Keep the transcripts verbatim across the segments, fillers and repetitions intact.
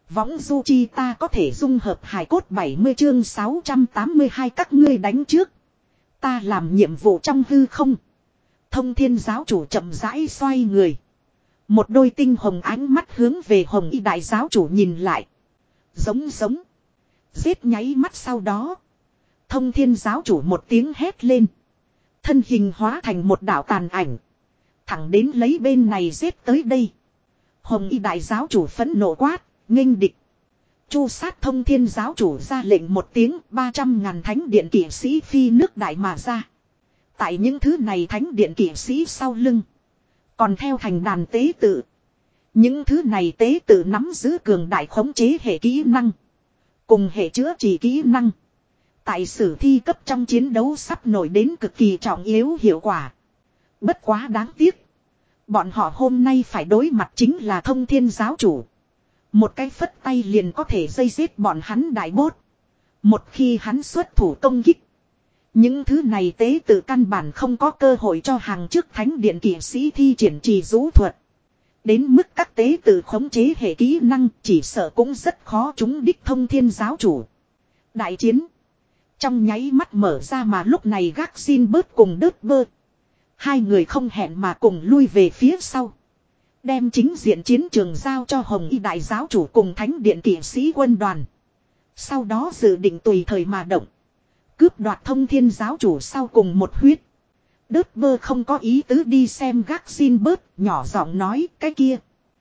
Võng du chi ta có thể dung hợp hài cốt bảy mươi chương sáu trăm tám mươi hai các ngươi đánh trước. Ta làm nhiệm vụ trong hư không. Thông thiên giáo chủ chậm rãi xoay người. Một đôi tinh hồng ánh mắt hướng về hồng y đại giáo chủ nhìn lại. Giống giống. Giết nháy mắt sau đó. Thông thiên giáo chủ một tiếng hét lên. Thân hình hóa thành một đạo tàn ảnh. Thẳng đến lấy bên này giết tới đây. Hồng y đại giáo chủ phẫn nộ quát. Nghênh địch. Chu sát thông thiên giáo chủ ra lệnh một tiếng ba trăm ngàn thánh điện kỵ sĩ phi nước đại mà ra. Tại những thứ này thánh điện kỵ sĩ sau lưng. Còn theo thành đàn tế tự. Những thứ này tế tự nắm giữ cường đại khống chế hệ kỹ năng. Cùng hệ chữa trị kỹ năng. Tại sử thi cấp trong chiến đấu sắp nổi đến cực kỳ trọng yếu hiệu quả. Bất quá đáng tiếc. Bọn họ hôm nay phải đối mặt chính là thông thiên giáo chủ. Một cái phất tay liền có thể dây giết bọn hắn đại bốt. Một khi hắn xuất thủ công kích. Những thứ này tế tự căn bản không có cơ hội cho hàng trước thánh điện kỵ sĩ thi triển trì rũ thuật. Đến mức các tế tự khống chế hệ kỹ năng chỉ sợ cũng rất khó trúng đích thông thiên giáo chủ. Đại chiến. Trong nháy mắt mở ra mà lúc này gác xin bớt cùng đớt bơ. Hai người không hẹn mà cùng lui về phía sau. Đem chính diện chiến trường giao cho hồng y đại giáo chủ cùng thánh điện kỵ sĩ quân đoàn. Sau đó dự định tùy thời mà động. Cướp đoạt thông thiên giáo chủ sau cùng một huyết. Đớt bơ không có ý tứ đi xem gác xin bớt, nhỏ giọng nói cái kia.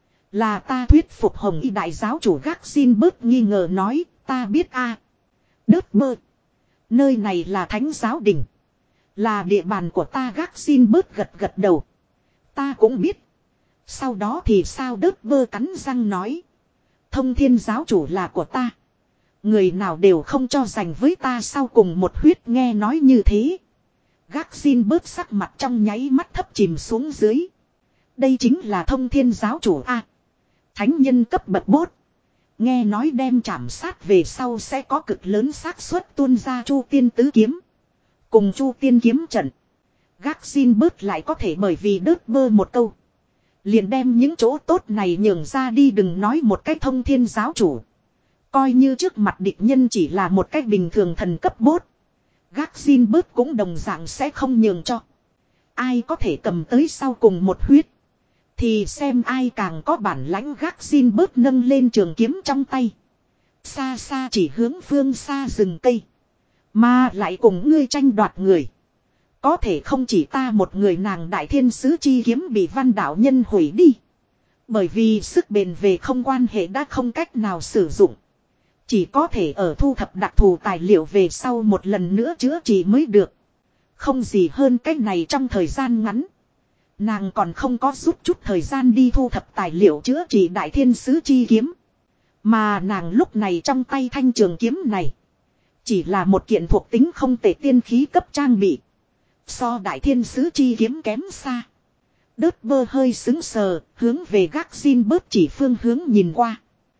Là ta thuyết phục hồng y đại giáo chủ gác xin bớt nghi ngờ nói, ta biết a. À. Đớt bơ. Nơi này là thánh giáo đình. Là địa bàn của ta gác xin bớt gật gật đầu. Ta cũng biết. Sau đó thì sao đớt bơ cắn răng nói. Thông thiên giáo chủ là của ta. Người nào đều không cho dành với ta sau cùng một huyết nghe nói như thế. Gác xin bớt sắc mặt trong nháy mắt thấp chìm xuống dưới. Đây chính là thông thiên giáo chủ A. Thánh nhân cấp bậc bốt. Nghe nói đem chảm sát về sau sẽ có cực lớn xác suất tuôn ra chu tiên tứ kiếm. Cùng chu tiên kiếm trận. Gác xin bớt lại có thể bởi vì đớt bơ một câu. Liền đem những chỗ tốt này nhường ra đi đừng nói một cách thông thiên giáo chủ. Coi như trước mặt địch nhân chỉ là một cách bình thường thần cấp bốt. Gác xin bớt cũng đồng dạng sẽ không nhường cho. Ai có thể cầm tới sau cùng một huyết. Thì xem ai càng có bản lãnh gác xin bớt nâng lên trường kiếm trong tay. Xa xa chỉ hướng phương xa rừng cây. Mà lại cùng ngươi tranh đoạt người. Có thể không chỉ ta một người nàng đại thiên sứ chi kiếm bị văn đạo nhân hủy đi. Bởi vì sức bền về không quan hệ đã không cách nào sử dụng. Chỉ có thể ở thu thập đặc thù tài liệu về sau một lần nữa chữa trị mới được. Không gì hơn cách này trong thời gian ngắn. Nàng còn không có rút chút thời gian đi thu thập tài liệu chữa trị đại thiên sứ chi kiếm. Mà nàng lúc này trong tay thanh trường kiếm này. Chỉ là một kiện thuộc tính không tệ tiên khí cấp trang bị. So đại thiên sứ chi kiếm kém xa. Đớt bơ hơi xứng sờ, hướng về gác xin bớt chỉ phương hướng nhìn qua.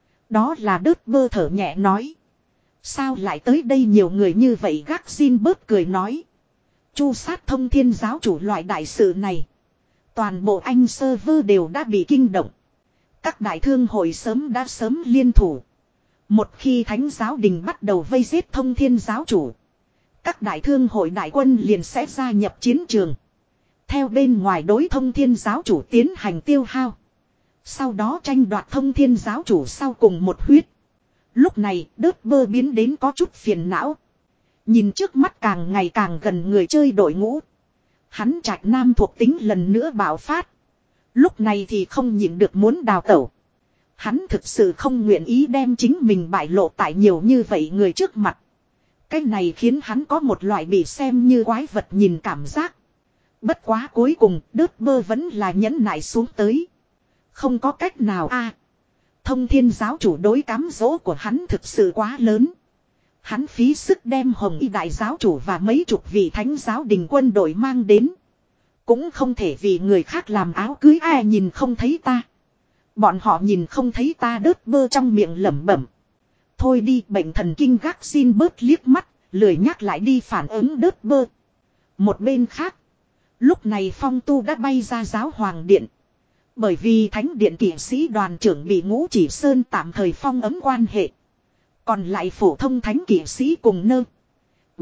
Đó là đớt bơ thở nhẹ nói. Sao lại tới đây nhiều người như vậy gác xin bớt cười nói. Chu sát thông thiên giáo chủ loại đại sự này. Toàn bộ anh server đều đã bị kinh động. Các đại thương hội sớm đã sớm liên thủ. Một khi thánh giáo đình bắt đầu vây giết thông thiên giáo chủ. Các đại thương hội đại quân liền sẽ gia nhập chiến trường. Theo bên ngoài đối thông thiên giáo chủ tiến hành tiêu hao. Sau đó tranh đoạt thông thiên giáo chủ sau cùng một huyết. Lúc này đớt bơ biến đến có chút phiền não. Nhìn trước mắt càng ngày càng gần người chơi đội ngũ. Hắn trạch nam thuộc tính lần nữa bạo phát. Lúc này thì không nhịn được muốn đào tẩu. Hắn thực sự không nguyện ý đem chính mình bại lộ tại nhiều như vậy người trước mặt. Cái này khiến hắn có một loại bị xem như quái vật nhìn cảm giác. Bất quá cuối cùng đớt bơ vẫn là nhẫn nại xuống tới. Không có cách nào a. Thông thiên giáo chủ đối cám dỗ của hắn thực sự quá lớn. Hắn phí sức đem hồng y đại giáo chủ và mấy chục vị thánh giáo đình quân đội mang đến. Cũng không thể vì người khác làm áo cưới ai nhìn không thấy ta. Bọn họ nhìn không thấy ta đớt bơ trong miệng lẩm bẩm. Thôi đi bệnh thần kinh gác xin bớt liếc mắt, lười nhắc lại đi phản ứng đớt bơ. Một bên khác. Lúc này phong tu đã bay ra giáo hoàng điện. Bởi vì thánh điện kỵ sĩ đoàn trưởng bị Ngũ Chỉ Sơn tạm thời phong ấm quan hệ. Còn lại phổ thông thánh kỵ sĩ cùng nơ. B.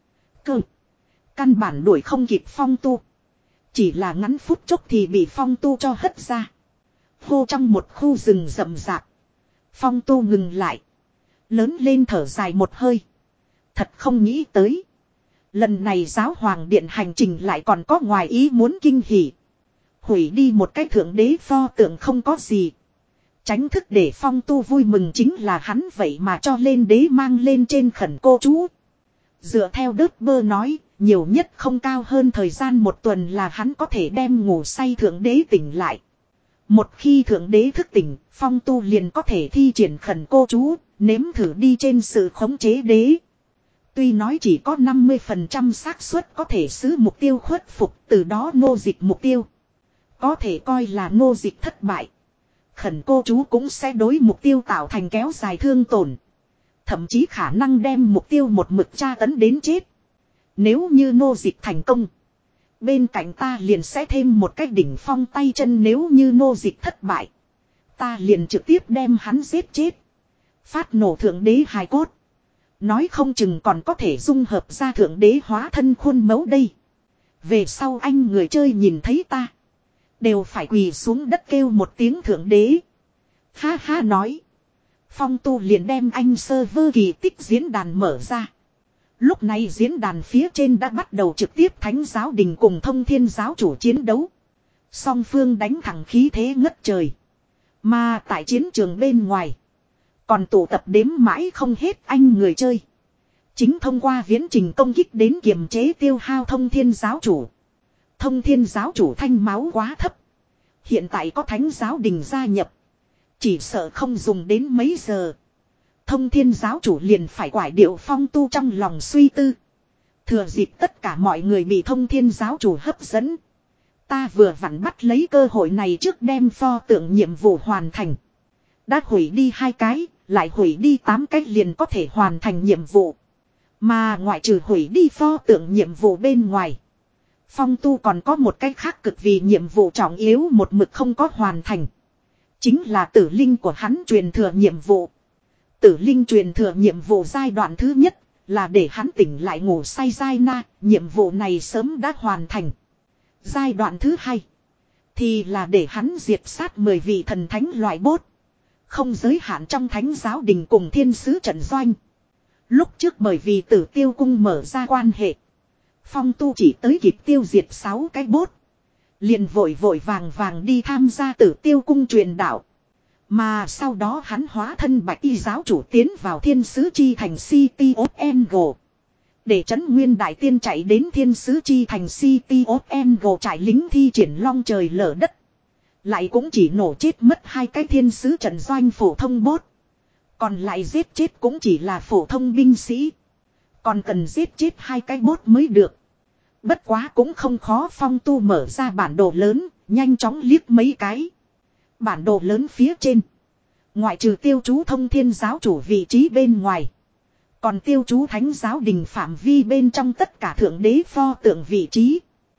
Cơ. Căn bản đuổi không kịp Phong Tu. Chỉ là ngắn phút chốc thì bị Phong Tu cho hất ra. Hô, trong một khu rừng rậm rạp. Phong Tu ngừng lại. Lớn lên thở dài một hơi. Thật không nghĩ tới. Lần này giáo hoàng điện hành trình lại còn có ngoài ý muốn kinh hỉ. Hủy đi một cái thượng đế pho tượng không có gì. Tránh thức để Phong Tu vui mừng chính là hắn vậy mà cho lên đế mang lên trên khẩn cô chú. Dựa theo Đớt Bơ nói, nhiều nhất không cao hơn thời gian một tuần là hắn có thể đem ngủ say thượng đế tỉnh lại. Một khi thượng đế thức tỉnh, Phong Tu liền có thể thi triển khẩn cô chú, nếm thử đi trên sự khống chế đế. Tuy nói chỉ có năm mươi phần trăm xác suất có thể xử mục tiêu khuất phục, từ đó nô dịch mục tiêu. Có thể coi là nô dịch thất bại. Khẩn cô chú cũng sẽ đối mục tiêu tạo thành kéo dài thương tổn. Thậm chí khả năng đem mục tiêu một mực tra tấn đến chết. Nếu như nô dịch thành công, bên cạnh ta liền sẽ thêm một cái đỉnh phong tay chân. Nếu như nô dịch thất bại, ta liền trực tiếp đem hắn giết chết. Phát nổ thượng đế hài cốt. Nói không chừng còn có thể dung hợp ra thượng đế hóa thân khuôn mẫu đây. Về sau anh người chơi nhìn thấy ta, đều phải quỳ xuống đất kêu một tiếng thượng đế. Ha ha nói. Phong Tu liền đem anh server kỳ tích diễn đàn mở ra. Lúc này diễn đàn phía trên đã bắt đầu trực tiếp thánh giáo đình cùng thông thiên giáo chủ chiến đấu. Song phương đánh thẳng khí thế ngất trời. Mà tại chiến trường bên ngoài, còn tụ tập đếm mãi không hết anh người chơi. Chính thông qua viễn trình công kích đến kiềm chế tiêu hao thông thiên giáo chủ. Thông thiên giáo chủ thanh máu quá thấp. Hiện tại có thánh giáo đình gia nhập, chỉ sợ không dùng đến mấy giờ, thông thiên giáo chủ liền phải quải điệu Phong Tu trong lòng suy tư. Thừa dịp tất cả mọi người bị thông thiên giáo chủ hấp dẫn, ta vừa vặn bắt lấy cơ hội này trước đem pho tượng nhiệm vụ hoàn thành. Đã hủy đi hai cái, lại hủy đi tám cái liền có thể hoàn thành nhiệm vụ. Mà ngoại trừ hủy đi pho tượng nhiệm vụ bên ngoài, Phong Tu còn có một cách khác cực vì nhiệm vụ trọng yếu một mực không có hoàn thành. Chính là tử linh của hắn truyền thừa nhiệm vụ. Tử linh truyền thừa nhiệm vụ giai đoạn thứ nhất là để hắn tỉnh lại ngủ say giai na. Nhiệm vụ này sớm đã hoàn thành. Giai đoạn thứ hai thì là để hắn diệt sát mười vị thần thánh loại bốt. Không giới hạn trong thánh giáo đình cùng thiên sứ trận doanh. Lúc trước bởi vì Tử Tiêu cung mở ra quan hệ, Phong Tu chỉ tới kịp tiêu diệt sáu cái bốt, liền vội vội vàng vàng đi tham gia Tử Tiêu cung truyền đạo. Mà sau đó hắn hóa thân bạch y giáo chủ tiến vào thiên sứ chi thành City of Angle. Để trấn nguyên đại tiên chạy đến thiên sứ chi thành City of Angle trải lính thi triển long trời lở đất. Lại cũng chỉ nổ chết mất hai cái thiên sứ trận doanh phổ thông bốt. Còn lại giết chết cũng chỉ là phổ thông binh sĩ. Còn cần giết chết hai cái bốt mới được. Bất quá cũng không khó. Phong Tu mở ra bản đồ lớn, nhanh chóng liếc mấy cái. Bản đồ lớn phía trên, ngoại trừ tiêu chú thông thiên giáo chủ vị trí bên ngoài, còn tiêu chú thánh giáo đình phạm vi bên trong tất cả thượng đế pho tượng vị trí.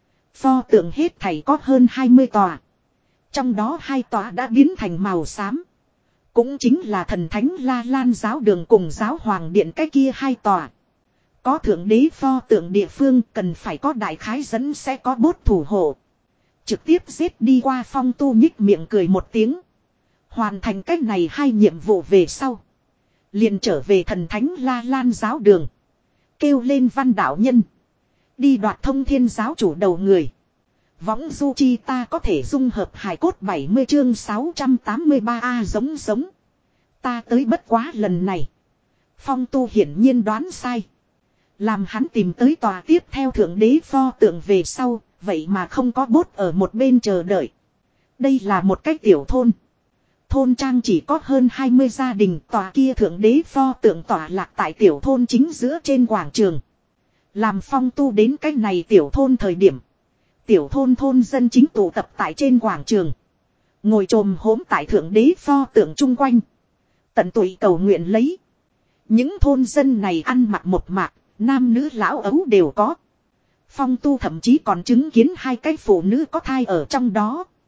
Pho tượng hết thảy có hơn hai mươi tòa. Trong đó hai tòa đã biến thành màu xám. Cũng chính là thần thánh La Lan giáo đường cùng giáo hoàng điện cái kia hai tòa. Có thượng đế pho tượng địa phương cần phải có đại khái dẫn sẽ có bốt thủ hộ. Trực tiếp giết đi qua. Phong Tu nhích miệng cười một tiếng. Hoàn thành cách này hai nhiệm vụ về sau, liền trở về thần thánh La Lan giáo đường. Kêu lên văn đạo nhân, đi đoạt thông thiên giáo chủ đầu người. Võng du chi ta có thể dung hợp hài cốt bảy mươi chương sáu trăm tám mươi ba a giống giống. Ta tới bất quá lần này. Phong Tu hiển nhiên đoán sai. Làm hắn tìm tới tòa tiếp theo thượng đế pho tượng về sau, vậy mà không có bốt ở một bên chờ đợi. Đây là một cái tiểu thôn. Thôn trang chỉ có hơn hai mươi gia đình, tòa kia thượng đế pho tượng tỏa lạc tại tiểu thôn chính giữa trên quảng trường. Làm Phong Tu đến cái này tiểu thôn thời điểm, tiểu thôn thôn dân chính tụ tập tại trên quảng trường, ngồi chồm hốm tại thượng đế pho tượng chung quanh, tận tụy cầu nguyện lấy. Những thôn dân này ăn mặc một mạc, nam nữ lão ấu đều có. Phong Tu thậm chí còn chứng kiến hai cái phụ nữ có thai ở trong đó.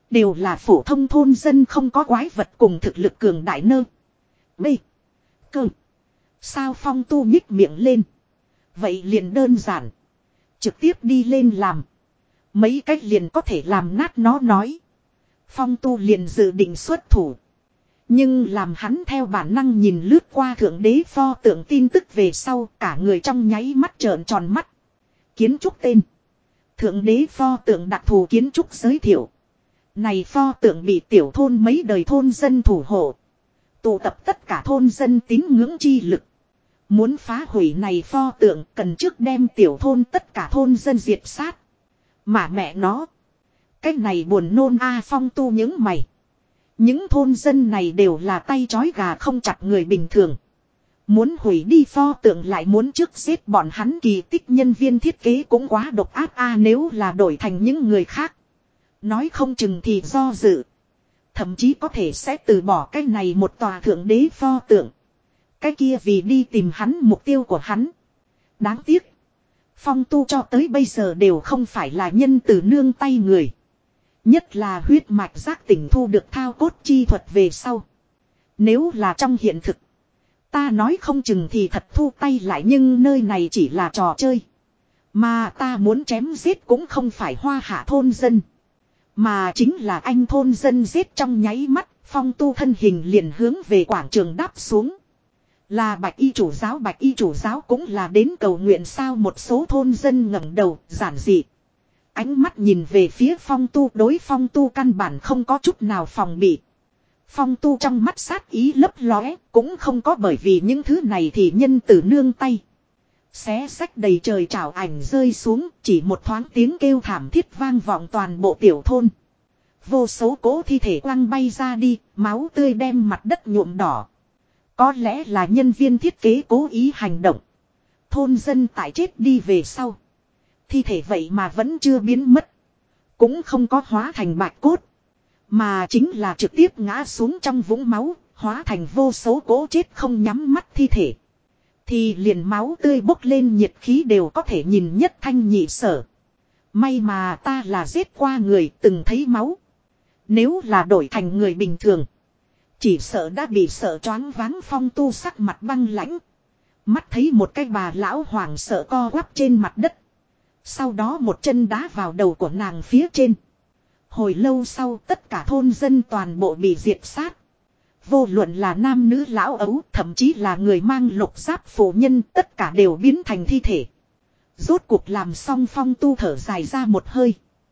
Đều là phổ thông thôn dân không có quái vật cùng thực lực cường đại nơ. B. Cơ. Sao Phong Tu nhích miệng lên. Vậy liền đơn giản. Trực tiếp đi lên làm. Mấy cách liền có thể làm nát nó nói. Phong Tu liền dự định xuất thủ. Nhưng làm hắn theo bản năng nhìn lướt qua thượng đế pho tượng tin tức về sau, cả người trong nháy mắt trợn tròn mắt. Kiến trúc tên. Thượng đế pho tượng đặc thù kiến trúc giới thiệu. Này pho tượng bị tiểu thôn mấy đời thôn dân thủ hộ. Tụ tập tất cả thôn dân tín ngưỡng chi lực. Muốn phá hủy này pho tượng cần trước đem tiểu thôn tất cả thôn dân diệt sát. Mà mẹ nó. Cái này buồn nôn a. Phong Tu những mày. Những thôn dân này đều là tay trói gà không chặt người bình thường. Muốn hủy đi pho tượng lại muốn trước giết bọn hắn, kỳ tích nhân viên thiết kế cũng quá độc ác a. Nếu là đổi thành những người khác. Nói không chừng thì do dự. Thậm chí có thể sẽ từ bỏ cái này một tòa thượng đế pho tượng. Cái kia vì đi tìm hắn mục tiêu của hắn. Đáng tiếc. Phong Tu cho tới bây giờ đều không phải là nhân từ nương tay người. Nhất là huyết mạch giác tỉnh thu được thao cốt chi thuật về sau. Nếu là trong hiện thực. Ta nói không chừng thì thật thu tay lại, nhưng nơi này chỉ là trò chơi. Mà ta muốn chém giết cũng không phải hoa hạ thôn dân. Mà chính là anh thôn dân giết trong nháy mắt. Phong Tu thân hình liền hướng về quảng trường đáp xuống. Là bạch y chủ giáo, bạch y chủ giáo cũng là đến cầu nguyện sao? Một số thôn dân ngẩng đầu giản dị. Ánh mắt nhìn về phía Phong Tu, đối Phong Tu căn bản không có chút nào phòng bị. Phong Tu trong mắt sát ý lấp lóe, cũng không có bởi vì những thứ này thì nhân tử nương tay. Xé xách đầy trời trảo ảnh rơi xuống, chỉ một thoáng tiếng kêu thảm thiết vang vọng toàn bộ tiểu thôn. Vô số cỗ thi thể quăng bay ra đi, máu tươi đem mặt đất nhuộm đỏ. Có lẽ là nhân viên thiết kế cố ý hành động. Thôn dân tại chết đi về sau. Thi thể vậy mà vẫn chưa biến mất. Cũng không có hóa thành bạch cốt. Mà chính là trực tiếp ngã xuống trong vũng máu. Hóa thành vô số cỗ chết không nhắm mắt thi thể. Thì liền máu tươi bốc lên nhiệt khí đều có thể nhìn nhất thanh nhị sở. May mà ta là giết qua người từng thấy máu. Nếu là đổi thành người bình thường. Chỉ sợ đã bị sợ choáng váng. Phong Tu sắc mặt băng lãnh. Mắt thấy một cái bà lão hoảng sợ co quắp trên mặt đất. Sau đó một chân đá vào đầu của nàng phía trên. Hồi lâu sau tất cả thôn dân toàn bộ bị diệt sát. Vô luận là nam nữ lão ấu, thậm chí là người mang lục giáp phụ nhân, tất cả đều biến thành thi thể. Rốt cuộc làm xong, Phong Tu thở dài ra một hơi.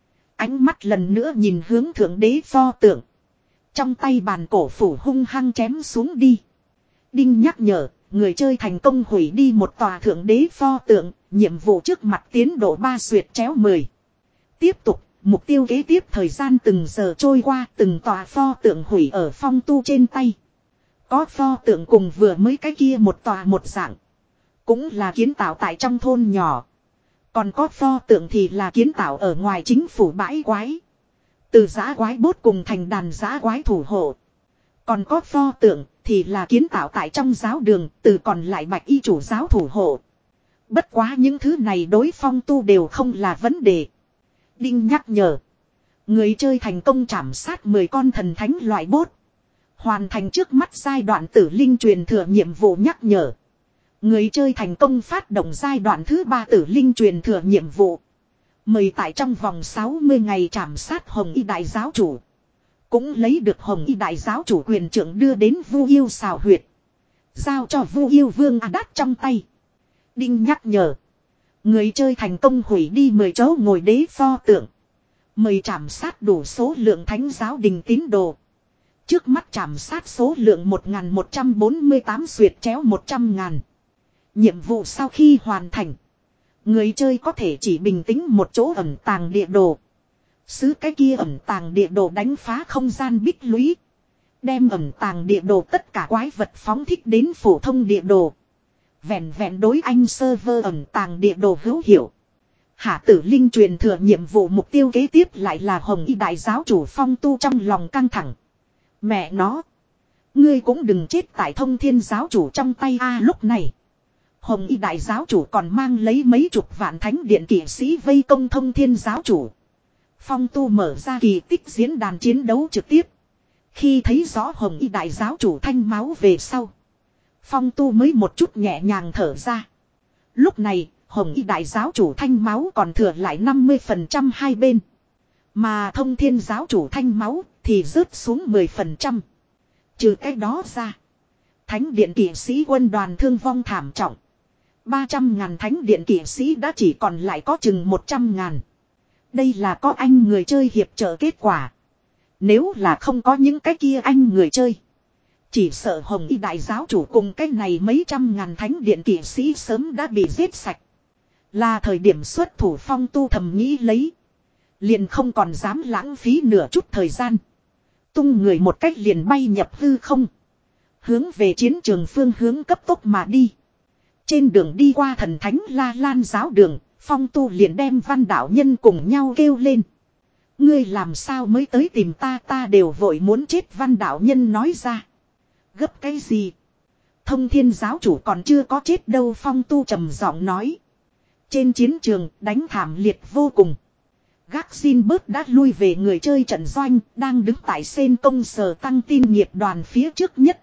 Ánh mắt lần nữa nhìn hướng thượng đế pho tượng. Trong tay bàn cổ phủ hung hăng chém xuống đi. Đinh nhắc nhở, người chơi thành công hủy đi một tòa thượng đế pho tượng, nhiệm vụ trước mặt tiến độ ba xuyệt chéo mười. Tiếp tục, mục tiêu kế tiếp thời gian từng giờ trôi qua, từng tòa pho tượng hủy ở Phong Tu trên tay. Có pho tượng cùng vừa mới cái kia một tòa một dạng. Cũng là kiến tạo tại trong thôn nhỏ. Còn có pho tượng thì là kiến tạo ở ngoài chính phủ bãi quái. Từ giã quái bốt cùng thành đàn giã quái thủ hộ. Còn có pho tượng thì là kiến tạo tại trong giáo đường, từ còn lại bạch y chủ giáo thủ hộ. Bất quá những thứ này đối Phong Tu đều không là vấn đề. Đinh nhắc nhở. Người chơi thành công trảm sát mười con thần thánh loại bốt. Hoàn thành trước mắt giai đoạn tử linh truyền thừa nhiệm vụ nhắc nhở. Người chơi thành công phát động giai đoạn thứ ba tử linh truyền thừa nhiệm vụ. Mời tại trong vòng sáu mươi ngày trảm sát Hồng Y Đại Giáo Chủ. Cũng lấy được Hồng Y Đại Giáo Chủ quyền trưởng đưa đến Vu Yêu xào huyệt. Giao cho Vu Yêu Vương A Đát trong tay. Đinh nhắc nhở. Người chơi thành công hủy đi mười chỗ ngồi đế pho tượng. Mời trảm sát đủ số lượng thánh giáo đình tín đồ. Trước mắt trảm sát số lượng một nghìn một trăm bốn mươi tám xuyệt chéo một trăm ngàn. Nhiệm vụ sau khi hoàn thành. Người chơi có thể chỉ bình tĩnh một chỗ ẩn tàng địa đồ. Xứ cái kia ẩn tàng địa đồ đánh phá không gian bích lũy. Đem ẩn tàng địa đồ tất cả quái vật phóng thích đến phổ thông địa đồ. Vẹn vẹn đối anh server ẩn tàng địa đồ hữu hiệu. Hạ tử linh truyền thừa nhiệm vụ mục tiêu kế tiếp lại là Hồng Y Đại Giáo Chủ. Phong Tu trong lòng căng thẳng. Mẹ nó. Ngươi cũng đừng chết tại Thông Thiên Giáo Chủ trong tay a. Lúc này Hồng Y Đại Giáo Chủ còn mang lấy mấy chục vạn thánh điện kỵ sĩ vây công Thông Thiên Giáo Chủ. Phong Tu mở ra kỳ tích diễn đàn chiến đấu trực tiếp. Khi thấy rõ Hồng Y đại giáo chủ thanh máu về sau, Phong Tu mới một chút nhẹ nhàng thở ra. Lúc này, Hồng Y đại giáo chủ thanh máu còn thừa lại năm mươi phần trăm hai bên. Mà Thông Thiên giáo chủ thanh máu thì rớt xuống mười phần trăm. Trừ cái đó ra, Thánh điện kỵ sĩ quân đoàn thương vong thảm trọng. ba trăm ngàn thánh điện kỵ sĩ đã chỉ còn lại có chừng một trăm ngàn. Đây là có anh người chơi hiệp trợ kết quả. Nếu là không có những cái kia anh người chơi, chỉ sợ Hồng Y đại giáo chủ cùng cái này mấy trăm ngàn thánh điện kỵ sĩ sớm đã bị giết sạch. Là thời điểm xuất thủ. Phong Tu thầm nghĩ lấy. Liền không còn dám lãng phí nửa chút thời gian. Tung người một cách liền bay nhập hư không. Hướng về chiến trường phương hướng cấp tốc mà đi. Trên đường đi qua thần thánh La Lan giáo đường, Phong Tu liền đem Văn đạo nhân cùng nhau kêu lên. Ngươi làm sao mới tới tìm ta, ta đều vội muốn chết. Văn đạo nhân nói ra. Gấp cái gì? Thông Thiên giáo chủ còn chưa có chết đâu. Phong Tu trầm giọng nói. Trên chiến trường đánh thảm liệt vô cùng. Gác xin bớt đã lui về người chơi trận doanh, đang đứng tại sen công sở tăng tin nghiệp đoàn phía trước nhất.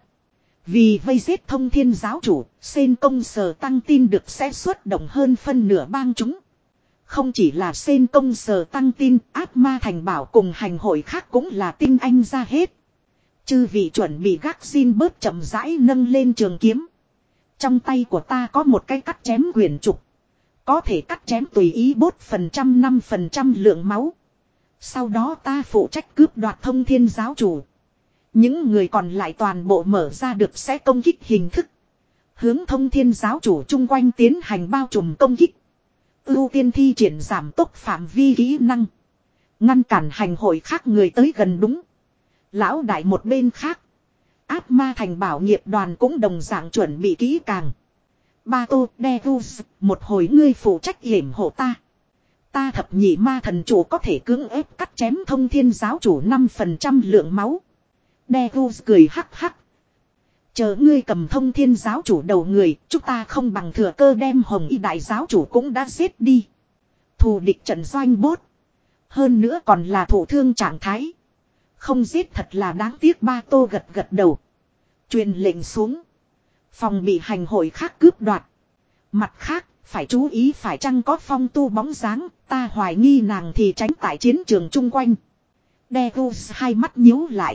Vì vây giết Thông Thiên giáo chủ, sen công sở tăng tin được sẽ xuất động hơn phân nửa bang chúng. Không chỉ là sen công sở tăng tin, ác ma thành bảo cùng hành hội khác cũng là tinh anh ra hết. Chư vị chuẩn bị. Gác xin bớt chậm rãi nâng lên trường kiếm. Trong tay của ta có một cái cắt chém quyển trục. Có thể cắt chém tùy ý bốt phần trăm năm phần trăm lượng máu. Sau đó ta phụ trách cướp đoạt Thông Thiên giáo chủ. Những người còn lại toàn bộ mở ra được sẽ công kích hình thức. Hướng Thông Thiên giáo chủ chung quanh tiến hành bao trùm công kích. Ưu tiên thi triển giảm tốc phạm vi kỹ năng. Ngăn cản hành hội khác người tới gần. Đúng. Lão đại một bên khác. Ác ma thành bảo nghiệp đoàn cũng đồng dạng chuẩn bị kỹ càng. Ba tô Devus, một hồi ngươi phụ trách yểm hộ ta. Ta thập nhị ma thần chủ có thể cưỡng ép cắt chém Thông Thiên giáo chủ năm phần trăm lượng máu. Devus cười hắc hắc. Chờ ngươi cầm Thông Thiên giáo chủ đầu người, chúng ta không bằng thừa cơ đem Hồng Y đại giáo chủ cũng đã giết đi. Thù địch trận doanh bốt. Hơn nữa còn là thổ thương trạng thái. Không giết thật là đáng tiếc. Ba tô gật gật đầu. Truyền lệnh xuống. Phòng bị hành hội khác cướp đoạt. Mặt khác, phải chú ý phải chăng có Phong Tu bóng dáng, ta hoài nghi nàng thì tránh tại chiến trường chung quanh. Devus hai mắt nhíu lại.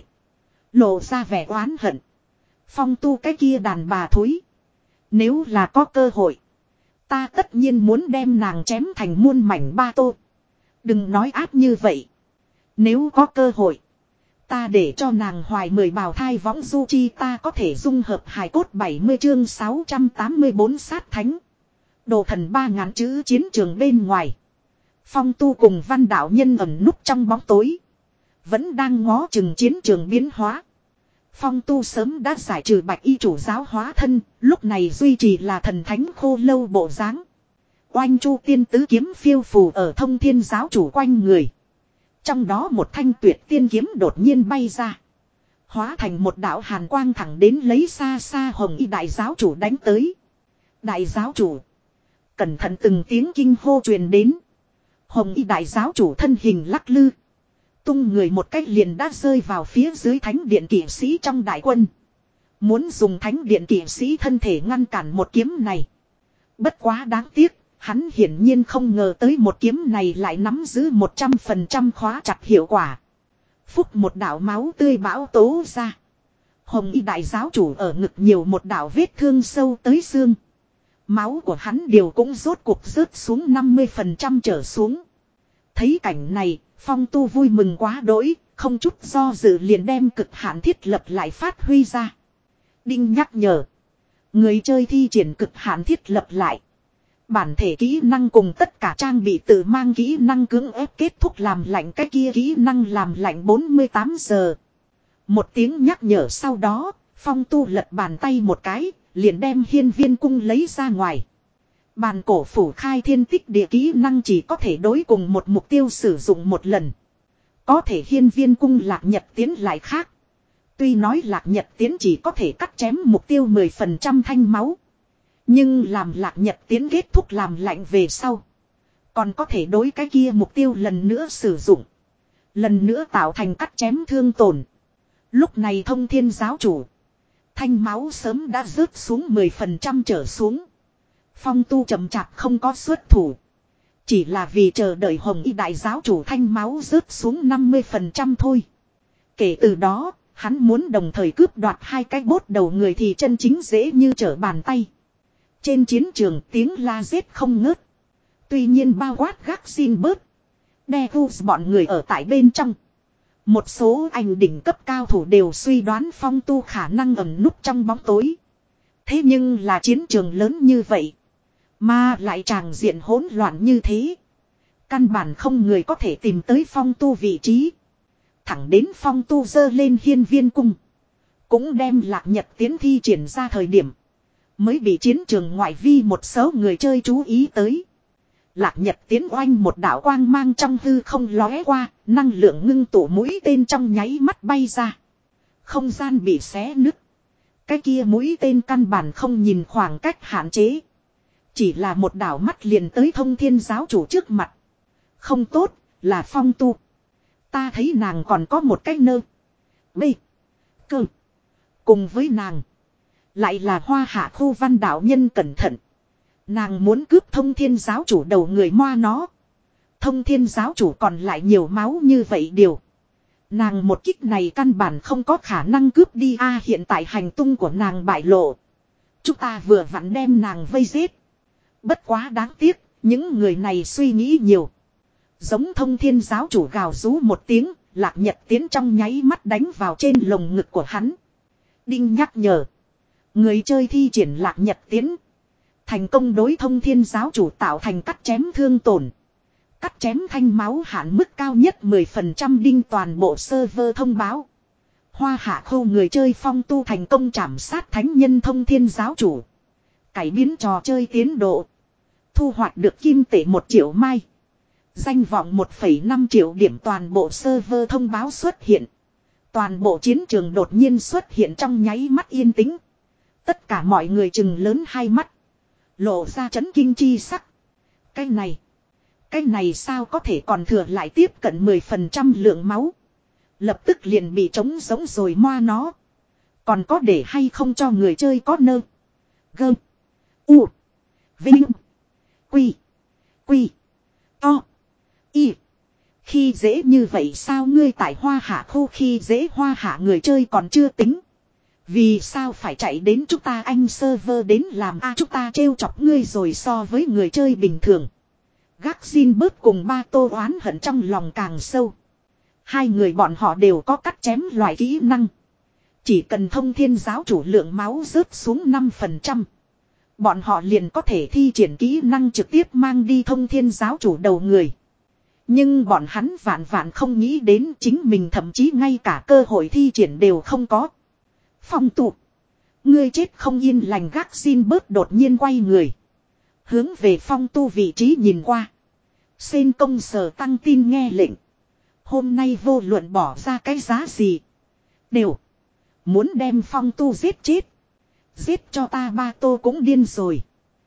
Lộ ra vẻ oán hận. Phong Tu cái kia đàn bà thối. Nếu là có cơ hội, ta tất nhiên muốn đem nàng chém thành muôn mảnh. Ba tô. Đừng nói ác như vậy. Nếu có cơ hội, ta để cho nàng hoài mười bào thai võng du chi. Ta có thể dung hợp hài cốt. Bảy mươi chương sáu trăm tám mươi bốn sát thánh. Đồ thần ba ngàn chữ. Chiến trường bên ngoài, Phong Tu cùng Văn đạo nhân ẩn núp trong bóng tối, vẫn đang ngó chừng chiến trường biến hóa. Phong Tu sớm đã giải trừ bạch y chủ giáo hóa thân, lúc này duy trì là thần thánh khô lâu bộ dáng. Oanh chu tiên tứ kiếm phiêu phù ở Thông Thiên giáo chủ quanh người. Trong đó một thanh tuyệt tiên kiếm đột nhiên bay ra, hóa thành một đạo hàn quang thẳng đến lấy xa xa Hồng Y đại giáo chủ đánh tới. Đại giáo chủ, cẩn thận. Từng tiếng kinh hô truyền đến. Hồng Y đại giáo chủ thân hình lắc lư, tung người một cách liền đã rơi vào phía dưới thánh điện kỵ sĩ trong đại quân. Muốn dùng thánh điện kỵ sĩ thân thể ngăn cản một kiếm này. Bất quá đáng tiếc, hắn hiển nhiên không ngờ tới một kiếm này lại nắm giữ một trăm phần trăm khóa chặt hiệu quả. Phúc một đạo máu tươi bão tố ra. Hồng Y đại giáo chủ ở ngực nhiều một đạo vết thương sâu tới xương. Máu của hắn đều cũng rốt cuộc rớt xuống năm mươi phần trăm trở xuống. Thấy cảnh này, Phong Tu vui mừng quá đỗi, không chút do dự liền đem cực hạn thiết lập lại phát huy ra. Đinh nhắc nhở. Người chơi thi triển cực hạn thiết lập lại. Bản thể kỹ năng cùng tất cả trang bị tự mang kỹ năng cưỡng ép kết thúc làm lạnh. Cái kia kỹ năng làm lạnh bốn mươi tám giờ. Một tiếng nhắc nhở sau đó, Phong Tu lật bàn tay một cái, liền đem hiên viên cung lấy ra ngoài. Bàn cổ phủ khai thiên tích địa kỹ năng chỉ có thể đối cùng một mục tiêu sử dụng một lần. Có thể hiên viên cung lạc nhật tiến lại khác. Tuy nói lạc nhật tiến chỉ có thể cắt chém mục tiêu mười phần trăm thanh máu. Nhưng làm lạc nhật tiến kết thúc làm lạnh về sau, còn có thể đối cái kia mục tiêu lần nữa sử dụng. Lần nữa tạo thành cắt chém thương tổn. Lúc này thông thiên giáo chủ. Thanh máu sớm đã rớt xuống mười phần trăm trở xuống. Phong tu chậm chạp không có xuất thủ. Chỉ là vì chờ đợi hồng y đại giáo chủ thanh máu rớt xuống năm mươi phần trăm thôi. Kể từ đó, hắn muốn đồng thời cướp đoạt hai cái bốt đầu người thì chân chính dễ như trở bàn tay. Trên chiến trường tiếng la giết không ngớt. Tuy nhiên bao quát gác xin bớt. Devils bọn người ở tại bên trong. Một số anh đỉnh cấp cao thủ đều suy đoán phong tu khả năng ẩn núp trong bóng tối. Thế nhưng là chiến trường lớn như vậy. Mà lại tràng diện hỗn loạn như thế. Căn bản không người có thể tìm tới phong tu vị trí. Thẳng đến phong tu dơ lên hiên viên cung. Cũng đem lạc nhật tiến thi triển ra thời điểm. Mới bị chiến trường ngoại vi một số người chơi chú ý tới. Lạc nhật tiến oanh một đạo quang mang trong hư không lóe qua. Năng lượng ngưng tụ mũi tên trong nháy mắt bay ra. Không gian bị xé nứt. Cái kia mũi tên căn bản không nhìn khoảng cách hạn chế. Chỉ là một đảo mắt liền tới thông thiên giáo chủ trước mặt. Không tốt, là phong tu. Ta thấy nàng còn có một cái nơ. Bê. Cơ. Cùng với nàng. Lại là hoa hạ khu văn đạo nhân cẩn thận. Nàng muốn cướp thông thiên giáo chủ đầu người moa nó. Thông thiên giáo chủ còn lại nhiều máu như vậy điều. Nàng một kích này căn bản không có khả năng cướp đi a hiện tại hành tung của nàng bại lộ. Chúng ta vừa vặn đem nàng vây giết. Bất quá đáng tiếc, những người này suy nghĩ nhiều. Giống thông thiên giáo chủ gào rú một tiếng, lạc nhật tiến trong nháy mắt đánh vào trên lồng ngực của hắn. Đinh nhắc nhở. Người chơi thi triển lạc nhật tiến. Thành công đối thông thiên giáo chủ tạo thành cắt chém thương tổn. Cắt chém thanh máu hạn mức cao nhất mười phần trăm đinh toàn bộ server thông báo. Hoa hạ khâu người chơi phong tu thành công trảm sát thánh nhân thông thiên giáo chủ. Cải biến trò chơi tiến độ. Thu hoạch được kim tệ một triệu mai. Danh vọng một phẩy năm triệu điểm toàn bộ server thông báo xuất hiện. Toàn bộ chiến trường đột nhiên xuất hiện trong nháy mắt yên tĩnh. Tất cả mọi người chừng lớn hai mắt. Lộ ra chấn kinh chi sắc. Cái này. Cái này sao có thể còn thừa lại tiếp cận mười phần trăm lượng máu. Lập tức liền bị trống giống rồi moa nó. Còn có để hay không cho người chơi có nơ. Gơ. U. Vinh. Quy. Quy. To. Y. Khi dễ như vậy sao ngươi tại hoa hạ khu khi dễ hoa hạ người chơi còn chưa tính. Vì sao phải chạy đến chúng ta anh server đến làm a à, chúng ta trêu chọc ngươi rồi so với người chơi bình thường. Gác xin bớt cùng ba tô oán hận trong lòng càng sâu. Hai người bọn họ đều có cắt chém loại kỹ năng. Chỉ cần thông thiên giáo chủ lượng máu rớt xuống năm phần trăm. Bọn họ liền có thể thi triển kỹ năng trực tiếp mang đi thông thiên giáo chủ đầu người. Nhưng bọn hắn vạn vạn không nghĩ đến chính mình thậm chí ngay cả cơ hội thi triển đều không có. Phong tụ. Ngươi chết không yên lành gác xin bớt đột nhiên quay người. Hướng về phong tu vị trí nhìn qua. Sen công sở tăng tin nghe lệnh. Hôm nay vô luận bỏ ra cái giá gì. Đều. Muốn đem phong tu giết chết. Giết cho ta ba tô cũng điên rồi.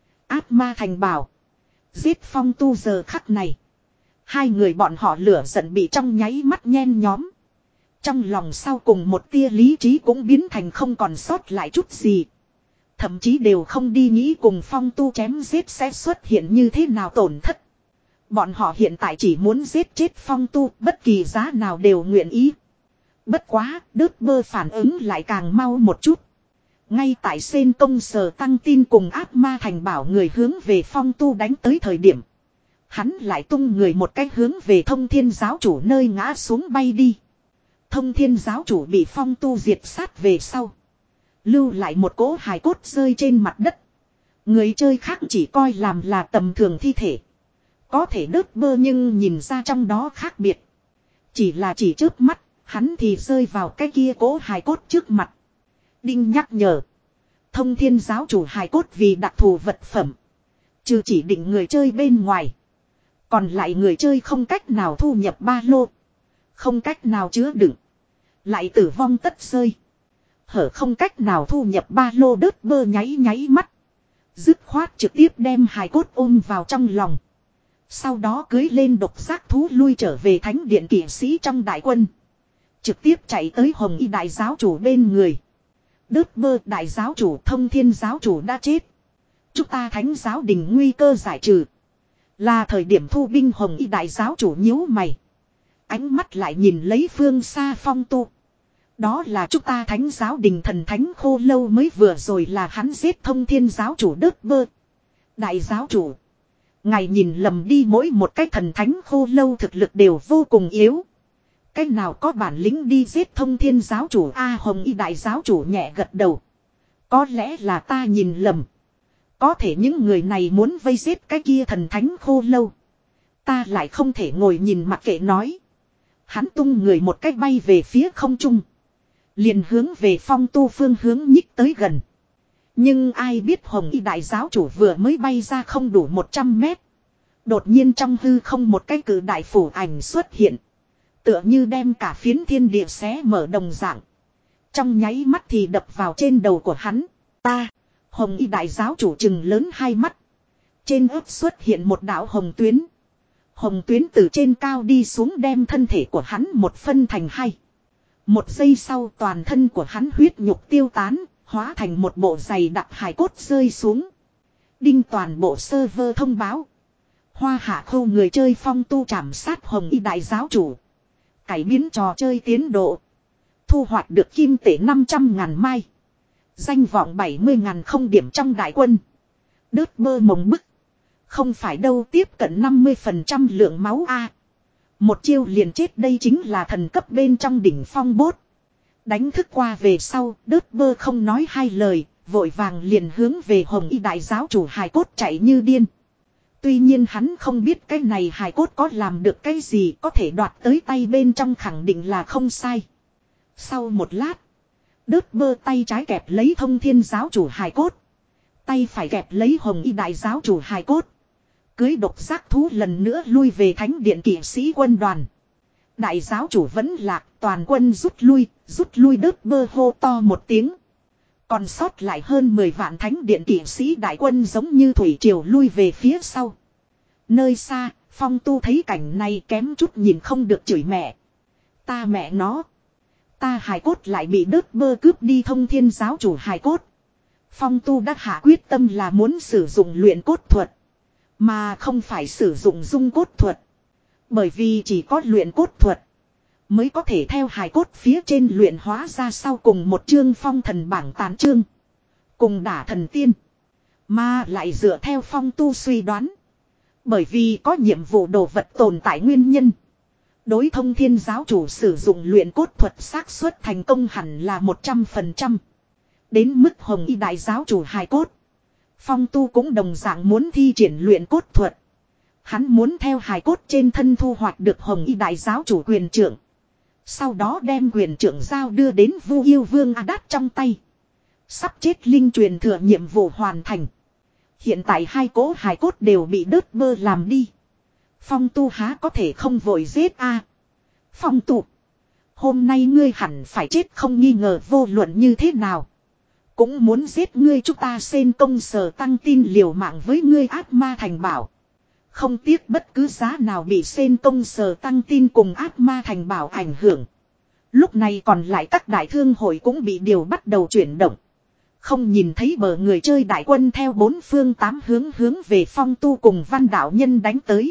Ác ma thành bảo. Giết phong tu giờ khắc này. Hai người bọn họ lửa giận bị trong nháy mắt nhen nhóm. Trong lòng sau cùng một tia lý trí cũng biến thành không còn sót lại chút gì. Thậm chí đều không đi nghĩ cùng phong tu chém giết sẽ xuất hiện như thế nào tổn thất. Bọn họ hiện tại chỉ muốn giết chết phong tu bất kỳ giá nào đều nguyện ý. Bất quá, đớt bơ phản ứng lại càng mau một chút. Ngay tại sen công sở tăng tin cùng ác ma thành bảo người hướng về phong tu đánh tới thời điểm. Hắn lại tung người một cách hướng về thông thiên giáo chủ nơi ngã xuống bay đi. Thông thiên giáo chủ bị phong tu diệt sát về sau. Lưu lại một cỗ hài cốt rơi trên mặt đất. Người chơi khác chỉ coi làm là tầm thường thi thể. Có thể đớt bơ nhưng nhìn ra trong đó khác biệt. Chỉ là chỉ trước mắt, hắn thì rơi vào cái kia cỗ hài cốt trước mặt. Đinh nhắc nhở. Thông thiên giáo chủ hài cốt vì đặc thù vật phẩm. Trừ chỉ định người chơi bên ngoài. Còn lại người chơi không cách nào thu nhập ba lô. Không cách nào chứa đựng. Lại tử vong tất rơi. Hở không cách nào thu nhập ba lô đớt bơ nháy nháy mắt. Dứt khoát trực tiếp đem hài cốt ôm vào trong lòng. Sau đó cưới lên độc giác thú lui trở về thánh điện kỵ sĩ trong đại quân. Trực tiếp chạy tới Hồng Y đại giáo chủ bên người. Đớt bơ đại giáo chủ Thông Thiên giáo chủ đã chết. Chúng ta thánh giáo đình nguy cơ giải trừ. Là thời điểm thu binh. Hồng Y đại giáo chủ nhíu mày. Ánh mắt lại nhìn lấy phương xa Phong Tu. Đó là chúng ta thánh giáo đình thần thánh khô lâu mới vừa rồi là hắn giết Thông Thiên giáo chủ đớt bơ. Đại giáo chủ. Ngài nhìn lầm đi, mỗi một cái thần thánh khô lâu thực lực đều vô cùng yếu. Cái nào có bản lĩnh đi giết Thông Thiên giáo chủ A. Hồng Y đại giáo chủ nhẹ gật đầu. Có lẽ là ta nhìn lầm. Có thể những người này muốn vây giết cái kia thần thánh khô lâu. Ta lại không thể ngồi nhìn mặc kệ nói. Hắn tung người một cách bay về phía không trung. Liền hướng về Phong Tu phương hướng nhích tới gần. Nhưng ai biết Hồng Y đại giáo chủ vừa mới bay ra không đủ một trăm mét. Đột nhiên trong hư không một cái cử đại phủ ảnh xuất hiện. Tựa như đem cả phiến thiên địa xé mở đồng dạng. Trong nháy mắt thì đập vào trên đầu của hắn. Ta, Hồng Y đại giáo chủ trừng lớn hai mắt. Trên ớt xuất hiện một đạo hồng tuyến. Hồng tuyến từ trên cao đi xuống đem thân thể của hắn một phân thành hai. Một giây sau toàn thân của hắn huyết nhục tiêu tán, hóa thành một bộ giày đặc hài cốt rơi xuống. Đinh toàn bộ server thông báo. Hoa hạ khâu người chơi Phong Tu trảm sát Hồng Y đại giáo chủ. Cải biến trò chơi tiến độ. Thu hoạch được kim tệ năm trăm ngàn mai. Danh vọng bảy mươi ngàn không điểm trong đại quân. Đớt bơ mộng bức. Không phải đâu, tiếp cận năm mươi phần trăm lượng máu A. Một chiêu liền chết, đây chính là thần cấp bên trong đỉnh phong bốt. Đánh thức qua về sau, đớt bơ không nói hai lời, vội vàng liền hướng về Hồng Y đại giáo chủ hài cốt chạy như điên. Tuy nhiên hắn không biết cái này hài cốt có làm được cái gì, có thể đoạt tới tay bên trong khẳng định là không sai. Sau một lát, đớt bơ tay trái kẹp lấy Thông Thiên giáo chủ hài cốt. Tay phải kẹp lấy Hồng Y đại giáo chủ hài cốt. Cưới độc giác thú lần nữa lui về thánh điện kỵ sĩ quân đoàn. Đại giáo chủ vẫn lạc, toàn quân rút lui, rút lui đớt bơ hô to một tiếng. Còn sót lại hơn mười vạn thánh điện kỵ sĩ đại quân giống như thủy triều lui về phía sau. Nơi xa, Phong Tu thấy cảnh này kém chút nhìn không được chửi mẹ. Ta mẹ nó. Ta hài cốt lại bị đớt bơ cướp đi. Thông Thiên giáo chủ hài cốt. Phong Tu đã hạ quyết tâm là muốn sử dụng luyện cốt thuật. Mà không phải sử dụng dung cốt thuật. Bởi vì chỉ có luyện cốt thuật mới có thể theo hài cốt phía trên luyện hóa ra sau cùng một chương phong thần bảng tán chương. Cùng đả thần tiên. Mà lại dựa theo Phong Tu suy đoán. Bởi vì có nhiệm vụ đồ vật tồn tại nguyên nhân. Đối Thông Thiên giáo chủ sử dụng luyện cốt thuật xác suất thành công hẳn là một trăm phần trăm. Đến mức Hồng Y đại giáo chủ hài cốt. Phong Tu cũng đồng dạng muốn thi triển luyện cốt thuật. Hắn muốn theo hài cốt trên thân thu hoạch được Hồng Y đại giáo chủ quyền trưởng. Sau đó đem quyền trưởng giao đưa đến Vu Yêu Vương A Đát trong tay. Sắp chết linh truyền thừa nhiệm vụ hoàn thành. Hiện tại hai cỗ hài cốt đều bị đớt bơ làm đi. Phong Tu há có thể không vội giết a? Phong Tu, hôm nay ngươi hẳn phải chết không nghi ngờ, vô luận như thế nào cũng muốn giết ngươi. Chúng ta Sen Công Sở Tăng Tin liều mạng với ngươi ác ma thành bảo. Không tiếc bất cứ giá nào bị Sen Công Sở Tăng Tin cùng ác ma thành bảo ảnh hưởng. Lúc này còn lại các đại thương hội cũng bị điều bắt đầu chuyển động. Không nhìn thấy bờ người chơi đại quân theo bốn phương tám hướng hướng về Phong Tu cùng Văn đạo nhân đánh tới.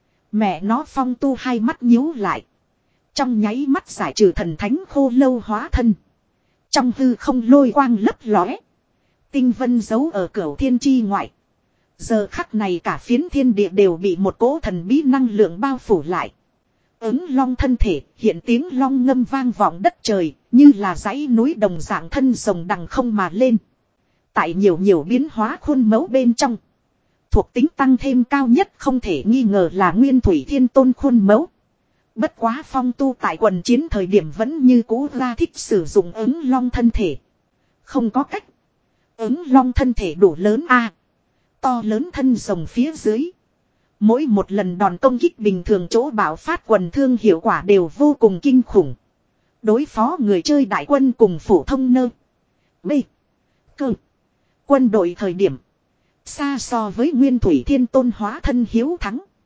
Mẹ nó, Phong Tu hai mắt nhíu lại. Trong nháy mắt giải trừ thần thánh khô lâu hóa thân. Trong hư không lôi quang lấp lóe. Tinh vân giấu ở cửu thiên chi ngoại. Giờ khắc này cả phiến thiên địa đều bị một cỗ thần bí năng lượng bao phủ lại. Ứng long thân thể, hiện tiếng long ngâm vang vọng đất trời, như là dãy núi đồng dạng thân rồng đằng không mà lên. Tại nhiều nhiều biến hóa khuôn mẫu bên trong, thuộc tính tăng thêm cao nhất không thể nghi ngờ là Nguyên Thủy Thiên Tôn khuôn mẫu. Bất quá Phong Tu tại quần chiến thời điểm vẫn như cũ ra thích sử dụng ứng long thân thể. Không có cách. Ứng long thân thể đủ lớn a, to lớn thân rồng phía dưới. Mỗi một lần đòn công kích bình thường chỗ bạo phát quần thương hiệu quả đều vô cùng kinh khủng. Đối phó người chơi đại quân cùng phổ thông nơ. B. Cơ. Quân đội thời điểm. Xa so với Nguyên Thủy Thiên Tôn hóa thân hiếu thắng.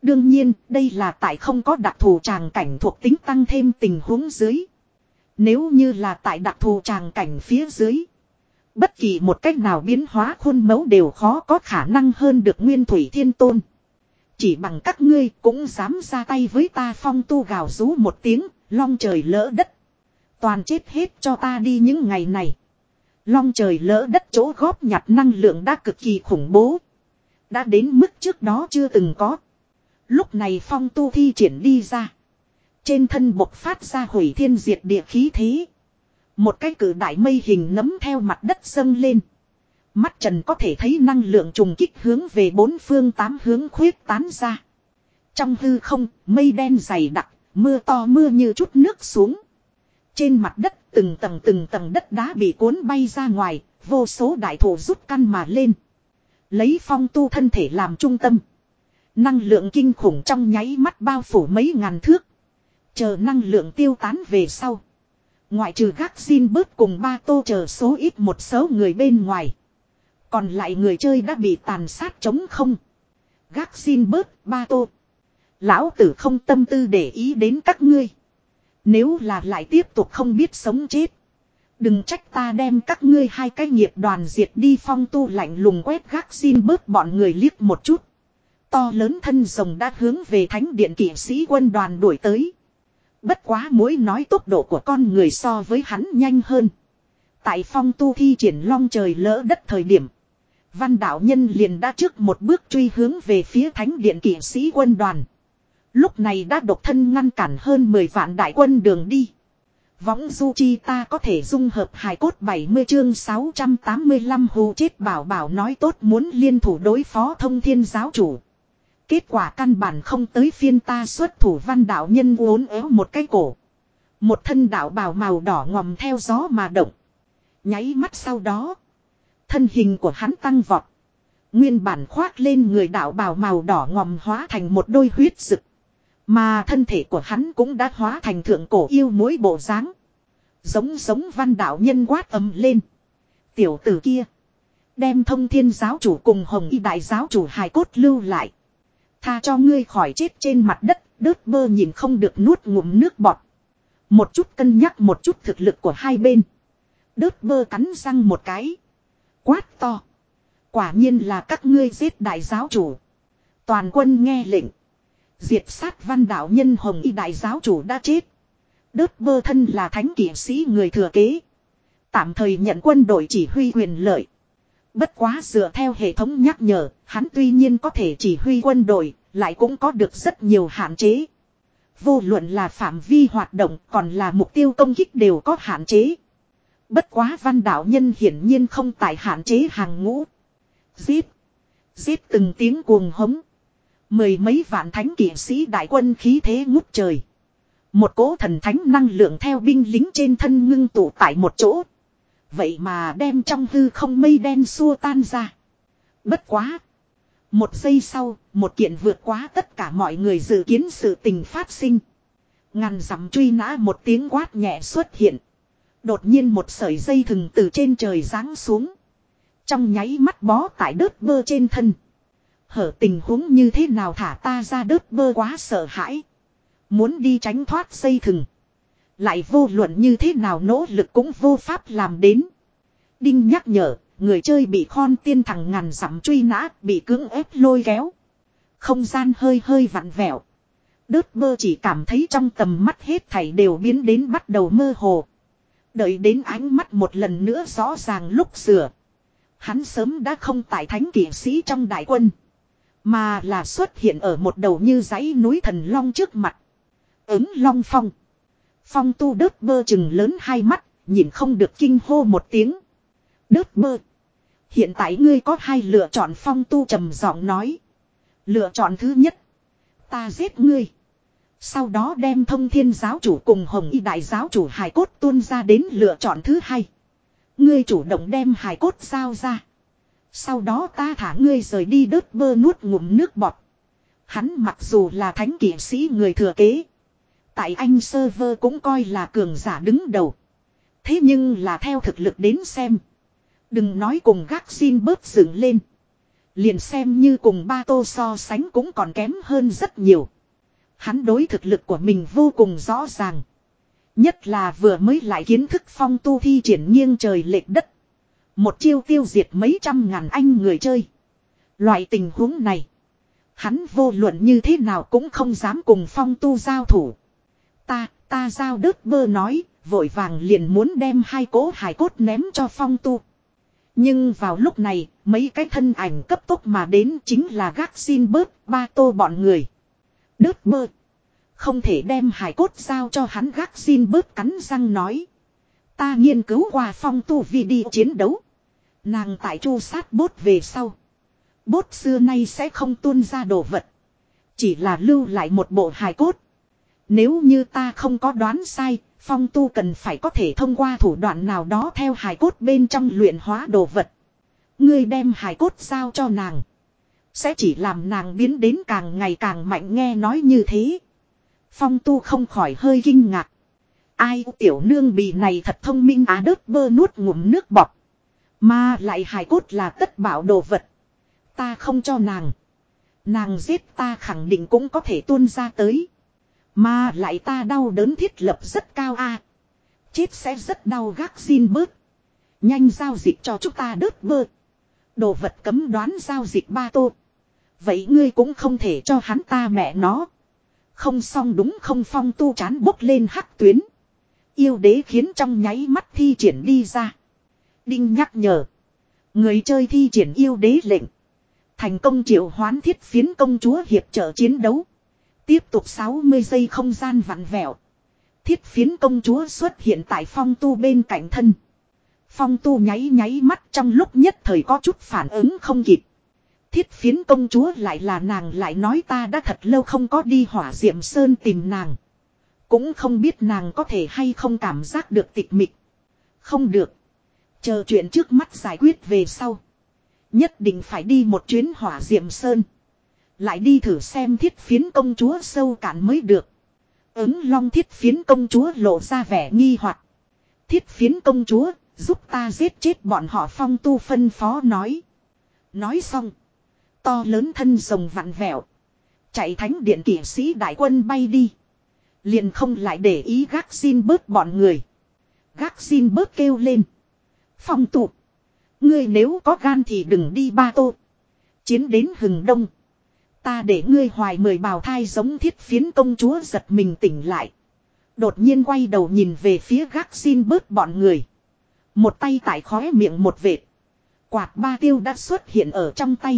Đương nhiên, đây là tại không có đặc thù tràng cảnh thuộc tính tăng thêm tình huống dưới. Nếu như là tại đặc thù tràng cảnh phía dưới, bất kỳ một cách nào biến hóa khuôn mẫu đều khó có khả năng hơn được Nguyên Thủy Thiên Tôn. Chỉ bằng các ngươi cũng dám ra tay với ta. Phong Tu gào rú một tiếng, long trời lỡ đất. Toàn chết hết cho ta đi. Những ngày này, long trời lỡ đất chỗ góp nhặt năng lượng đã cực kỳ khủng bố. Đã đến mức trước đó chưa từng có. Lúc này Phong Tu thi triển đi ra. Trên thân bộc phát ra hủy thiên diệt địa khí thế. Một cái cử đại mây hình nấm theo mặt đất dâng lên. Mắt trần có thể thấy năng lượng trùng kích hướng về bốn phương tám hướng khuyết tán ra. Trong hư không, mây đen dày đặc, mưa to mưa như chút nước xuống. Trên mặt đất, từng tầng từng tầng đất đá bị cuốn bay ra ngoài, vô số đại thụ rút căn mà lên. Lấy Phong Tu thân thể làm trung tâm. Năng lượng kinh khủng trong nháy mắt bao phủ mấy ngàn thước. Chờ năng lượng tiêu tán về sau. Ngoại trừ gác xin bớt cùng ba tô chờ số ít một số người bên ngoài. Còn lại người chơi đã bị tàn sát trống không. Gác xin bớt, ba tô. Lão tử không tâm tư để ý đến các ngươi. Nếu là lại tiếp tục không biết sống chết. Đừng trách ta đem các ngươi hai cái nghiệp đoàn diệt đi. Phong Tu lạnh lùng quét gác xin bớt bọn người liếc một chút. To lớn thân rồng đã hướng về thánh điện kỵ sĩ quân đoàn đuổi tới. Bất quá mỗi nói tốc độ của con người so với hắn nhanh hơn. Tại Phong Tu thi triển long trời lỡ đất thời điểm. Văn đạo nhân liền đã trước một bước truy hướng về phía thánh điện kỵ sĩ quân đoàn. Lúc này đã độc thân ngăn cản hơn mười vạn đại quân đường đi. Võng du chi ta có thể dung hợp hài cốt. Bảy mươi chương sáu trăm tám mươi lăm hù chết bảo bảo nói tốt muốn liên thủ đối phó Thông Thiên giáo chủ. Kết quả căn bản không tới phiên ta xuất thủ. Văn đạo nhân uốn éo một cái cổ. Một thân đạo bào màu đỏ ngòm theo gió mà động. Nháy mắt sau đó, thân hình của hắn tăng vọt. Nguyên bản khoác lên người đạo bào màu đỏ ngòm hóa thành một đôi huyết rực. Mà thân thể của hắn cũng đã hóa thành thượng cổ yêu mối bộ dáng. Giống giống văn đạo nhân quát ầm lên. Tiểu tử kia, đem Thông Thiên giáo chủ cùng Hồng Y đại giáo chủ hài cốt lưu lại. Tha cho ngươi khỏi chết. Trên mặt đất, đớt bơ nhìn không được nuốt ngụm nước bọt. Một chút cân nhắc một chút thực lực của hai bên. Đớt bơ cắn răng một cái. Quát to. Quả nhiên là các ngươi giết đại giáo chủ. Toàn quân nghe lệnh. Diệt sát văn đạo nhân. Hồng Y đại giáo chủ đã chết. Đớt bơ thân là thánh kỵ sĩ người thừa kế. Tạm thời nhận quân đội chỉ huy quyền lợi. Bất quá dựa theo hệ thống nhắc nhở, hắn tuy nhiên có thể chỉ huy quân đội, lại cũng có được rất nhiều hạn chế. Vô luận là phạm vi hoạt động còn là mục tiêu công kích đều có hạn chế. Bất quá văn đạo nhân hiển nhiên không tại hạn chế hàng ngũ. Giết! Giết từng tiếng cuồng hống. Mười mấy vạn thánh kỵ sĩ đại quân khí thế ngút trời. Một cỗ thần thánh năng lượng theo binh lính trên thân ngưng tụ tại một chỗ. Vậy mà đem trong hư không mây đen xua tan ra. Bất quá. Một giây sau, một kiện vượt quá tất cả mọi người dự kiến sự tình phát sinh. Ngàn dặm truy nã một tiếng quát nhẹ xuất hiện. Đột nhiên một sợi dây thừng từ trên trời giáng xuống. Trong nháy mắt bó tại đớt bơ trên thân. Hở tình huống như thế nào thả ta ra. Đớt bơ quá sợ hãi. Muốn đi tránh thoát dây thừng. Lại vô luận như thế nào nỗ lực cũng vô pháp làm đến. Đinh nhắc nhở, người chơi bị khon tiên thằng ngàn dặm truy nã, bị cưỡng ép lôi kéo. Không gian hơi hơi vặn vẹo. Đớt bơ chỉ cảm thấy trong tầm mắt hết thảy đều biến đến bắt đầu mơ hồ. Đợi đến ánh mắt một lần nữa rõ ràng lúc sửa. Hắn sớm đã không tại thánh kỵ sĩ trong đại quân. Mà là xuất hiện ở một đầu như dãy núi thần long trước mặt. Ứng long phong. Phong Tu đớt bơ chừng lớn hai mắt, nhìn không được kinh hô một tiếng. Đớt bơ. Hiện tại ngươi có hai lựa chọn. Phong Tu trầm giọng nói. Lựa chọn thứ nhất. Ta giết ngươi. Sau đó đem Thông Thiên giáo chủ cùng Hồng Y đại giáo chủ hài cốt tuôn ra. Đến lựa chọn thứ hai. Ngươi chủ động đem hài cốt giao ra. Sau đó ta thả ngươi rời đi. Đớt bơ nuốt ngụm nước bọt. Hắn mặc dù là thánh kỵ sĩ người thừa kế. Tại anh server cũng coi là cường giả đứng đầu. Thế nhưng là theo thực lực đến xem. Đừng nói cùng gác xin bớt dựng lên. Liền xem như cùng Ba Tô so sánh cũng còn kém hơn rất nhiều. Hắn đối thực lực của mình vô cùng rõ ràng. Nhất là vừa mới lại kiến thức Phong Tu thi triển nghiêng trời lệch đất. Một chiêu tiêu diệt mấy trăm ngàn anh người chơi. Loại tình huống này. Hắn vô luận như thế nào cũng không dám cùng Phong Tu giao thủ. Ta, ta giao đớt bơ nói, vội vàng liền muốn đem hai cỗ hài cốt ném cho Phong Tu. Nhưng vào lúc này, mấy cái thân ảnh cấp tốc mà đến chính là gác xin bớt Ba Tô bọn người. Đớt bơ. Không thể đem hài cốt giao cho hắn, gác xin bớt cắn răng nói. Ta nghiên cứu qua Phong Tu video chiến đấu. Nàng tại chu sát bốt về sau. Bốt xưa nay sẽ không tuôn ra đồ vật. Chỉ là lưu lại một bộ hài cốt. Nếu như ta không có đoán sai, Phong Tu cần phải có thể thông qua thủ đoạn nào đó theo hài cốt bên trong luyện hóa đồ vật. Ngươi đem hài cốt giao cho nàng. Sẽ chỉ làm nàng biến đến càng ngày càng mạnh, nghe nói như thế. Phong Tu không khỏi hơi kinh ngạc. Ai tiểu nương bì này thật thông minh á, đớt bơ nuốt ngụm nước bọt. Mà lại hài cốt là tất bảo đồ vật. Ta không cho nàng. Nàng giết ta khẳng định cũng có thể tuôn ra tới. Mà lại ta đau đớn thiết lập rất cao a. Chết sẽ rất đau, gác xin bớt. Nhanh giao dịch cho chúng ta, đớt bơ. Đồ vật cấm đoán giao dịch Ba Tô. Vậy ngươi cũng không thể cho hắn, ta mẹ nó. Không xong đúng không? Phong Tu chán bốc lên hắc tuyến. Yêu đế khiến trong nháy mắt thi triển đi ra. Đinh nhắc nhở. Người chơi thi triển yêu đế lệnh. Thành công triệu hoán thiết phiến công chúa hiệp trợ chiến đấu. Tiếp tục sáu mươi giây không gian vặn vẹo. Thiết phiến công chúa xuất hiện tại Phong Tu bên cạnh thân. Phong Tu nháy nháy mắt, trong lúc nhất thời có chút phản ứng không kịp. Thiết phiến công chúa lại là nàng, lại nói ta đã thật lâu không có đi Hỏa Diệm Sơn tìm nàng. Cũng không biết nàng có thể hay không cảm giác được tịch mịch. Không được. Chờ chuyện trước mắt giải quyết về sau. Nhất định phải đi một chuyến Hỏa Diệm Sơn. Lại đi thử xem thiết phiến công chúa sâu cạn mới được. Ứng Long thiết phiến công chúa lộ ra vẻ nghi hoặc. Thiết phiến công chúa, giúp ta giết chết bọn họ, Phong Tu phân phó nói. Nói xong. To lớn thân rồng vặn vẹo. Chạy thánh điện kỵ sĩ đại quân bay đi. Liền không lại để ý gác xin bớt bọn người. Gác xin bớt kêu lên. Phong Tu, ngươi nếu có gan thì đừng đi Ba Tô. Chiến đến hừng đông. Ta để ngươi hoài mười bào thai giống. Thiết phiến công chúa giật mình tỉnh lại. Đột nhiên quay đầu nhìn về phía gác xin bớt bọn người. Một tay tại khóe miệng một vệt. Quạt ba tiêu đã xuất hiện ở trong tay.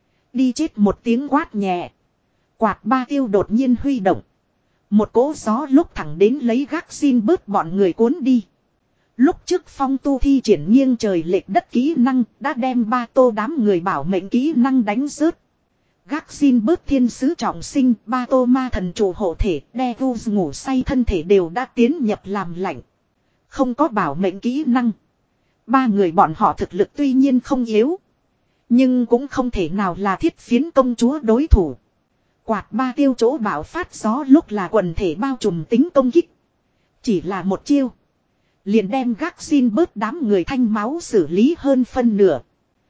Đi chết, một tiếng quát nhẹ. Quạt ba tiêu đột nhiên huy động. Một cỗ gió lúc thẳng đến lấy gác xin bớt bọn người cuốn đi. Lúc trước Phong Tu thi triển nghiêng trời lệch đất kỹ năng đã đem Ba Tô đám người bảo mệnh kỹ năng đánh rớt. Gác xin bớt thiên sứ trọng sinh, Ba Tô ma thần chủ hộ thể, Devus ngủ say thân thể đều đã tiến nhập làm lạnh. Không có bảo mệnh kỹ năng. Ba người bọn họ thực lực tuy nhiên không yếu. Nhưng cũng không thể nào là thiết phiến công chúa đối thủ. Quạt ba tiêu chỗ bảo phát gió lúc là quần thể bao trùm tính công kích. Chỉ là một chiêu. Liền đem gác xin bớt đám người thanh máu xử lý hơn phân nửa.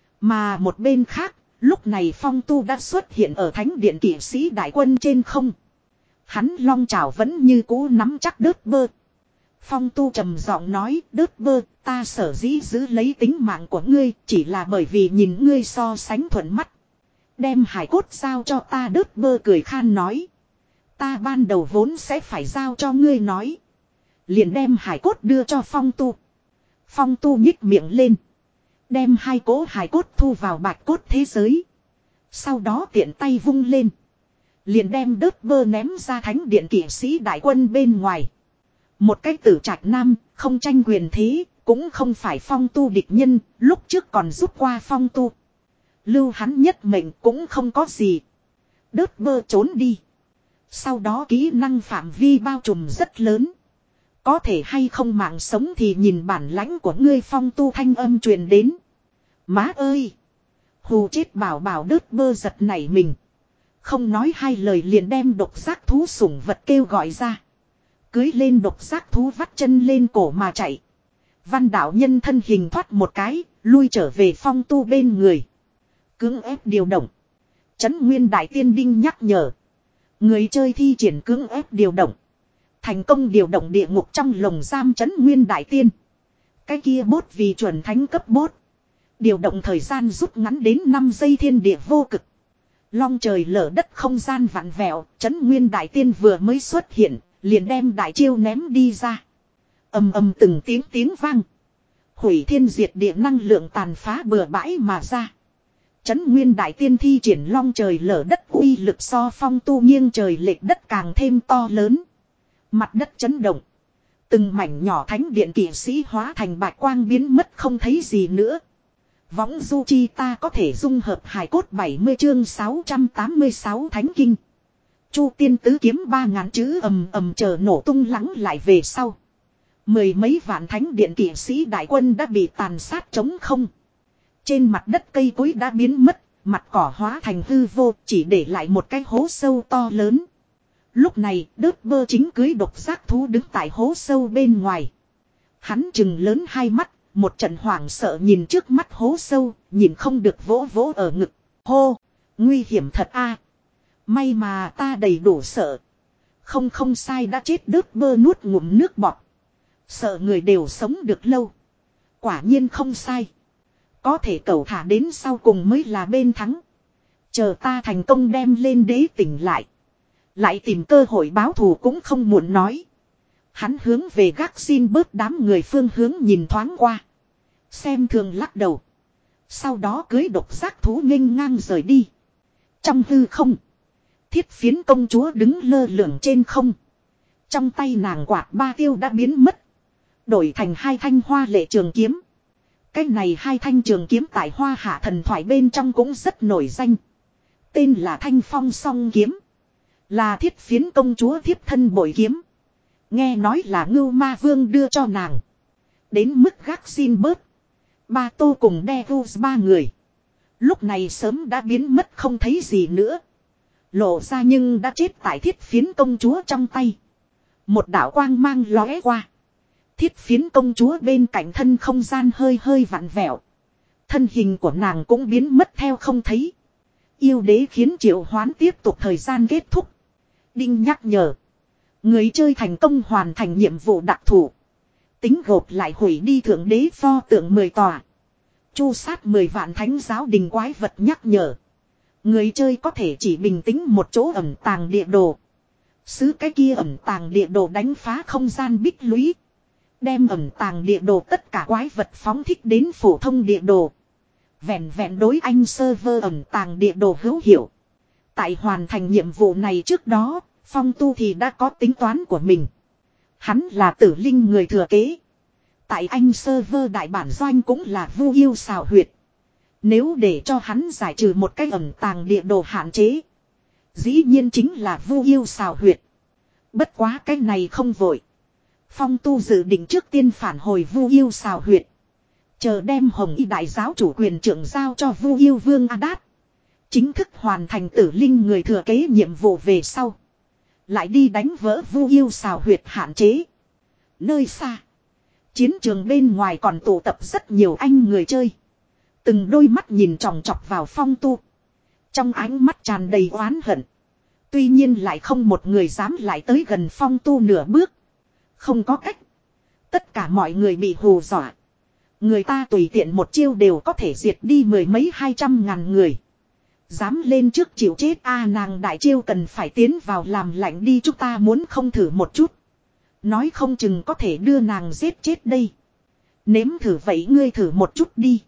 Mà một bên khác, lúc này Phong Tu đã xuất hiện ở thánh điện kỵ sĩ đại quân trên không. Hắn long chảo vẫn như cũ nắm chắc đớt bơ. Phong Tu trầm giọng nói, đớt bơ, ta sở dĩ giữ lấy tính mạng của ngươi chỉ là bởi vì nhìn ngươi so sánh thuận mắt. Đem hải cốt giao cho ta, đớt bơ cười khan nói. Ta ban đầu vốn sẽ phải giao cho ngươi nói. Liền đem hải cốt đưa cho Phong Tu. Phong Tu nhích miệng lên. Đem hai cỗ hải cốt thu vào bạch cốt thế giới. Sau đó tiện tay vung lên. Liền đem đớt bơ ném ra thánh điện kỵ sĩ đại quân bên ngoài. Một cái tử trạch nam, không tranh quyền thế, cũng không phải Phong Tu địch nhân, lúc trước còn giúp qua Phong Tu. Lưu hắn nhất mệnh cũng không có gì. Đớt bơ trốn đi. Sau đó kỹ năng phạm vi bao trùm rất lớn. Có thể hay không mạng sống thì nhìn bản lãnh của ngươi, Phong Tu thanh âm truyền đến. Má ơi! Hù chết bảo bảo, đớt bơ giật nảy mình. Không nói hai lời liền đem độc giác thú sủng vật kêu gọi ra. Cưới lên độc giác thú vắt chân lên cổ mà chạy. Văn đạo nhân thân hình thoát một cái, lui trở về Phong Tu bên người. Cưỡng ép điều động. Trấn Nguyên Đại Tiên Đinh nhắc nhở. Người chơi thi triển cưỡng ép điều động. Thành công điều động địa ngục trong lồng giam Trấn Nguyên Đại Tiên. Cái kia bốt vì chuẩn thánh cấp bốt. Điều động thời gian rút ngắn đến năm giây thiên địa vô cực. Long trời lở đất không gian vặn vẹo. Trấn Nguyên Đại Tiên vừa mới xuất hiện. Liền đem đại chiêu ném đi ra. Ầm ầm từng tiếng tiếng vang. Hủy thiên diệt địa năng lượng tàn phá bừa bãi mà ra. Trấn Nguyên Đại Tiên thi triển long trời lở đất uy lực so phong tu nghiêng trời lệch đất càng thêm to lớn. Mặt đất chấn động. Từng mảnh nhỏ thánh điện kỵ sĩ hóa thành bạch quang biến mất không thấy gì nữa. Võng du chi ta có thể dung hợp hài cốt bảy mươi chương sáu trăm tám mươi sáu thánh kinh. Chu tiên tứ kiếm ba ngàn chữ ầm ầm chờ nổ tung lắng lại về sau. Mười mấy vạn thánh điện kỵ sĩ đại quân đã bị tàn sát trống không. Trên mặt đất cây cối đã biến mất, mặt cỏ hóa thành hư vô, chỉ để lại một cái hố sâu to lớn. Lúc này, đớt bơ chính cưới độc giác thú đứng tại hố sâu bên ngoài. Hắn chừng lớn hai mắt, một trận hoảng sợ nhìn trước mắt hố sâu, nhìn không được vỗ vỗ ở ngực. Hô, nguy hiểm thật a. May mà ta đầy đủ sợ. Không không sai đã chết đớt bơ nuốt ngụm nước bọt. Sợ người đều sống được lâu. Quả nhiên không sai. Có thể cầu thả đến sau cùng mới là bên thắng. Chờ ta thành công đem lên đế tỉnh lại. Lại tìm cơ hội báo thù cũng không muộn nói. Hắn hướng về gác xin bớt đám người phương hướng nhìn thoáng qua. Xem thường lắc đầu. Sau đó cưới độc giác thú nghênh ngang rời đi. Trong hư không. Thiết phiến công chúa đứng lơ lửng trên không. Trong tay nàng quạt ba tiêu đã biến mất. Đổi thành hai thanh hoa lệ trường kiếm. Cái này hai thanh trường kiếm tại hoa hạ thần thoại bên trong cũng rất nổi danh. Tên là Thanh Phong Song Kiếm. Là thiết phiến công chúa thiếp thân bội kiếm. Nghe nói là Ngưu Ma Vương đưa cho nàng. Đến mức gác xin bớt. Ba Tô cùng Devus ba người. Lúc này sớm đã biến mất không thấy gì nữa. Lộ ra nhưng đã chết tại thiết phiến công chúa trong tay. Một đạo quang mang lóe qua. Thiết phiến công chúa bên cạnh thân không gian hơi hơi vặn vẹo. Thân hình của nàng cũng biến mất theo không thấy. Yêu đế khiến triệu hoán tiếp tục thời gian kết thúc. Đinh nhắc nhở. Người chơi thành công hoàn thành nhiệm vụ đặc thù. Tính gộp lại hủy đi thượng đế pho tượng mười tòa. Chu sát mười vạn thánh giáo đình quái vật nhắc nhở. Người chơi có thể chỉ bình tĩnh một chỗ ẩn tàng địa đồ. Xứ cái kia ẩn tàng địa đồ đánh phá không gian bích lũy. Đem ẩn tàng địa đồ tất cả quái vật phóng thích đến phổ thông địa đồ. Vẹn vẹn đối anh server ẩn tàng địa đồ hữu hiệu. Tại hoàn thành nhiệm vụ này trước đó, Phong Tu thì đã có tính toán của mình. Hắn là tử linh người thừa kế. Tại anh server đại bản doanh cũng là vu yêu xào huyệt. Nếu để cho hắn giải trừ một cái ẩn tàng địa đồ hạn chế. Dĩ nhiên chính là vu yêu xào huyệt. Bất quá cái này không vội. Phong Tu dự định trước tiên phản hồi vu yêu xào huyệt. Chờ đem hồng y đại giáo chủ quyền trưởng giao cho vu yêu vương A-đát. Chính thức hoàn thành tử linh người thừa kế nhiệm vụ về sau. Lại đi đánh vỡ vu yêu xào huyệt hạn chế. Nơi xa. Chiến trường bên ngoài còn tụ tập rất nhiều anh người chơi. Từng đôi mắt nhìn chòng chọc vào Phong Tu. Trong ánh mắt tràn đầy oán hận. Tuy nhiên lại không một người dám lại tới gần Phong Tu nửa bước. Không có cách. Tất cả mọi người bị hù dọa. Người ta tùy tiện một chiêu đều có thể diệt đi mười mấy hai trăm ngàn người. Dám lên trước chịu chết a à, nàng đại chiêu cần phải tiến vào làm lạnh đi, chúng ta muốn không thử một chút. Nói không chừng có thể đưa nàng giết chết đây. Nếm thử vậy ngươi thử một chút đi.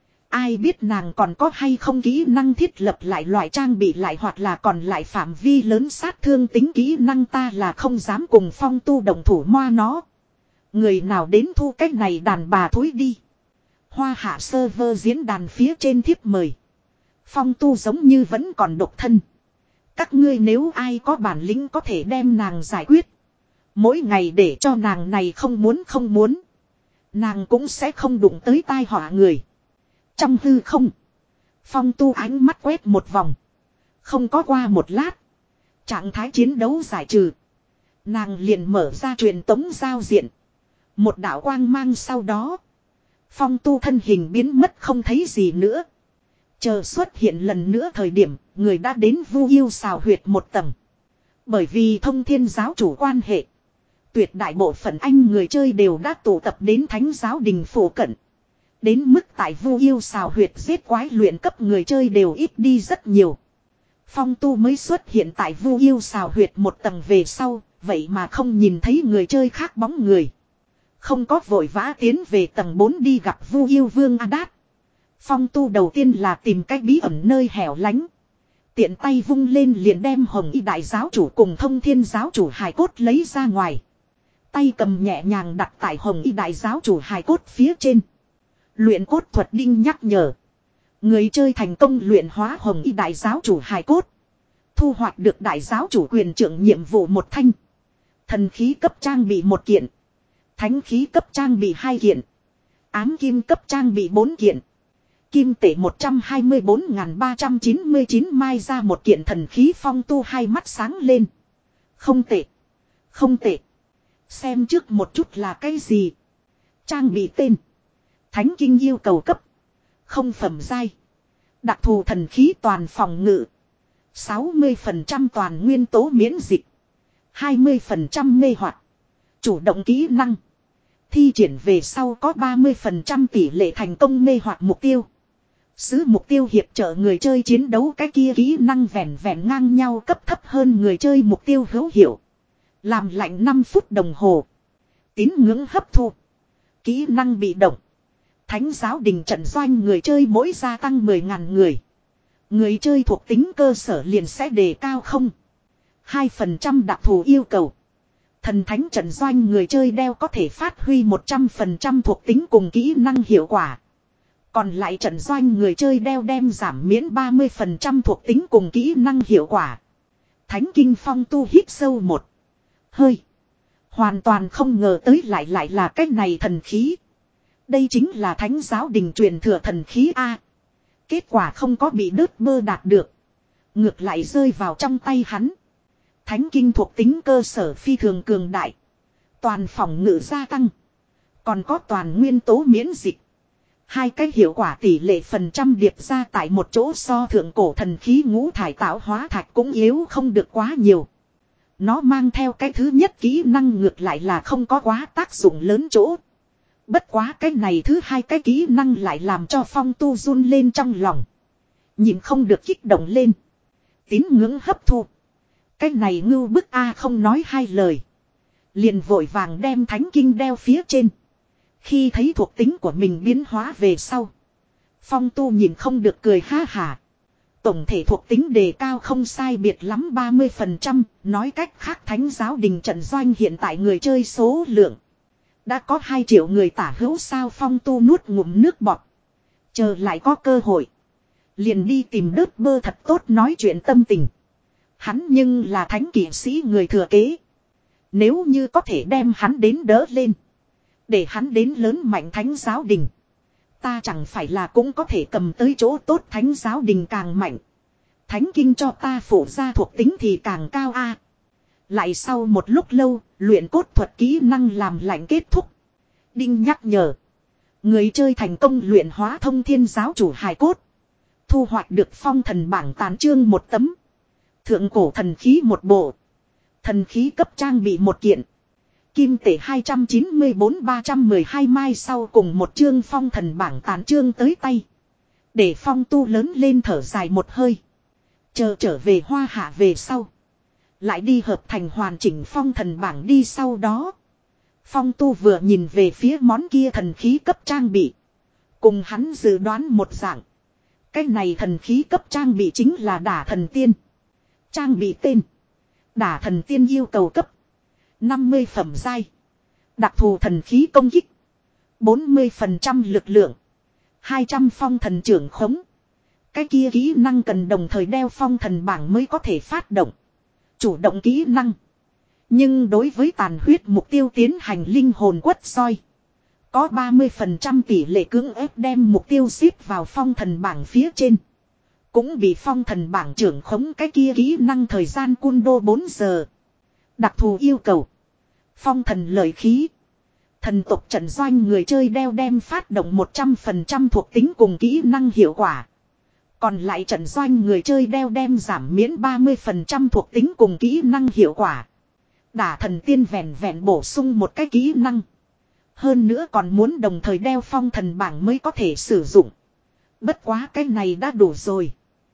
Ai biết nàng còn có hay không kỹ năng thiết lập lại loại trang bị lại hoặc là còn lại phạm vi lớn sát thương tính kỹ năng, ta là không dám cùng Phong Tu đồng thủ moa nó. Người nào đến thu cách này đàn bà thối đi. Hoa hạ server diễn đàn phía trên thiếp mời. Phong Tu giống như vẫn còn độc thân. Các ngươi nếu ai có bản lĩnh có thể đem nàng giải quyết. Mỗi ngày để cho nàng này không muốn không muốn. Nàng cũng sẽ không đụng tới tai họa người. Trong hư không. Phong Tu ánh mắt quét một vòng. Không có qua một lát. Trạng thái chiến đấu giải trừ. Nàng liền mở ra truyền tống giao diện. Một đạo quang mang sau đó. Phong Tu thân hình biến mất không thấy gì nữa. Chờ xuất hiện lần nữa thời điểm, người đã đến Vu Yêu xào huyệt một tầng. Bởi vì thông thiên giáo chủ quan hệ, tuyệt đại bộ phận anh người chơi đều đã tụ tập đến thánh giáo đình phủ cận. Đến mức tại Vu Yêu xào huyệt giết quái luyện cấp người chơi đều ít đi rất nhiều. Phong Tu mới xuất hiện tại Vu Yêu xào huyệt một tầng về sau, vậy mà không nhìn thấy người chơi khác bóng người. Không có vội vã tiến về tầng bốn đi gặp Vu Yêu Vương Adat. Phong Tu đầu tiên là tìm cách bí ẩn nơi hẻo lánh. Tiện tay vung lên liền đem Hồng Y đại giáo chủ cùng Thông Thiên giáo chủ hài cốt lấy ra ngoài. Tay cầm nhẹ nhàng đặt tại Hồng Y đại giáo chủ hài cốt phía trên. Luyện cốt thuật đinh nhắc nhở. Người chơi thành công luyện hóa Hồng Y đại giáo chủ hài cốt. Thu hoạch được đại giáo chủ quyền trưởng nhiệm vụ một thanh. Thần khí cấp trang bị một kiện. Thánh khí cấp trang bị hai kiện. Ám kim cấp trang bị bốn kiện. Kim tệ một trăm hai mươi bốn nghìn ba trăm chín mươi chín mai ra một kiện thần khí. Phong Tu hai mắt sáng lên. Không tệ. Không tệ. Xem trước một chút là cái gì. Trang bị tên. Thánh kinh yêu cầu cấp. Không phẩm giai. Đặc thù thần khí toàn phòng ngự. sáu mươi phần trăm toàn nguyên tố miễn dịch. hai mươi phần trăm mê hoặc. Chủ động kỹ năng. Thi triển về sau có ba mươi phần trăm tỷ lệ thành công mê hoặc mục tiêu. Sứ mục tiêu hiệp trợ người chơi chiến đấu cái kia kỹ năng vẹn vẹn ngang nhau cấp thấp hơn người chơi mục tiêu hữu hiệu. Làm lạnh năm phút đồng hồ. Tín ngưỡng hấp thu. Kỹ năng bị động. Thánh giáo đình trận doanh người chơi mỗi gia tăng mười nghìn người. Người chơi thuộc tính cơ sở liền sẽ đề cao không. hai phần trăm đặc thù yêu cầu. Thần thánh trận doanh người chơi đeo có thể phát huy một trăm phần trăm thuộc tính cùng kỹ năng hiệu quả. Còn lại trận doanh người chơi đeo đem giảm miễn ba mươi phần trăm thuộc tính cùng kỹ năng hiệu quả. Thánh kinh Phong Tu hít sâu một hơi. Hoàn toàn không ngờ tới lại lại là cách này thần khí. Đây chính là thánh giáo đình truyền thừa thần khí A. Kết quả không có bị đứt bơ đạt được. Ngược lại rơi vào trong tay hắn. Thánh kinh thuộc tính cơ sở phi thường cường đại. Toàn phòng ngự gia tăng. Còn có toàn nguyên tố miễn dịch. Hai cái hiệu quả tỷ lệ phần trăm điệp ra tại một chỗ so thượng cổ thần khí ngũ thải tạo hóa thạch cũng yếu không được quá nhiều. Nó mang theo cái thứ nhất kỹ năng ngược lại là không có quá tác dụng lớn chỗ. Bất quá cái này thứ hai cái kỹ năng lại làm cho Phong Tu run lên trong lòng. Nhìn không được kích động lên. Tín ngưỡng hấp thu. Cái này ngưu bức A không nói hai lời. Liền vội vàng đem thánh kinh đeo phía trên. Khi thấy thuộc tính của mình biến hóa về sau. Phong Tu nhìn không được cười ha hả. Tổng thể thuộc tính đề cao không sai biệt lắm ba mươi phần trăm. Nói cách khác thánh giáo đình trận doanh hiện tại người chơi số lượng. Đã có hai triệu người tả hữu sao. Phong Tu nuốt ngụm nước bọt. Chờ lại có cơ hội. Liền đi tìm đớt bơ thật tốt nói chuyện tâm tình. Hắn nhưng là thánh kỵ sĩ người thừa kế. Nếu như có thể đem hắn đến đỡ lên. Để hắn đến lớn mạnh thánh giáo đình. Ta chẳng phải là cũng có thể cầm tới chỗ tốt thánh giáo đình càng mạnh. Thánh kinh cho ta phụ ra thuộc tính thì càng cao a. Lại sau một lúc lâu, luyện cốt thuật kỹ năng làm lạnh kết thúc. Đinh nhắc nhở. Người chơi thành công luyện hóa thông thiên giáo chủ hài cốt. Thu hoạch được phong thần bảng tàn chương một tấm. Thượng cổ thần khí một bộ. Thần khí cấp trang bị một kiện. Kim tể hai trăm chín mươi bốn ba trăm mười hai mai sau cùng một chương phong thần bảng tàn chương tới tay. Để Phong Tu lớn lên thở dài một hơi. Chờ trở về Hoa Hạ về sau. Lại đi hợp thành hoàn chỉnh phong thần bảng đi sau đó. Phong Tu vừa nhìn về phía món kia thần khí cấp trang bị. Cùng hắn dự đoán một dạng. Cái này thần khí cấp trang bị chính là đả thần tiên. Trang bị tên. Đả thần tiên yêu cầu cấp. năm mươi phẩm giai. Đặc thù thần khí công kích. bốn mươi phần trăm lực lượng. hai trăm phong thần trưởng khống. Cái kia kỹ năng cần đồng thời đeo phong thần bảng mới có thể phát động. Chủ động kỹ năng. Nhưng đối với tàn huyết mục tiêu tiến hành linh hồn quất soi. Có ba mươi phần trăm tỷ lệ cưỡng ép đem mục tiêu xếp vào phong thần bảng phía trên. Cũng bị phong thần bảng trưởng khống cái kia kỹ năng thời gian cun đô bốn giờ. Đặc thù yêu cầu. Phong thần lợi khí. Thần tộc trận doanh người chơi đeo đem phát động một trăm phần trăm thuộc tính cùng kỹ năng hiệu quả. Còn lại trận doanh người chơi đeo đem giảm miễn ba mươi phần trăm thuộc tính cùng kỹ năng hiệu quả. Đả thần tiên vẹn vẹn bổ sung một cái kỹ năng. Hơn nữa còn muốn đồng thời đeo phong thần bảng mới có thể sử dụng. Bất quá cái này đã đủ rồi.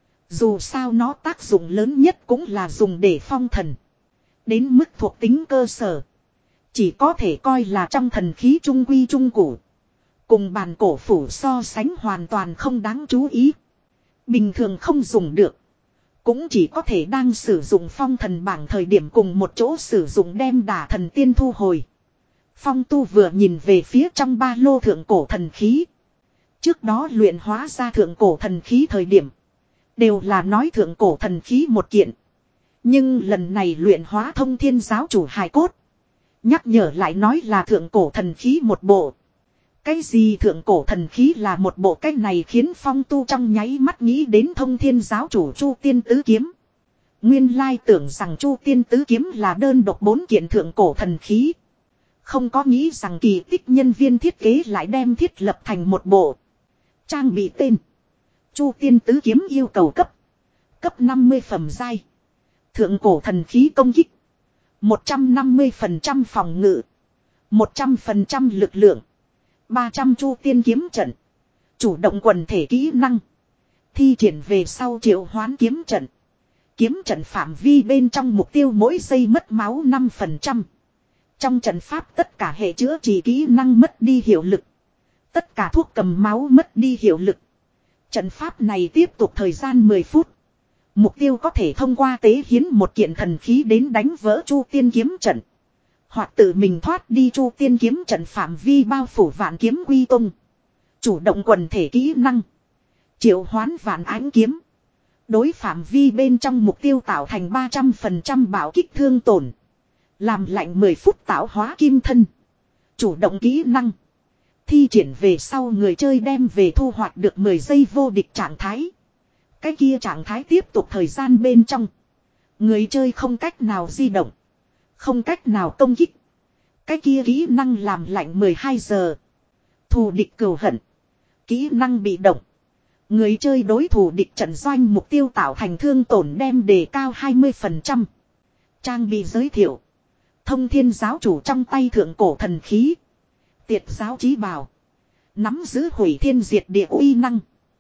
Dù sao nó tác dụng lớn nhất cũng là dùng để phong thần. Đến mức thuộc tính cơ sở. Chỉ có thể coi là trong thần khí trung quy trung cụ. Cùng bàn cổ phủ so sánh hoàn toàn không đáng chú ý. Bình thường không dùng được. Cũng chỉ có thể đang sử dụng phong thần bảng thời điểm cùng một chỗ sử dụng đem đả thần tiên thu hồi. Phong tu vừa nhìn về phía trong ba lô thượng cổ thần khí. Trước đó luyện hóa ra thượng cổ thần khí thời điểm. Đều là nói thượng cổ thần khí một kiện. Nhưng lần này luyện hóa thông thiên giáo chủ hài cốt. Nhắc nhở lại nói là thượng cổ thần khí một bộ. Cái gì thượng cổ thần khí là một bộ cách này khiến phong tu trong nháy mắt nghĩ đến thông thiên giáo chủ Chu Tiên Tứ Kiếm. Nguyên lai tưởng rằng Chu Tiên Tứ Kiếm là đơn độc bốn kiện thượng cổ thần khí. Không có nghĩ rằng kỳ tích nhân viên thiết kế lại đem thiết lập thành một bộ. Trang bị tên. Chu Tiên Tứ Kiếm yêu cầu cấp. Cấp năm mươi phẩm giai. Thượng cổ thần khí công kích. một trăm năm mươi phần trăm phòng ngự. một trăm phần trăm lực lượng. ba trăm Chu Tiên kiếm trận. Chủ động quần thể kỹ năng. Thi triển về sau triệu hoán kiếm trận. Kiếm trận phạm vi bên trong mục tiêu mỗi giây mất máu năm phần trăm. Trong trận pháp tất cả hệ chữa trị kỹ năng mất đi hiệu lực. Tất cả thuốc cầm máu mất đi hiệu lực. Trận pháp này tiếp tục thời gian mười phút. Mục tiêu có thể thông qua tế hiến một kiện thần khí đến đánh vỡ Chu Tiên kiếm trận. Hoặc tự mình thoát đi Chu Tiên kiếm trận phạm vi bao phủ vạn kiếm quy tung. Chủ động quần thể kỹ năng. Triệu hoán vạn ánh kiếm. Đối phạm vi bên trong mục tiêu tạo thành ba trăm phần trăm bảo kích thương tổn. Làm lạnh mười phút tạo hóa kim thân. Chủ động kỹ năng. Thi triển về sau người chơi đem về thu hoạch được mười giây vô địch trạng thái. Cái kia trạng thái tiếp tục thời gian bên trong. Người chơi không cách nào di động. Không cách nào công kích. Cái kia kỹ năng làm lạnh mười hai giờ. Thù địch cừu hận. Kỹ năng bị động. Người chơi đối thủ địch trận doanh mục tiêu tạo thành thương tổn đem đề cao hai mươi phần trăm. Trang bị giới thiệu. Thông thiên giáo chủ trong tay thượng cổ thần khí. Tiệt giáo chí bào. Nắm giữ hủy thiên diệt địa uy năng.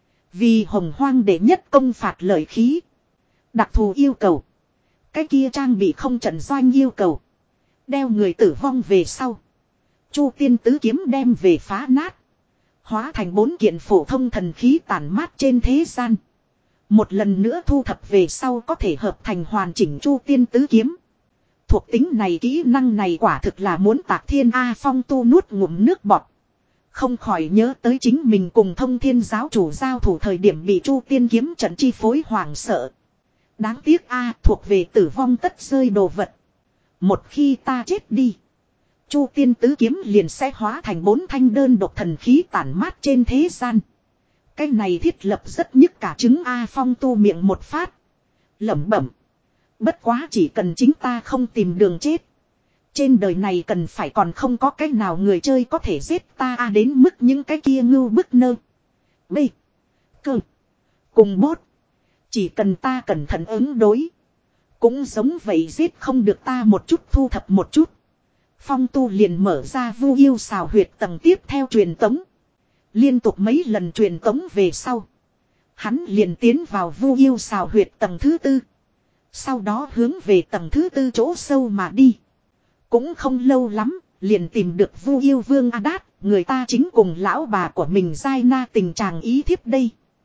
Vì hồng hoang đệ nhất công phạt lợi khí. Đặc thù yêu cầu. Cái kia trang bị không trận doanh yêu cầu. Đeo người tử vong về sau. Chu Tiên Tứ Kiếm đem về phá nát. Hóa thành bốn kiện phổ thông thần khí tản mát trên thế gian. Một lần nữa thu thập về sau có thể hợp thành hoàn chỉnh Chu Tiên Tứ Kiếm. Thuộc tính này kỹ năng này quả thực là muốn tạc thiên A Phong tu nuốt ngụm nước bọt. Không khỏi nhớ tới chính mình cùng thông thiên giáo chủ giao thủ thời điểm bị Chu Tiên kiếm trận chi phối hoảng sợ. Đáng tiếc A thuộc về tử vong tất rơi đồ vật. Một khi ta chết đi. Chu Tiên Tứ Kiếm liền sẽ hóa thành bốn thanh đơn độc thần khí tản mát trên thế gian. Cái này thiết lập rất nhức cả trứng A Phong tu miệng một phát. Lẩm bẩm. Bất quá chỉ cần chính ta không tìm đường chết. Trên đời này cần phải còn không có cái nào người chơi có thể giết ta A đến mức những cái kia ngưu bức nơ. B. Cơ. Cùng bốt. Chỉ cần ta cẩn thận ứng đối. Cũng giống vậy giết không được ta một chút thu thập một chút. Phong tu liền mở ra Vu Yêu xào huyệt tầng tiếp theo truyền tống. Liên tục mấy lần truyền tống về sau. Hắn liền tiến vào Vu Yêu xào huyệt tầng thứ tư. Sau đó hướng về tầng thứ tư chỗ sâu mà đi. Cũng không lâu lắm, liền tìm được Vu Yêu Vương A-đát, người ta chính cùng lão bà của mình giai na tình trạng ý thiếp đây.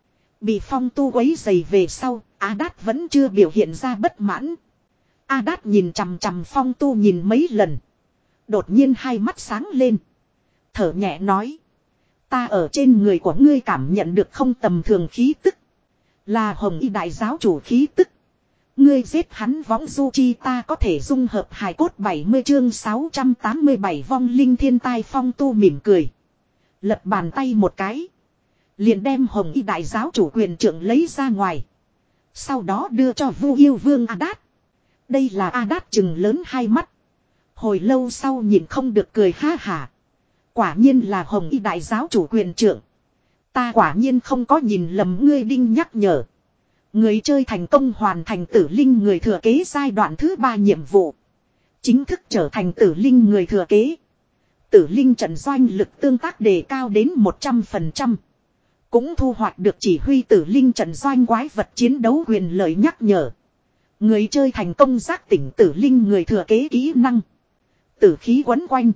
Bị Phong tu quấy dày về sau, A-đát vẫn chưa biểu hiện ra bất mãn. A-đát nhìn chằm chằm Phong tu nhìn mấy lần. Đột nhiên hai mắt sáng lên. Thở nhẹ nói. Ta ở trên người của ngươi cảm nhận được không tầm thường khí tức. Là Hồng Y đại giáo chủ khí tức. Ngươi giết hắn võng du chi ta có thể dung hợp hài cốt bảy mươi chương sáu trăm tám mươi bảy vong linh thiên tai. Phong tu mỉm cười. Lật bàn tay một cái. Liền đem Hồng Y đại giáo chủ quyền trưởng lấy ra ngoài. Sau đó đưa cho Vu Yêu Vương A-đát. Đây là A-đát chừng lớn hai mắt. Hồi lâu sau nhìn không được cười ha hả. Quả nhiên là Hồng Y đại giáo chủ quyền trưởng. Ta quả nhiên không có nhìn lầm ngươi đinh nhắc nhở. Người chơi thành công hoàn thành tử linh người thừa kế giai đoạn thứ ba nhiệm vụ. Chính thức trở thành tử linh người thừa kế. Tử linh trận doanh lực tương tác đề cao đến một trăm phần trăm. Cũng thu hoạch được chỉ huy tử linh trận doanh quái vật chiến đấu quyền lợi nhắc nhở. Người chơi thành công giác tỉnh tử linh người thừa kế kỹ năng. Tử khí quấn quanh.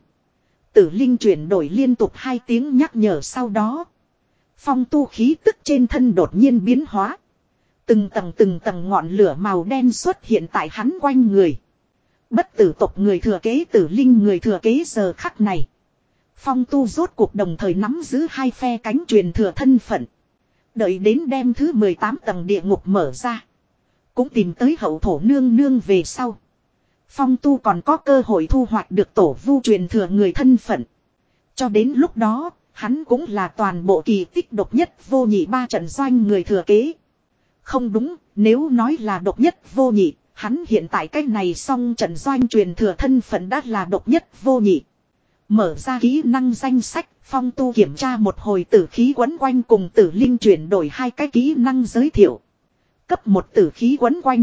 Tử linh chuyển đổi liên tục hai tiếng nhắc nhở sau đó. Phong tu khí tức trên thân đột nhiên biến hóa. Từng tầng từng tầng ngọn lửa màu đen xuất hiện tại hắn quanh người. Bất tử tộc người thừa kế tử linh người thừa kế giờ khắc này. Phong tu rốt cuộc đồng thời nắm giữ hai phe cánh truyền thừa thân phận. Đợi đến đem thứ mười tám tầng địa ngục mở ra. Cũng tìm tới hậu thổ nương nương về sau. Phong tu còn có cơ hội thu hoạch được tổ vu truyền thừa người thân phận. Cho đến lúc đó, hắn cũng là toàn bộ kỳ tích độc nhất vô nhị ba trận doanh người thừa kế. Không đúng, nếu nói là độc nhất vô nhị, hắn hiện tại cách này xong trận doanh truyền thừa thân phận đã là độc nhất vô nhị. Mở ra kỹ năng danh sách, Phong tu kiểm tra một hồi tử khí quấn quanh cùng tử linh chuyển đổi hai cái kỹ năng giới thiệu. Cấp một tử khí quấn quanh.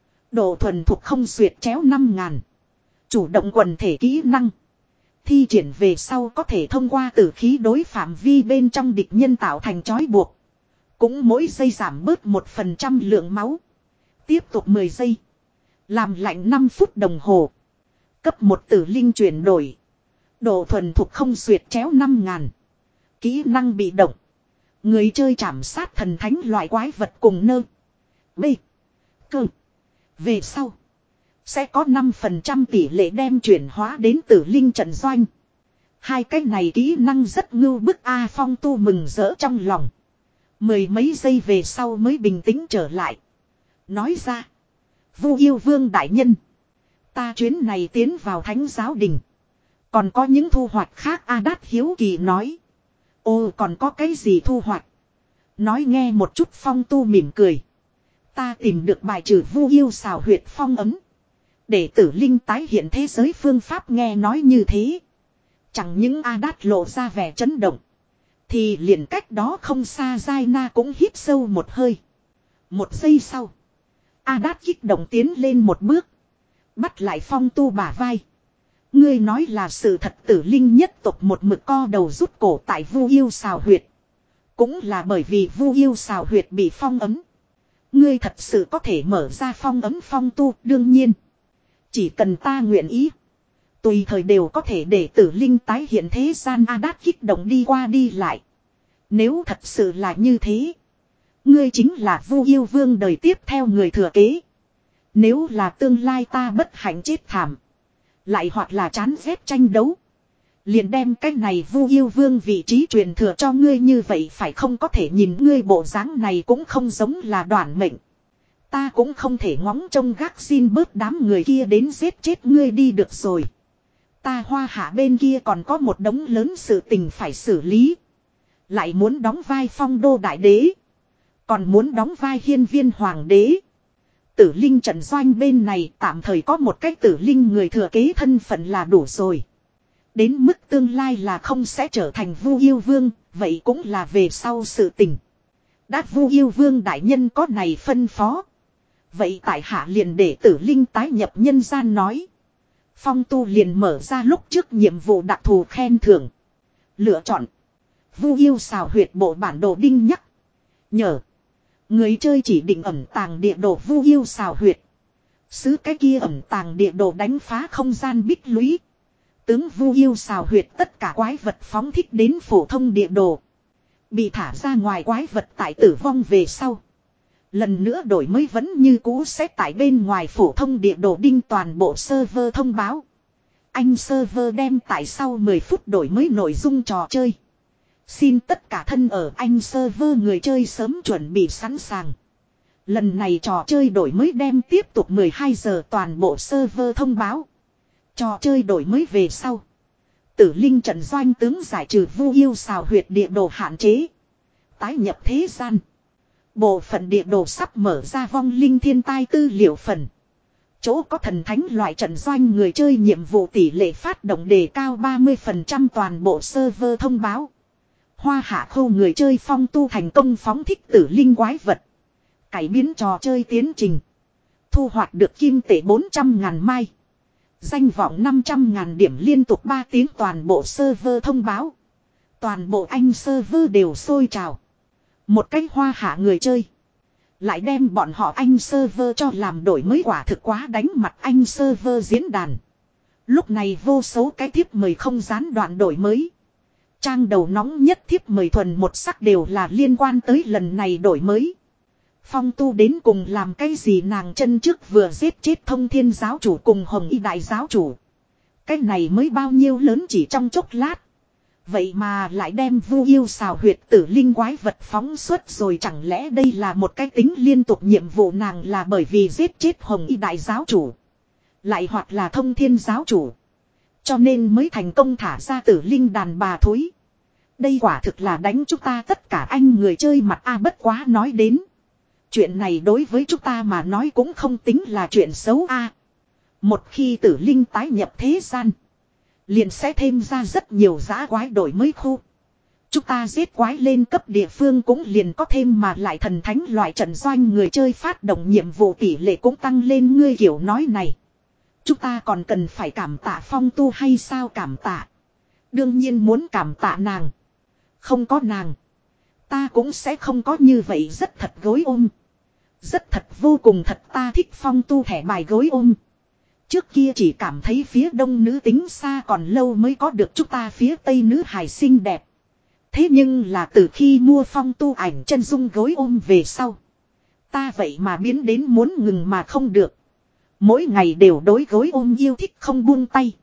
Độ thuần thuộc không xuyệt chéo năm ngàn. Chủ động quần thể kỹ năng. Thi triển về sau có thể thông qua tử khí đối phạm vi bên trong địch nhân tạo thành trói buộc. Cũng mỗi giây giảm bớt một phần trăm lượng máu. Tiếp tục mười giây. Làm lạnh năm phút đồng hồ. Cấp một tử linh chuyển đổi. Độ thuần thuộc không xuyệt chéo năm ngàn. Kỹ năng bị động. Người chơi chảm sát thần thánh loại quái vật cùng nơ. B. Cơ. Về sau. Sẽ có năm phần trăm tỷ lệ đem chuyển hóa đến tử linh trận doanh. Hai cái này kỹ năng rất ngưu bức A Phong tu mừng rỡ trong lòng. Mười mấy giây về sau mới bình tĩnh trở lại. Nói ra. Vu yêu vương đại nhân. Ta chuyến này tiến vào thánh giáo đình. Còn có những thu hoạch khác A Đát hiếu kỳ nói. Ô còn có cái gì thu hoạch. Nói nghe một chút Phong tu mỉm cười. Ta tìm được bài trừ vu yêu xào huyệt phong ấm. Để tử linh tái hiện thế giới phương pháp nghe nói như thế. Chẳng những A Đát lộ ra vẻ chấn động. Thì liền cách đó không xa Giai Na cũng hít sâu một hơi. Một giây sau. A Đát kích động tiến lên một bước. Bắt lại Phong tu bả vai. Ngươi nói là sự thật tử linh nhất tộc một mực co đầu rút cổ tại vu yêu xào huyệt. Cũng là bởi vì vu yêu xào huyệt bị phong ấm. Ngươi thật sự có thể mở ra phong ấm Phong tu đương nhiên. Chỉ cần ta nguyện ý. Tùy thời đều có thể để tử linh tái hiện thế gian A Đát kích động đi qua đi lại. Nếu thật sự là như thế. Ngươi chính là vu yêu vương đời tiếp theo người thừa kế. Nếu là tương lai ta bất hạnh chết thảm. Lại hoặc là chán ghét tranh đấu. Liền đem cái này vu yêu vương vị trí truyền thừa cho ngươi như vậy phải không có thể nhìn ngươi bộ dáng này cũng không giống là đoản mệnh. Ta cũng không thể ngóng trông gác xin bớt đám người kia đến giết chết ngươi đi được rồi. Ta Hoa Hạ bên kia còn có một đống lớn sự tình phải xử lý. Lại muốn đóng vai Phong đô đại đế. Còn muốn đóng vai hiên viên hoàng đế. Tử linh trận doanh bên này tạm thời có một cách tử linh người thừa kế thân phận là đủ rồi. Đến mức tương lai là không sẽ trở thành vu yêu vương, vậy cũng là về sau sự tình. Đã vu yêu vương đại nhân có này phân phó. Vậy tại hạ liền để tử linh tái nhập nhân gian nói. Phong tu liền mở ra lúc trước nhiệm vụ đặc thù khen thưởng. Lựa chọn. Vu yêu xào huyệt bộ bản đồ đinh nhắc. Nhờ. Người chơi chỉ định ẩn tàng địa đồ vu yêu xào huyệt. Xứ cái kia ẩn tàng địa đồ đánh phá không gian bích lũy. Tướng vu yêu xào huyệt tất cả quái vật phóng thích đến phổ thông địa đồ. Bị thả ra ngoài quái vật tại tử vong về sau. Lần nữa đổi mới vẫn như cũ sẽ tại bên ngoài phổ thông địa đồ đinh toàn bộ server thông báo. Anh server đem tại sau mười phút đổi mới nội dung trò chơi. Xin tất cả thân ở anh server người chơi sớm chuẩn bị sẵn sàng. Lần này trò chơi đổi mới đem tiếp tục mười hai giờ toàn bộ server thông báo. Trò chơi đổi mới về sau. Tử linh trận doanh tướng giải trừ vu yêu xào huyệt địa đồ hạn chế. Tái nhập thế gian. Bộ phận địa đồ sắp mở ra vong linh thiên tai tư liệu phần. Chỗ có thần thánh loại trận doanh người chơi nhiệm vụ tỷ lệ phát động đề cao ba mươi phần trăm toàn bộ server thông báo. Hoa hạ khâu người chơi phong tu thành công phóng thích tử linh quái vật. Cải biến trò chơi tiến trình. Thu hoạch được kim tệ bốn trăm ngàn mai. Danh vọng năm trăm ngàn điểm liên tục ba tiếng toàn bộ server thông báo. Toàn bộ anh server đều sôi trào. Một cách hoa hạ người chơi. Lại đem bọn họ anh server cho làm đổi mới quả thực quá đánh mặt anh server diễn đàn. Lúc này vô số cái thiếp mời không gián đoạn đổi mới. Trang đầu nóng nhất thiếp mời thuần một sắc đều là liên quan tới lần này đổi mới. Phong tu đến cùng làm cái gì nàng chân trước vừa giết chết thông thiên giáo chủ cùng hồng y đại giáo chủ. Cái này mới bao nhiêu lớn chỉ trong chốc lát. Vậy mà lại đem vu yêu xào huyệt tử linh quái vật phóng xuất rồi, chẳng lẽ đây là một cái tính liên tục nhiệm vụ nàng là bởi vì giết chết hồng y đại giáo chủ. Lại hoặc là thông thiên giáo chủ. Cho nên mới thành công thả ra tử linh đàn bà thối. Đây quả thực là đánh chúng ta tất cả anh người chơi mặt a bất quá nói đến. Chuyện này đối với chúng ta mà nói cũng không tính là chuyện xấu a. Một khi tử linh tái nhập thế gian. Liền sẽ thêm ra rất nhiều giã quái đổi mới khu. Chúng ta giết quái lên cấp địa phương cũng liền có thêm mà lại thần thánh loại trận doanh người chơi phát động nhiệm vụ tỷ lệ cũng tăng lên ngươi kiểu nói này. Chúng ta còn cần phải cảm tạ phong tu hay sao cảm tạ. Đương nhiên muốn cảm tạ nàng. Không có nàng. Ta cũng sẽ không có như vậy rất thật gối ôm. Rất thật vô cùng thật ta thích phong tu thẻ bài gối ôm. Trước kia chỉ cảm thấy phía đông nữ tính xa còn lâu mới có được chúng ta phía tây nữ hài xinh đẹp. Thế nhưng là từ khi mua phong tu ảnh chân dung gối ôm về sau. Ta vậy mà biến đến muốn ngừng mà không được. Mỗi ngày đều đối gối ôm yêu thích không buông tay.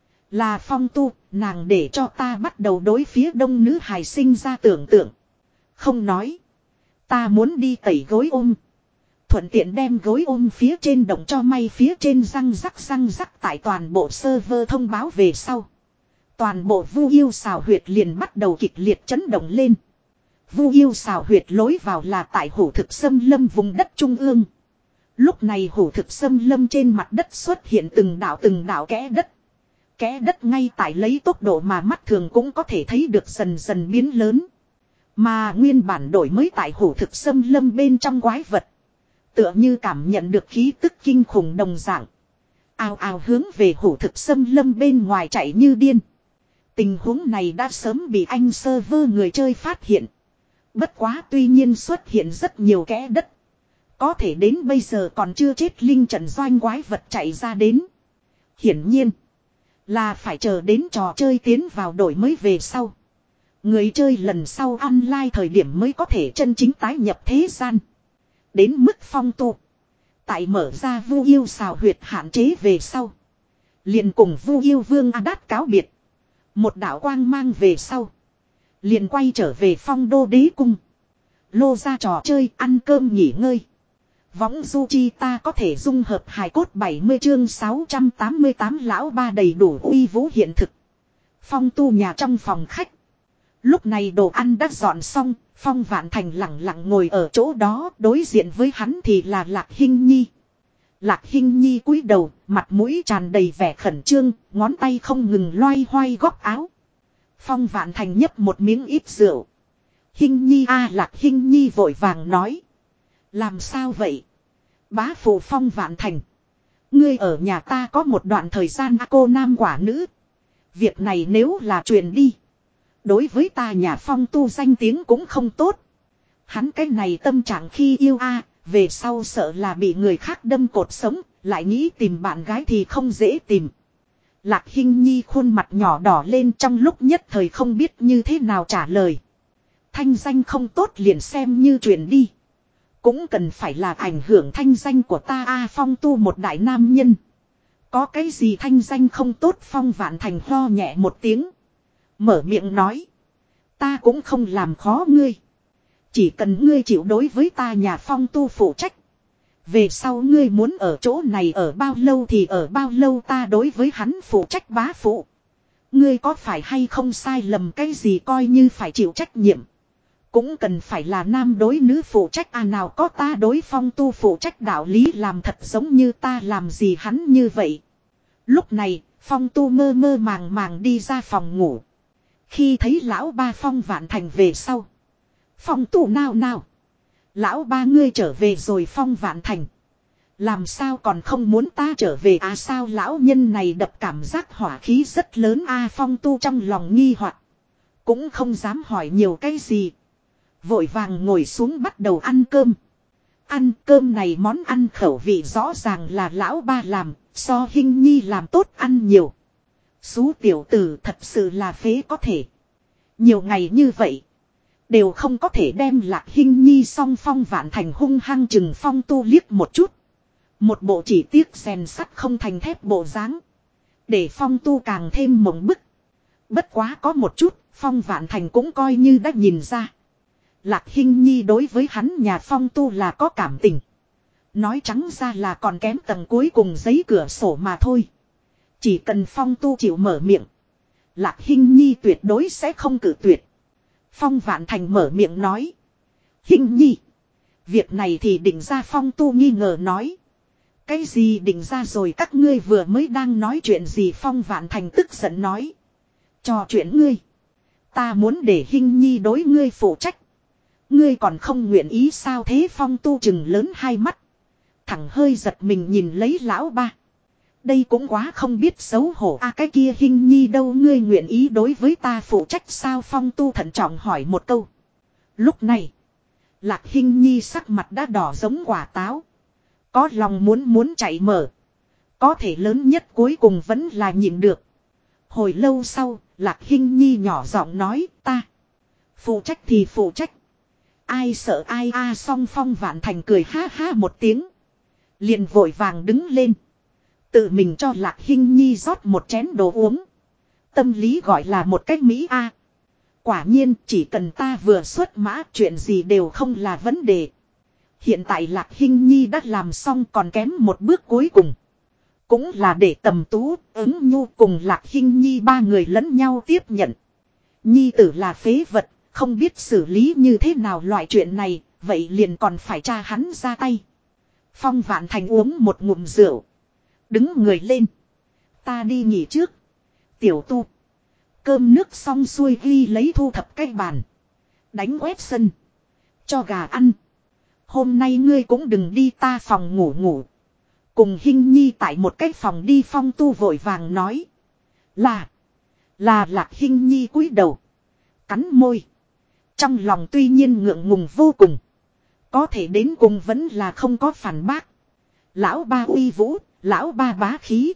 Là phong tu, nàng để cho ta bắt đầu đối phía đông nữ hài sinh ra tưởng tượng. Không nói. Ta muốn đi tẩy gối ôm. Thuận tiện đem gối ôm phía trên động cho may phía trên răng rắc răng rắc tại toàn bộ server thông báo về sau. Toàn bộ vu yêu xào huyệt liền bắt đầu kịch liệt chấn động lên. Vu yêu xào huyệt lối vào là tại hổ thực xâm lâm vùng đất trung ương. Lúc này hổ thực xâm lâm trên mặt đất xuất hiện từng đảo từng đảo kẽ đất. Kẽ đất ngay tại lấy tốc độ mà mắt thường cũng có thể thấy được dần dần biến lớn. Mà nguyên bản đổi mới tại hổ thực xâm lâm bên trong quái vật. Tựa như cảm nhận được khí tức kinh khủng đồng dạng. Ào ào hướng về hổ thực xâm lâm bên ngoài chạy như điên. Tình huống này đã sớm bị anh server người chơi phát hiện. Bất quá tuy nhiên xuất hiện rất nhiều kẽ đất. Có thể đến bây giờ còn chưa chết linh trận doanh quái vật chạy ra đến. Hiển nhiên. Là phải chờ đến trò chơi tiến vào đổi mới về sau. Người chơi lần sau online thời điểm mới có thể chân chính tái nhập thế gian. Đến mức phong tu. Tại mở ra vu yêu xào huyệt hạn chế về sau. Liền cùng vu yêu vương A-đát cáo biệt. Một đạo quang mang về sau. Liền quay trở về phong đô đế cung. Lô ra trò chơi ăn cơm nghỉ ngơi. Võng du chi ta có thể dung hợp hài cốt bảy mươi chương sáu trăm tám mươi tám lão ba đầy đủ uy vũ hiện thực. Phong tu nhà trong phòng khách. Lúc này đồ ăn đã dọn xong, Phong Vạn Thành lặng lặng ngồi ở chỗ đó, đối diện với hắn thì là Lạc Hinh Nhi. Lạc Hinh Nhi cúi đầu, mặt mũi tràn đầy vẻ khẩn trương, ngón tay không ngừng loay hoay góc áo. Phong Vạn Thành nhấp một miếng ít rượu. Hinh Nhi a à, Lạc Hinh Nhi vội vàng nói. Làm sao vậy? Bá phụ Phong Vạn Thành. Ngươi ở nhà ta có một đoạn thời gian à, cô nam quả nữ. Việc này nếu là truyền đi. Đối với ta nhà Phong tu danh tiếng cũng không tốt. Hắn cái này tâm trạng khi yêu a, về sau sợ là bị người khác đâm cột sống, lại nghĩ tìm bạn gái thì không dễ tìm. Lạc Hinh Nhi khuôn mặt nhỏ đỏ lên trong lúc nhất thời không biết như thế nào trả lời. Thanh danh không tốt liền xem như chuyện đi. Cũng cần phải là ảnh hưởng thanh danh của ta a Phong tu một đại nam nhân. Có cái gì thanh danh không tốt Phong Vạn Thành ho nhẹ một tiếng. Mở miệng nói. Ta cũng không làm khó ngươi. Chỉ cần ngươi chịu đối với ta nhà Phong tu phụ trách. Về sau ngươi muốn ở chỗ này ở bao lâu thì ở bao lâu ta đối với hắn phụ trách bá phụ. Ngươi có phải hay không sai lầm cái gì coi như phải chịu trách nhiệm. Cũng cần phải là nam đối nữ phụ trách à nào có ta đối Phong tu phụ trách đạo lý làm thật giống như ta làm gì hắn như vậy. Lúc này Phong tu mơ mơ màng màng đi ra phòng ngủ. Khi thấy lão ba Phong Vạn Thành về sau. Phong Tu nao nao. Lão ba ngươi trở về rồi Phong Vạn Thành. Làm sao còn không muốn ta trở về à sao lão nhân này đập cảm giác hỏa khí rất lớn a à, Phong Tu trong lòng nghi hoặc cũng không dám hỏi nhiều cái gì. Vội vàng ngồi xuống bắt đầu ăn cơm. Ăn cơm này món ăn khẩu vị rõ ràng là lão ba làm, so Hinh Nhi làm tốt ăn nhiều. Xú tiểu tử thật sự là phế có thể. Nhiều ngày như vậy, đều không có thể đem Lạc Hinh Nhi song Phong Vạn Thành hung hăng chừng Phong Tu liếc một chút. Một bộ chỉ tiếc rèn sắt không thành thép bộ dáng, để Phong Tu càng thêm mộng bức. Bất quá có một chút, Phong Vạn Thành cũng coi như đã nhìn ra. Lạc Hinh Nhi đối với hắn nhà Phong Tu là có cảm tình. Nói trắng ra là còn kém tầng cuối cùng giấy cửa sổ mà thôi. Chỉ cần Phong Tu chịu mở miệng, Lạc Hinh Nhi tuyệt đối sẽ không cự tuyệt. Phong Vạn Thành mở miệng nói. Hinh Nhi, việc này thì định ra. Phong Tu nghi ngờ nói. Cái gì định ra rồi các ngươi vừa mới đang nói chuyện gì? Phong Vạn Thành tức giận nói. Trò chuyện ngươi. Ta muốn để Hinh Nhi đối ngươi phụ trách. Ngươi còn không nguyện ý sao thế? Phong Tu chừng lớn hai mắt. Thẳng hơi giật mình nhìn lấy lão ba. Đây cũng quá không biết xấu hổ a à, cái kia Hinh Nhi đâu ngươi nguyện ý đối với ta phụ trách sao? Phong Tu thận trọng hỏi một câu. Lúc này, Lạc Hinh Nhi sắc mặt đã đỏ giống quả táo. Có lòng muốn muốn chạy mở. Có thể lớn nhất cuối cùng vẫn là nhịn được. Hồi lâu sau, Lạc Hinh Nhi nhỏ giọng nói ta. Phụ trách thì phụ trách. Ai sợ ai a à, song Phong Vạn Thành cười ha ha một tiếng. Liền vội vàng đứng lên. Tự mình cho Lạc Hinh Nhi rót một chén đồ uống. Tâm lý gọi là một cách Mỹ a. À. Quả nhiên chỉ cần ta vừa xuất mã chuyện gì đều không là vấn đề. Hiện tại Lạc Hinh Nhi đã làm xong còn kém một bước cuối cùng. Cũng là để Tầm Tú, Ứng Nhu cùng Lạc Hinh Nhi ba người lẫn nhau tiếp nhận. Nhi tử là phế vật, không biết xử lý như thế nào loại chuyện này, vậy liền còn phải tra hắn ra tay. Phong Vạn Thành uống một ngụm rượu. Đứng người lên. Ta đi nghỉ trước. Tiểu Tu. Cơm nước xong xuôi ghi lấy thu thập cái bàn. Đánh quét sân. Cho gà ăn. Hôm nay ngươi cũng đừng đi ta phòng ngủ ngủ. Cùng Hinh Nhi tại một cái phòng đi. Phong Tu vội vàng nói. Là. Là Lạc Hinh Nhi cúi đầu. Cắn môi. Trong lòng tuy nhiên ngượng ngùng vô cùng. Có thể đến cùng vẫn là không có phản bác. Lão ba uy vũ. Lão ba bá khí.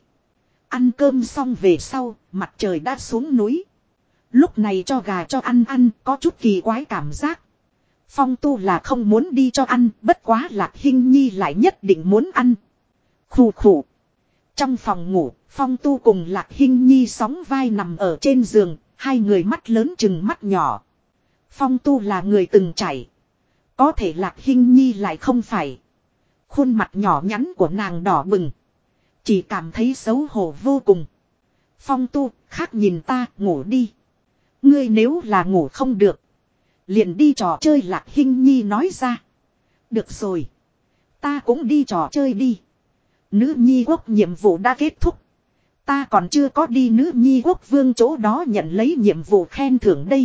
Ăn cơm xong về sau. Mặt trời đã xuống núi. Lúc này cho gà cho ăn ăn. Có chút kỳ quái cảm giác. Phong Tu là không muốn đi cho ăn. Bất quá Lạc Hinh Nhi lại nhất định muốn ăn. Khủ khủ. Trong phòng ngủ, Phong Tu cùng Lạc Hinh Nhi sóng vai nằm ở trên giường. Hai người mắt lớn chừng mắt nhỏ. Phong Tu là người từng chảy. Có thể Lạc Hinh Nhi lại không phải. Khuôn mặt nhỏ nhắn của nàng đỏ bừng. Chỉ cảm thấy xấu hổ vô cùng. Phong Tu, khác nhìn ta, ngủ đi. Ngươi nếu là ngủ không được. Liền đi trò chơi. Lạc Hinh Nhi nói ra. Được rồi. Ta cũng đi trò chơi đi. Nữ nhi quốc nhiệm vụ đã kết thúc. Ta còn chưa có đi nữ nhi quốc vương chỗ đó nhận lấy nhiệm vụ khen thưởng đây.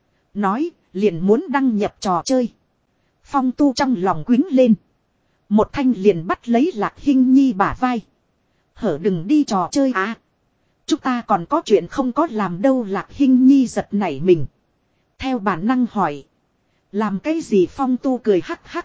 Nói, liền muốn đăng nhập trò chơi. Phong Tu trong lòng quýnh lên. Một thanh liền bắt lấy Lạc Hinh Nhi bả vai. Hở đừng đi trò chơi à. Chúng ta còn có chuyện không có làm đâu. Lạc Hinh Nhi giật nảy mình. Theo bản năng hỏi. Làm cái gì? Phong Tu cười hắc hắc.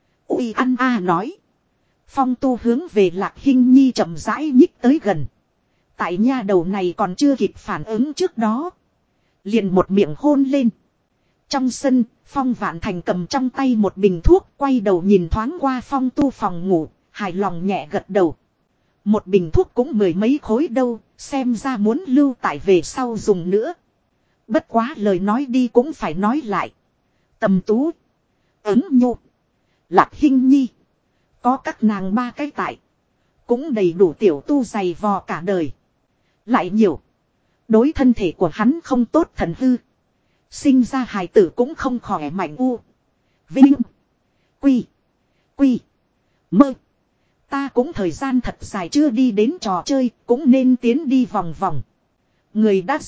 Ui ăn a nói. Phong Tu hướng về Lạc Hinh Nhi chậm rãi nhích tới gần. Tại nha đầu này còn chưa kịp phản ứng trước đó. Liền một miệng hôn lên. Trong sân, Phong Vạn Thành cầm trong tay một bình thuốc, quay đầu nhìn thoáng qua Phong Tu phòng ngủ, hài lòng nhẹ gật đầu. Một bình thuốc cũng mười mấy khối đâu, xem ra muốn lưu tại về sau dùng nữa. Bất quá lời nói đi cũng phải nói lại. Tầm Tú, Ứng Nhu, Lạc Hinh Nhi. Có các nàng ba cái tại. Cũng đầy đủ Tiểu Tu giày vò cả đời. Lại nhiều. Đối thân thể của hắn không tốt thần hư. Sinh ra hài tử cũng không khỏe mạnh u. Vinh. Quy. Quy. Mơ. Ta cũng thời gian thật dài chưa đi đến trò chơi. Cũng nên tiến đi vòng vòng. Người đã già.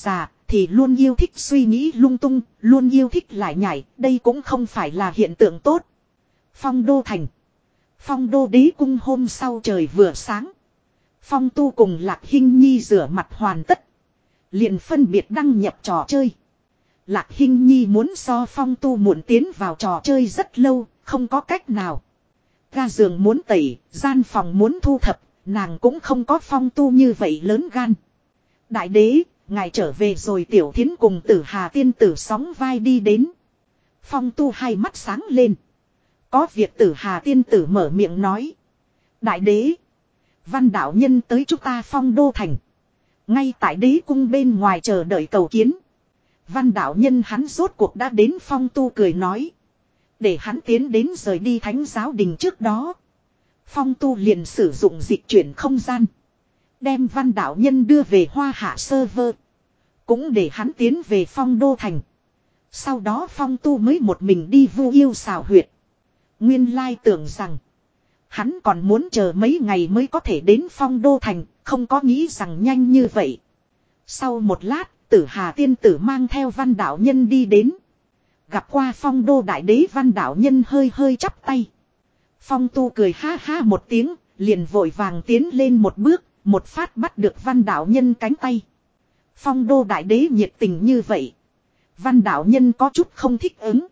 thì luôn yêu thích suy nghĩ lung tung, luôn yêu thích lại nhảy, đây cũng không phải là hiện tượng tốt. Phong đô thành. Phong đô đế cung hôm sau trời vừa sáng. Phong tu cùng Lạc Hinh Nhi rửa mặt hoàn tất. Liền phân biệt đăng nhập trò chơi. Lạc Hinh Nhi muốn so Phong tu muộn tiến vào trò chơi rất lâu, không có cách nào. Ga giường muốn tẩy, gian phòng muốn thu thập, nàng cũng không có Phong tu như vậy lớn gan. Đại đế, ngài trở về rồi. Tiểu Thiến cùng Tử Hà tiên tử sóng vai đi đến. Phong tu hai mắt sáng lên. Có việc Tử Hà tiên tử mở miệng nói. Đại đế, Văn đạo nhân tới chúng ta Phong đô thành. Ngay tại đế cung bên ngoài chờ đợi cầu kiến. Văn đạo nhân hắn rốt cuộc đã đến. Phong tu cười nói. Để hắn tiến đến rời đi thánh giáo đình trước đó. Phong tu liền sử dụng dịch chuyển không gian. Đem văn đạo nhân đưa về hoa hạ server. Cũng để hắn tiến về Phong đô thành. Sau đó Phong tu mới một mình đi vu yêu xào huyệt. Nguyên lai tưởng rằng. Hắn còn muốn chờ mấy ngày mới có thể đến Phong đô thành. Không có nghĩ rằng nhanh như vậy. Sau một lát, Tử Hà tiên tử mang theo văn đạo nhân đi đến. Gặp qua Phong đô đại đế, văn đạo nhân hơi hơi chắp tay. Phong tu cười ha ha một tiếng, liền vội vàng tiến lên một bước, một phát bắt được văn đạo nhân cánh tay. Phong đô đại đế nhiệt tình như vậy. Văn đạo nhân có chút không thích ứng.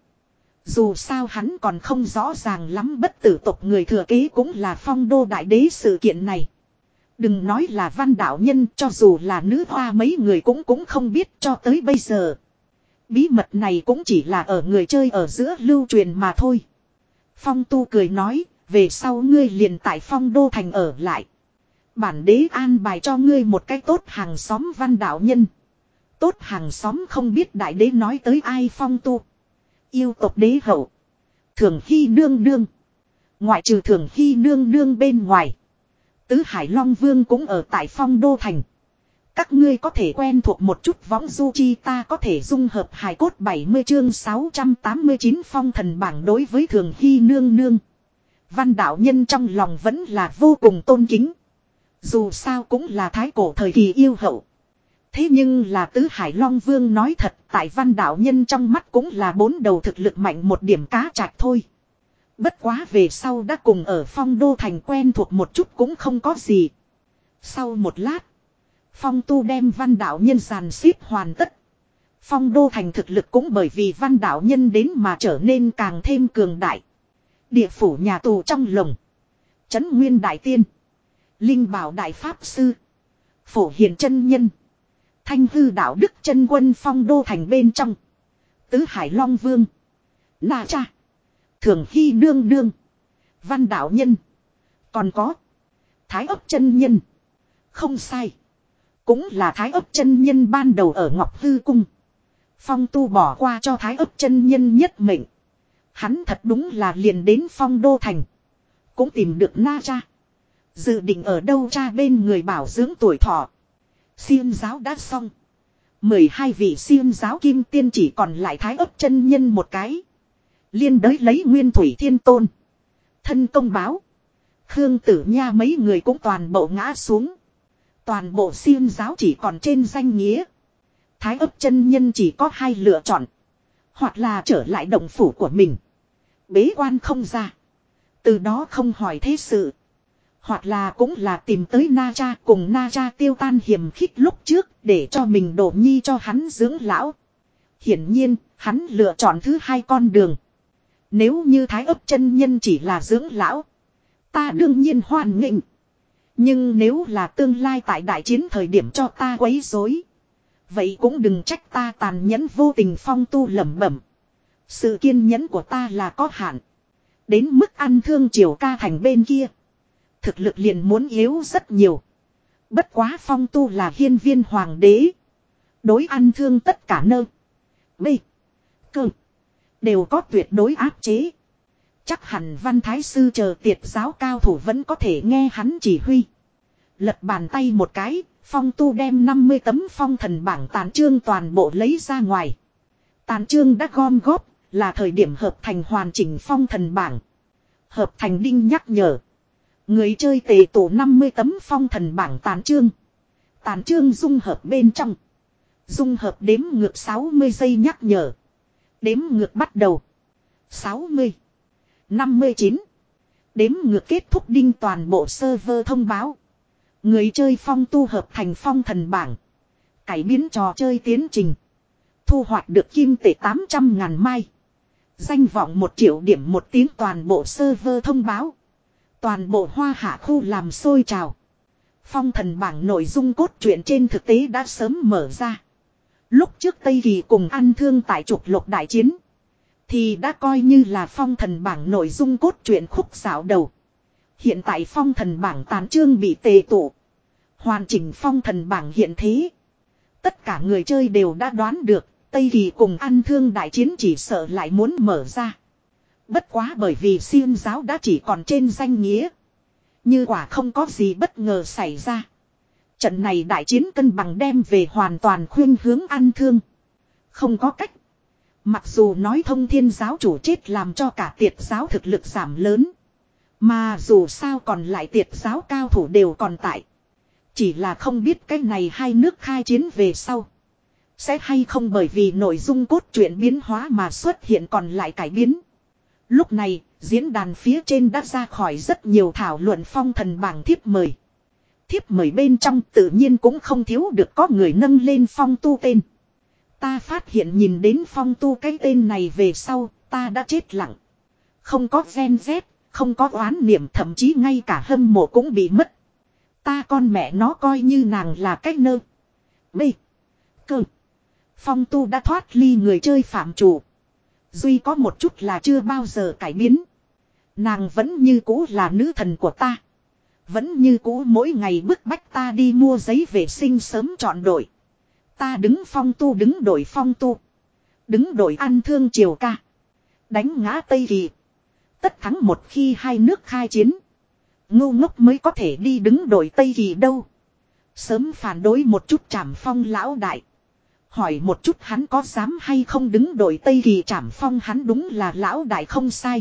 Dù sao hắn còn không rõ ràng lắm bất tử tộc người thừa kế cũng là Phong đô đại đế sự kiện này. Đừng nói là văn đạo nhân, cho dù là nữ hoa mấy người cũng cũng không biết cho tới bây giờ. Bí mật này cũng chỉ là ở người chơi ở giữa lưu truyền mà thôi. Phong tu cười nói, về sau ngươi liền tại Phong đô thành ở lại. Bản đế an bài cho ngươi một cái tốt hàng xóm văn đạo nhân. Tốt hàng xóm không biết đại đế nói tới ai. Phong tu. Yêu tộc đế hậu. Thường Hy nương nương. Ngoại trừ Thường Hy nương nương bên ngoài. Tứ Hải Long Vương cũng ở tại Phong đô thành. Các ngươi có thể quen thuộc một chút võng du chi, ta có thể dung hợp hài cốt. Bảy mươi chương sáu trăm tám mươi chín phong thần bảng. Đối với Thường Hy nương nương, văn đạo nhân trong lòng vẫn là vô cùng tôn kính. Dù sao cũng là thái cổ thời kỳ yêu hậu. Thế nhưng là Tứ Hải Long Vương nói thật, tại văn đạo nhân trong mắt cũng là bốn đầu thực lực mạnh một điểm cá trạch thôi. Bất quá về sau đã cùng ở Phong đô thành quen thuộc một chút cũng không có gì. Sau một lát, Phong tu đem văn đạo nhân dàn xếp hoàn tất. Phong đô thành thực lực cũng bởi vì văn đạo nhân đến mà trở nên càng thêm cường đại. Địa phủ nhà tù trong lồng, Trấn Nguyên đại tiên, Linh Bảo đại pháp sư, Phổ Hiền chân nhân, Thanh hư đạo đức chân quân. Phong đô thành bên trong, Tứ Hải Long Vương, Na Cha, Thường Hy nương nương, văn đạo nhân, còn có Thái ấp chân nhân. Không sai, cũng là Thái ấp chân nhân ban đầu ở Ngọc Hư Cung. Phong tu bỏ qua cho Thái ấp chân nhân nhất mệnh. Hắn thật đúng là liền đến Phong đô thành. Cũng tìm được Na Cha. Dự định ở đâu cha bên người bảo dưỡng tuổi thọ. Xiêm giáo đã xong. mười hai vị xiêm giáo kim tiên chỉ còn lại Thái ấp chân nhân một cái. Liên đới lấy Nguyên Thủy Thiên Tôn, Thân Công Báo, Khương Tử Nha mấy người cũng toàn bộ ngã xuống. Toàn bộ xiêm giáo chỉ còn trên danh nghĩa. Thái ấp chân nhân chỉ có hai lựa chọn. Hoặc là trở lại động phủ của mình, bế quan không ra, từ đó không hỏi thế sự. Hoặc là cũng là tìm tới Na Cha, cùng Na Cha tiêu tan hiềm khích lúc trước, để cho mình đổ nhi cho hắn dưỡng lão. Hiển nhiên, hắn lựa chọn thứ hai con đường. Nếu như Thái ấp chân nhân chỉ là dưỡng lão, ta đương nhiên hoan nghênh. Nhưng nếu là tương lai tại đại chiến thời điểm cho ta quấy rối, vậy cũng đừng trách ta tàn nhẫn vô tình. Phong tu lẩm bẩm. Sự kiên nhẫn của ta là có hạn. Đến mức ăn thương Triều Ca thành bên kia, thực lực liền muốn yếu rất nhiều. Bất quá Phong tu là hiên viên hoàng đế. Đối ăn thương tất cả nơ, b, cơ, đều có tuyệt đối áp chế. Chắc hẳn Văn Thái Sư chờ tiệt giáo cao thủ vẫn có thể nghe hắn chỉ huy. Lật bàn tay một cái, Phong tu đem năm mươi tấm phong thần bảng tàn chương toàn bộ lấy ra ngoài. Tàn chương đã gom góp, là thời điểm hợp thành hoàn chỉnh phong thần bảng. Hợp thành đinh nhắc nhở. Người chơi tề tụ năm mươi tấm phong thần bảng tàn chương. Tàn chương dung hợp bên trong Dung hợp đếm ngược sáu mươi giây nhắc nhở. Đếm ngược bắt đầu. sáu mươi. năm mươi chín. Đếm ngược kết thúc đinh toàn bộ server thông báo. Người chơi phong tu hợp thành phong thần bảng. Cải biến trò chơi tiến trình. Thu hoạch được kim tệ tám trăm ngàn mai. Danh vọng một triệu điểm một tiếng toàn bộ server thông báo. Toàn bộ hoa hạ khu làm sôi trào. Phong thần bảng nội dung cốt truyện trên thực tế đã sớm mở ra. Lúc trước Tây Kỳ cùng ăn thương tại trục lục đại chiến. Thì đã coi như là phong thần bảng nội dung cốt truyện khúc xảo đầu. Hiện tại phong thần bảng tán chương bị tề tụ. Hoàn chỉnh phong thần bảng hiện thế. Tất cả người chơi đều đã đoán được. Tây Kỳ cùng ăn thương đại chiến chỉ sợ lại muốn mở ra. Bất quá bởi vì xiêm giáo đã chỉ còn trên danh nghĩa. Như quả không có gì bất ngờ xảy ra. Trận này đại chiến cân bằng đem về hoàn toàn khuyên hướng ăn thương. Không có cách. Mặc dù nói thông thiên giáo chủ chết làm cho cả tiệt giáo thực lực giảm lớn. Mà dù sao còn lại tiệt giáo cao thủ đều còn tại. Chỉ là không biết cái này hai nước khai chiến về sau. Sẽ hay không bởi vì nội dung cốt truyện biến hóa mà xuất hiện còn lại cải biến. Lúc này, diễn đàn phía trên đã ra khỏi rất nhiều thảo luận phong thần bảng thiếp mời. Thiếp mời bên trong tự nhiên cũng không thiếu được có người nâng lên phong tu tên. Ta phát hiện nhìn đến phong tu cái tên này về sau, ta đã chết lặng. Không có gen z, không có oán niệm, thậm chí ngay cả hâm mộ cũng bị mất. Ta con mẹ nó coi như nàng là cách nơ. B. Cơ. Phong tu đã thoát ly người chơi phạm chủ. Duy có một chút là chưa bao giờ cải biến. Nàng vẫn như cũ là nữ thần của ta. Vẫn như cũ mỗi ngày bức bách ta đi mua giấy vệ sinh sớm chọn đội. Ta đứng phong tu đứng đội phong tu. Đứng đội ăn thương triều ca. Đánh ngã Tây Kỳ. Tất thắng một khi hai nước khai chiến. Ngu ngốc mới có thể đi đứng đội Tây Kỳ đâu. Sớm phản đối một chút Trảm Phong lão đại. Hỏi một chút hắn có dám hay không đứng đội Tây Kỳ Trảm Phong, hắn đúng là lão đại không sai.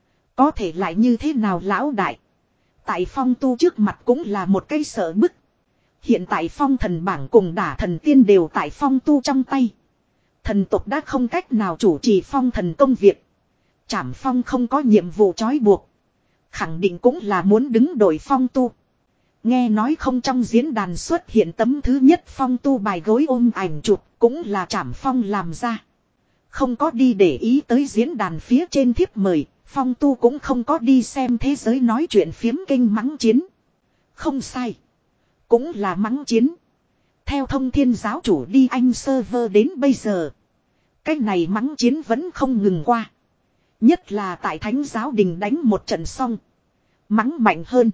Có thể lại như thế nào lão đại. Tại phong tu trước mặt cũng là một cái sợ bức. Hiện tại phong thần bảng cùng đả thần tiên đều tại phong tu trong tay. Thần tộc đã không cách nào chủ trì phong thần công việc. Trảm Phong không có nhiệm vụ trói buộc. Khẳng định cũng là muốn đứng đội phong tu. Nghe nói không, trong diễn đàn xuất hiện tấm thứ nhất phong tu bài gối ôm ảnh chụp cũng là Trảm Phong làm ra. Không có đi để ý tới diễn đàn phía trên thiếp mời, phong tu cũng không có đi xem thế giới nói chuyện phiếm kênh mắng chiến. Không sai. Cũng là mắng chiến. Theo thông thiên giáo chủ đi anh server đến bây giờ. Cái này mắng chiến vẫn không ngừng qua. Nhất là tại thánh giáo đình đánh một trận xong. Mắng mạnh hơn.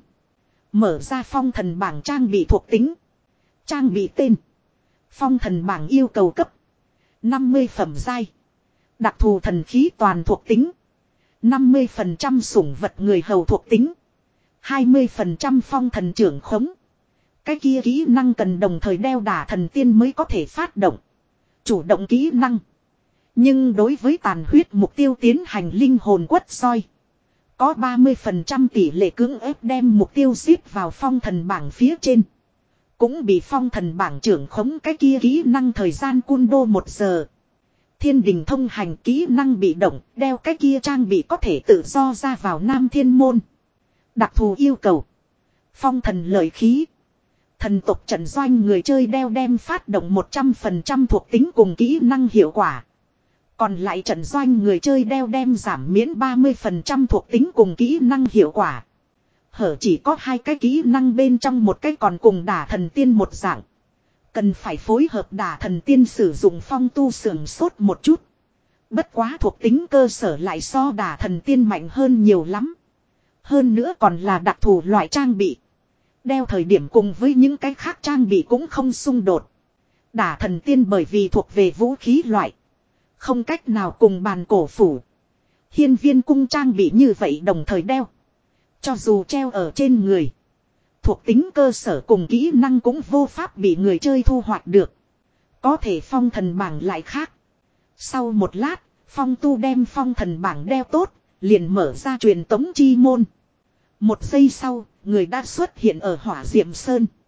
Mở ra phong thần bảng trang bị thuộc tính. Trang bị tên. Phong thần bảng yêu cầu cấp. năm mươi phẩm giai. Đặc thù thần khí toàn thuộc tính. năm mươi phần trăm sủng vật người hầu thuộc tính. hai mươi phần trăm phong thần trưởng khống. Cái kia kỹ năng cần đồng thời đeo đả thần tiên mới có thể phát động. Chủ động kỹ năng. Nhưng đối với tàn huyết mục tiêu tiến hành linh hồn quất soi. Có ba mươi phần trăm tỷ lệ cưỡng ép đem mục tiêu xếp vào phong thần bảng phía trên. Cũng bị phong thần bảng trưởng khống cái kia kỹ năng thời gian cun đô một giờ. Thiên đình thông hành kỹ năng bị động, đeo cái kia trang bị có thể tự do ra vào Nam Thiên Môn. Đặc thù yêu cầu. Phong thần lợi khí. Thần tộc trận doanh người chơi đeo đem phát động một trăm phần trăm thuộc tính cùng kỹ năng hiệu quả. Còn lại trận doanh người chơi đeo đem giảm miễn ba mươi phần trăm thuộc tính cùng kỹ năng hiệu quả. Hở chỉ có hai cái kỹ năng bên trong một cái còn cùng đả thần tiên một dạng. Cần phải phối hợp đả thần tiên sử dụng phong tu sườn sốt một chút. Bất quá thuộc tính cơ sở lại so đả thần tiên mạnh hơn nhiều lắm. Hơn nữa còn là đặc thù loại trang bị. Đeo thời điểm cùng với những cái khác trang bị cũng không xung đột. Đả thần tiên bởi vì thuộc về vũ khí loại. Không cách nào cùng bàn cổ phủ. Hiên viên cung trang bị như vậy đồng thời đeo. Cho dù treo ở trên người. Thuộc tính cơ sở cùng kỹ năng cũng vô pháp bị người chơi thu hoạch được. Có thể phong thần bảng lại khác. Sau một lát, phong tu đem phong thần bảng đeo tốt, liền mở ra truyền tống chi môn. Một giây sau, người đã xuất hiện ở Hỏa Diệm Sơn.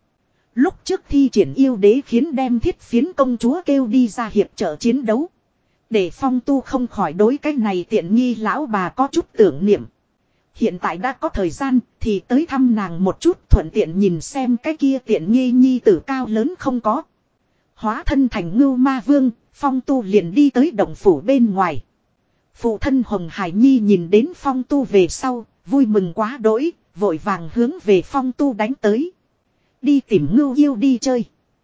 Lúc trước thi triển yêu đế khiến đem thiết phiến công chúa kêu đi ra hiệp trợ chiến đấu. Để Phong Tu không khỏi đối cái này tiện nghi lão bà có chút tưởng niệm. Hiện tại đã có thời gian thì tới thăm nàng một chút, thuận tiện nhìn xem cái kia tiện nghi nhi tử cao lớn không có. Hóa thân thành Ngưu Ma Vương, Phong Tu liền đi tới động phủ bên ngoài. Phụ thân Hồng Hải Nhi nhìn đến Phong Tu về sau, vui mừng quá đỗi, vội vàng hướng về Phong Tu đánh tới. Đi tìm Ngưu yêu đi chơi.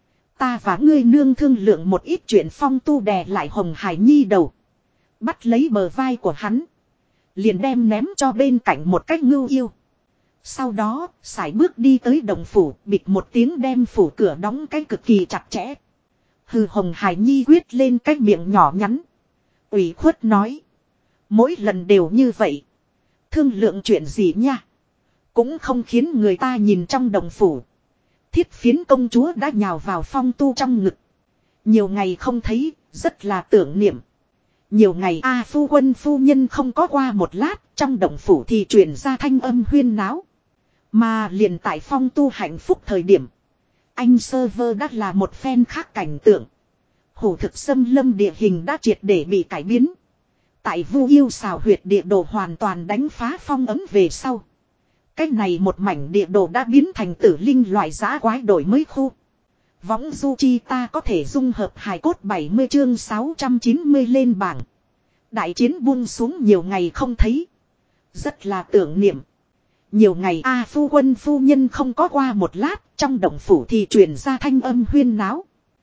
Ta và ngươi nương thương lượng một ít chuyện. Phong Tu đè lại Hồng Hải Nhi đầu. Bắt lấy bờ vai của hắn. Liền đem ném cho bên cạnh một cách Ngưu yêu. Sau đó, sải bước đi tới đồng phủ, bịch một tiếng đem phủ cửa đóng cái cực kỳ chặt chẽ. Hừ, Hồng Hải Nhi quyết lên cái miệng nhỏ nhắn. Ủy khuất nói. Mỗi lần đều như vậy. Thương lượng chuyện gì nha. Cũng không khiến người ta nhìn trong đồng phủ. Thiết phiến công chúa đã nhào vào Phong Tu trong ngực. Nhiều ngày không thấy, rất là tưởng niệm. Nhiều ngày A phu quân phu nhân không có qua một lát, trong động phủ thì truyền ra thanh âm huyên náo. Mà liền tại Phong Tu hạnh phúc thời điểm, anh server đã là một phen khác cảnh tượng. Hổ thực xâm lâm địa hình đã triệt để bị cải biến. Tại Vu Yêu xào huyệt địa đồ hoàn toàn đánh phá phong ấm về sau. Cách này một mảnh địa đồ đã biến thành tử linh loại giã quái đổi mới khu. Võng du chi ta có thể dung hợp hài cốt bảy mươi chương sáu trăm chín mươi lên bảng. Đại chiến buông xuống nhiều ngày không thấy. Rất là tưởng niệm. Nhiều ngày A phu quân phu nhân không có qua một lát, trong động phủ thì truyền ra thanh âm huyên náo.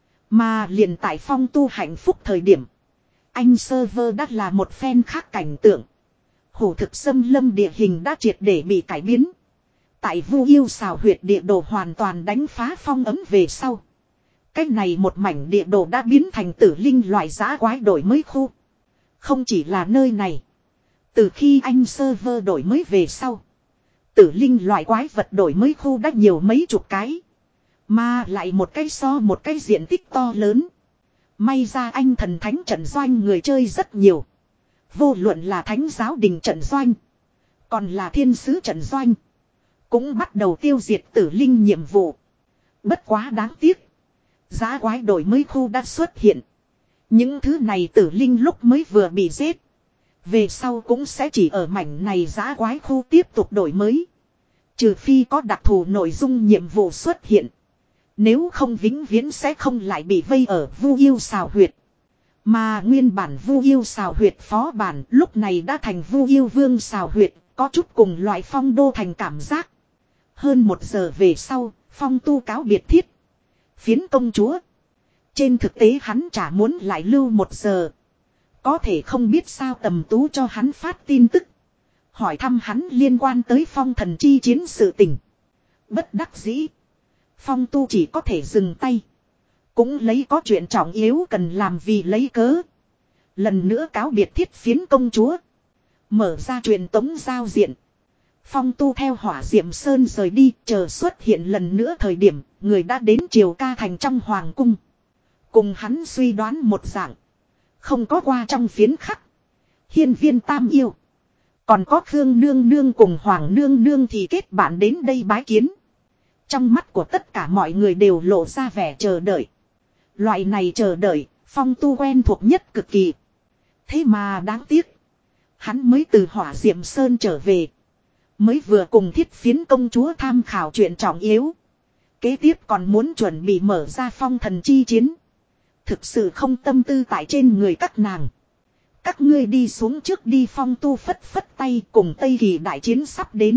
Mà liền tại Phong Tu hạnh phúc thời điểm, anh server đã là một phen khác cảnh tượng. Hổ thực xâm lâm địa hình đã triệt để bị cải biến. Tại Vu Yêu xào huyệt địa đồ hoàn toàn đánh phá phong ấm về sau. Cách này một mảnh địa đồ đã biến thành tử linh loại giã quái đổi mới khu. Không chỉ là nơi này. Từ khi anh server đổi mới về sau, tử linh loại quái vật đổi mới khu đã nhiều mấy chục cái. Mà lại một cái so một cái diện tích to lớn. May ra anh thần thánh trận doanh người chơi rất nhiều. Vô luận là thánh giáo đình trận doanh, còn là thiên sứ trận doanh, cũng bắt đầu tiêu diệt tử linh nhiệm vụ. Bất quá đáng tiếc, giá quái đổi mới khu đã xuất hiện. Những thứ này tử linh lúc mới vừa bị giết, về sau cũng sẽ chỉ ở mảnh này giá quái khu tiếp tục đổi mới. Trừ phi có đặc thù nội dung nhiệm vụ xuất hiện. Nếu không vĩnh viễn sẽ không lại bị vây ở Vu Yêu xào huyệt. Mà nguyên bản Vu Yêu xào huyệt phó bản lúc này đã thành Vu Yêu Vương xào huyệt, có chút cùng loại Phong Đô thành cảm giác. Hơn một giờ về sau, Phong Tu cáo biệt thiết phiến công chúa. Trên thực tế hắn chả muốn lại lưu một giờ. Có thể không biết sao Tầm Tú cho hắn phát tin tức, hỏi thăm hắn liên quan tới phong thần chi chiến sự tình. Bất đắc dĩ, Phong Tu chỉ có thể dừng tay. Cũng lấy có chuyện trọng yếu cần làm vì lấy cớ. Lần nữa cáo biệt thiết phiến công chúa. Mở ra truyền tống giao diện. Phong Tu theo Hỏa Diệm Sơn rời đi, chờ xuất hiện lần nữa thời điểm, người đã đến Triều Ca Thành trong Hoàng Cung. Cùng hắn suy đoán một dạng. Không có qua trong phiến khắc. Hiên Viên Tam Yêu. Còn có Khương Nương Nương cùng Hoàng Nương Nương thì kết bạn đến đây bái kiến. Trong mắt của tất cả mọi người đều lộ ra vẻ chờ đợi. Loại này chờ đợi, Phong Tu quen thuộc nhất cực kỳ. Thế mà đáng tiếc, hắn mới từ Hỏa Diệm Sơn trở về. Mới vừa cùng thiết phiến công chúa tham khảo chuyện trọng yếu. Kế tiếp còn muốn chuẩn bị mở ra phong thần chi chiến. Thực sự không tâm tư tại trên người các nàng. Các ngươi đi xuống trước đi. Phong Tu phất phất tay, cùng Tây Kỳ đại chiến sắp đến.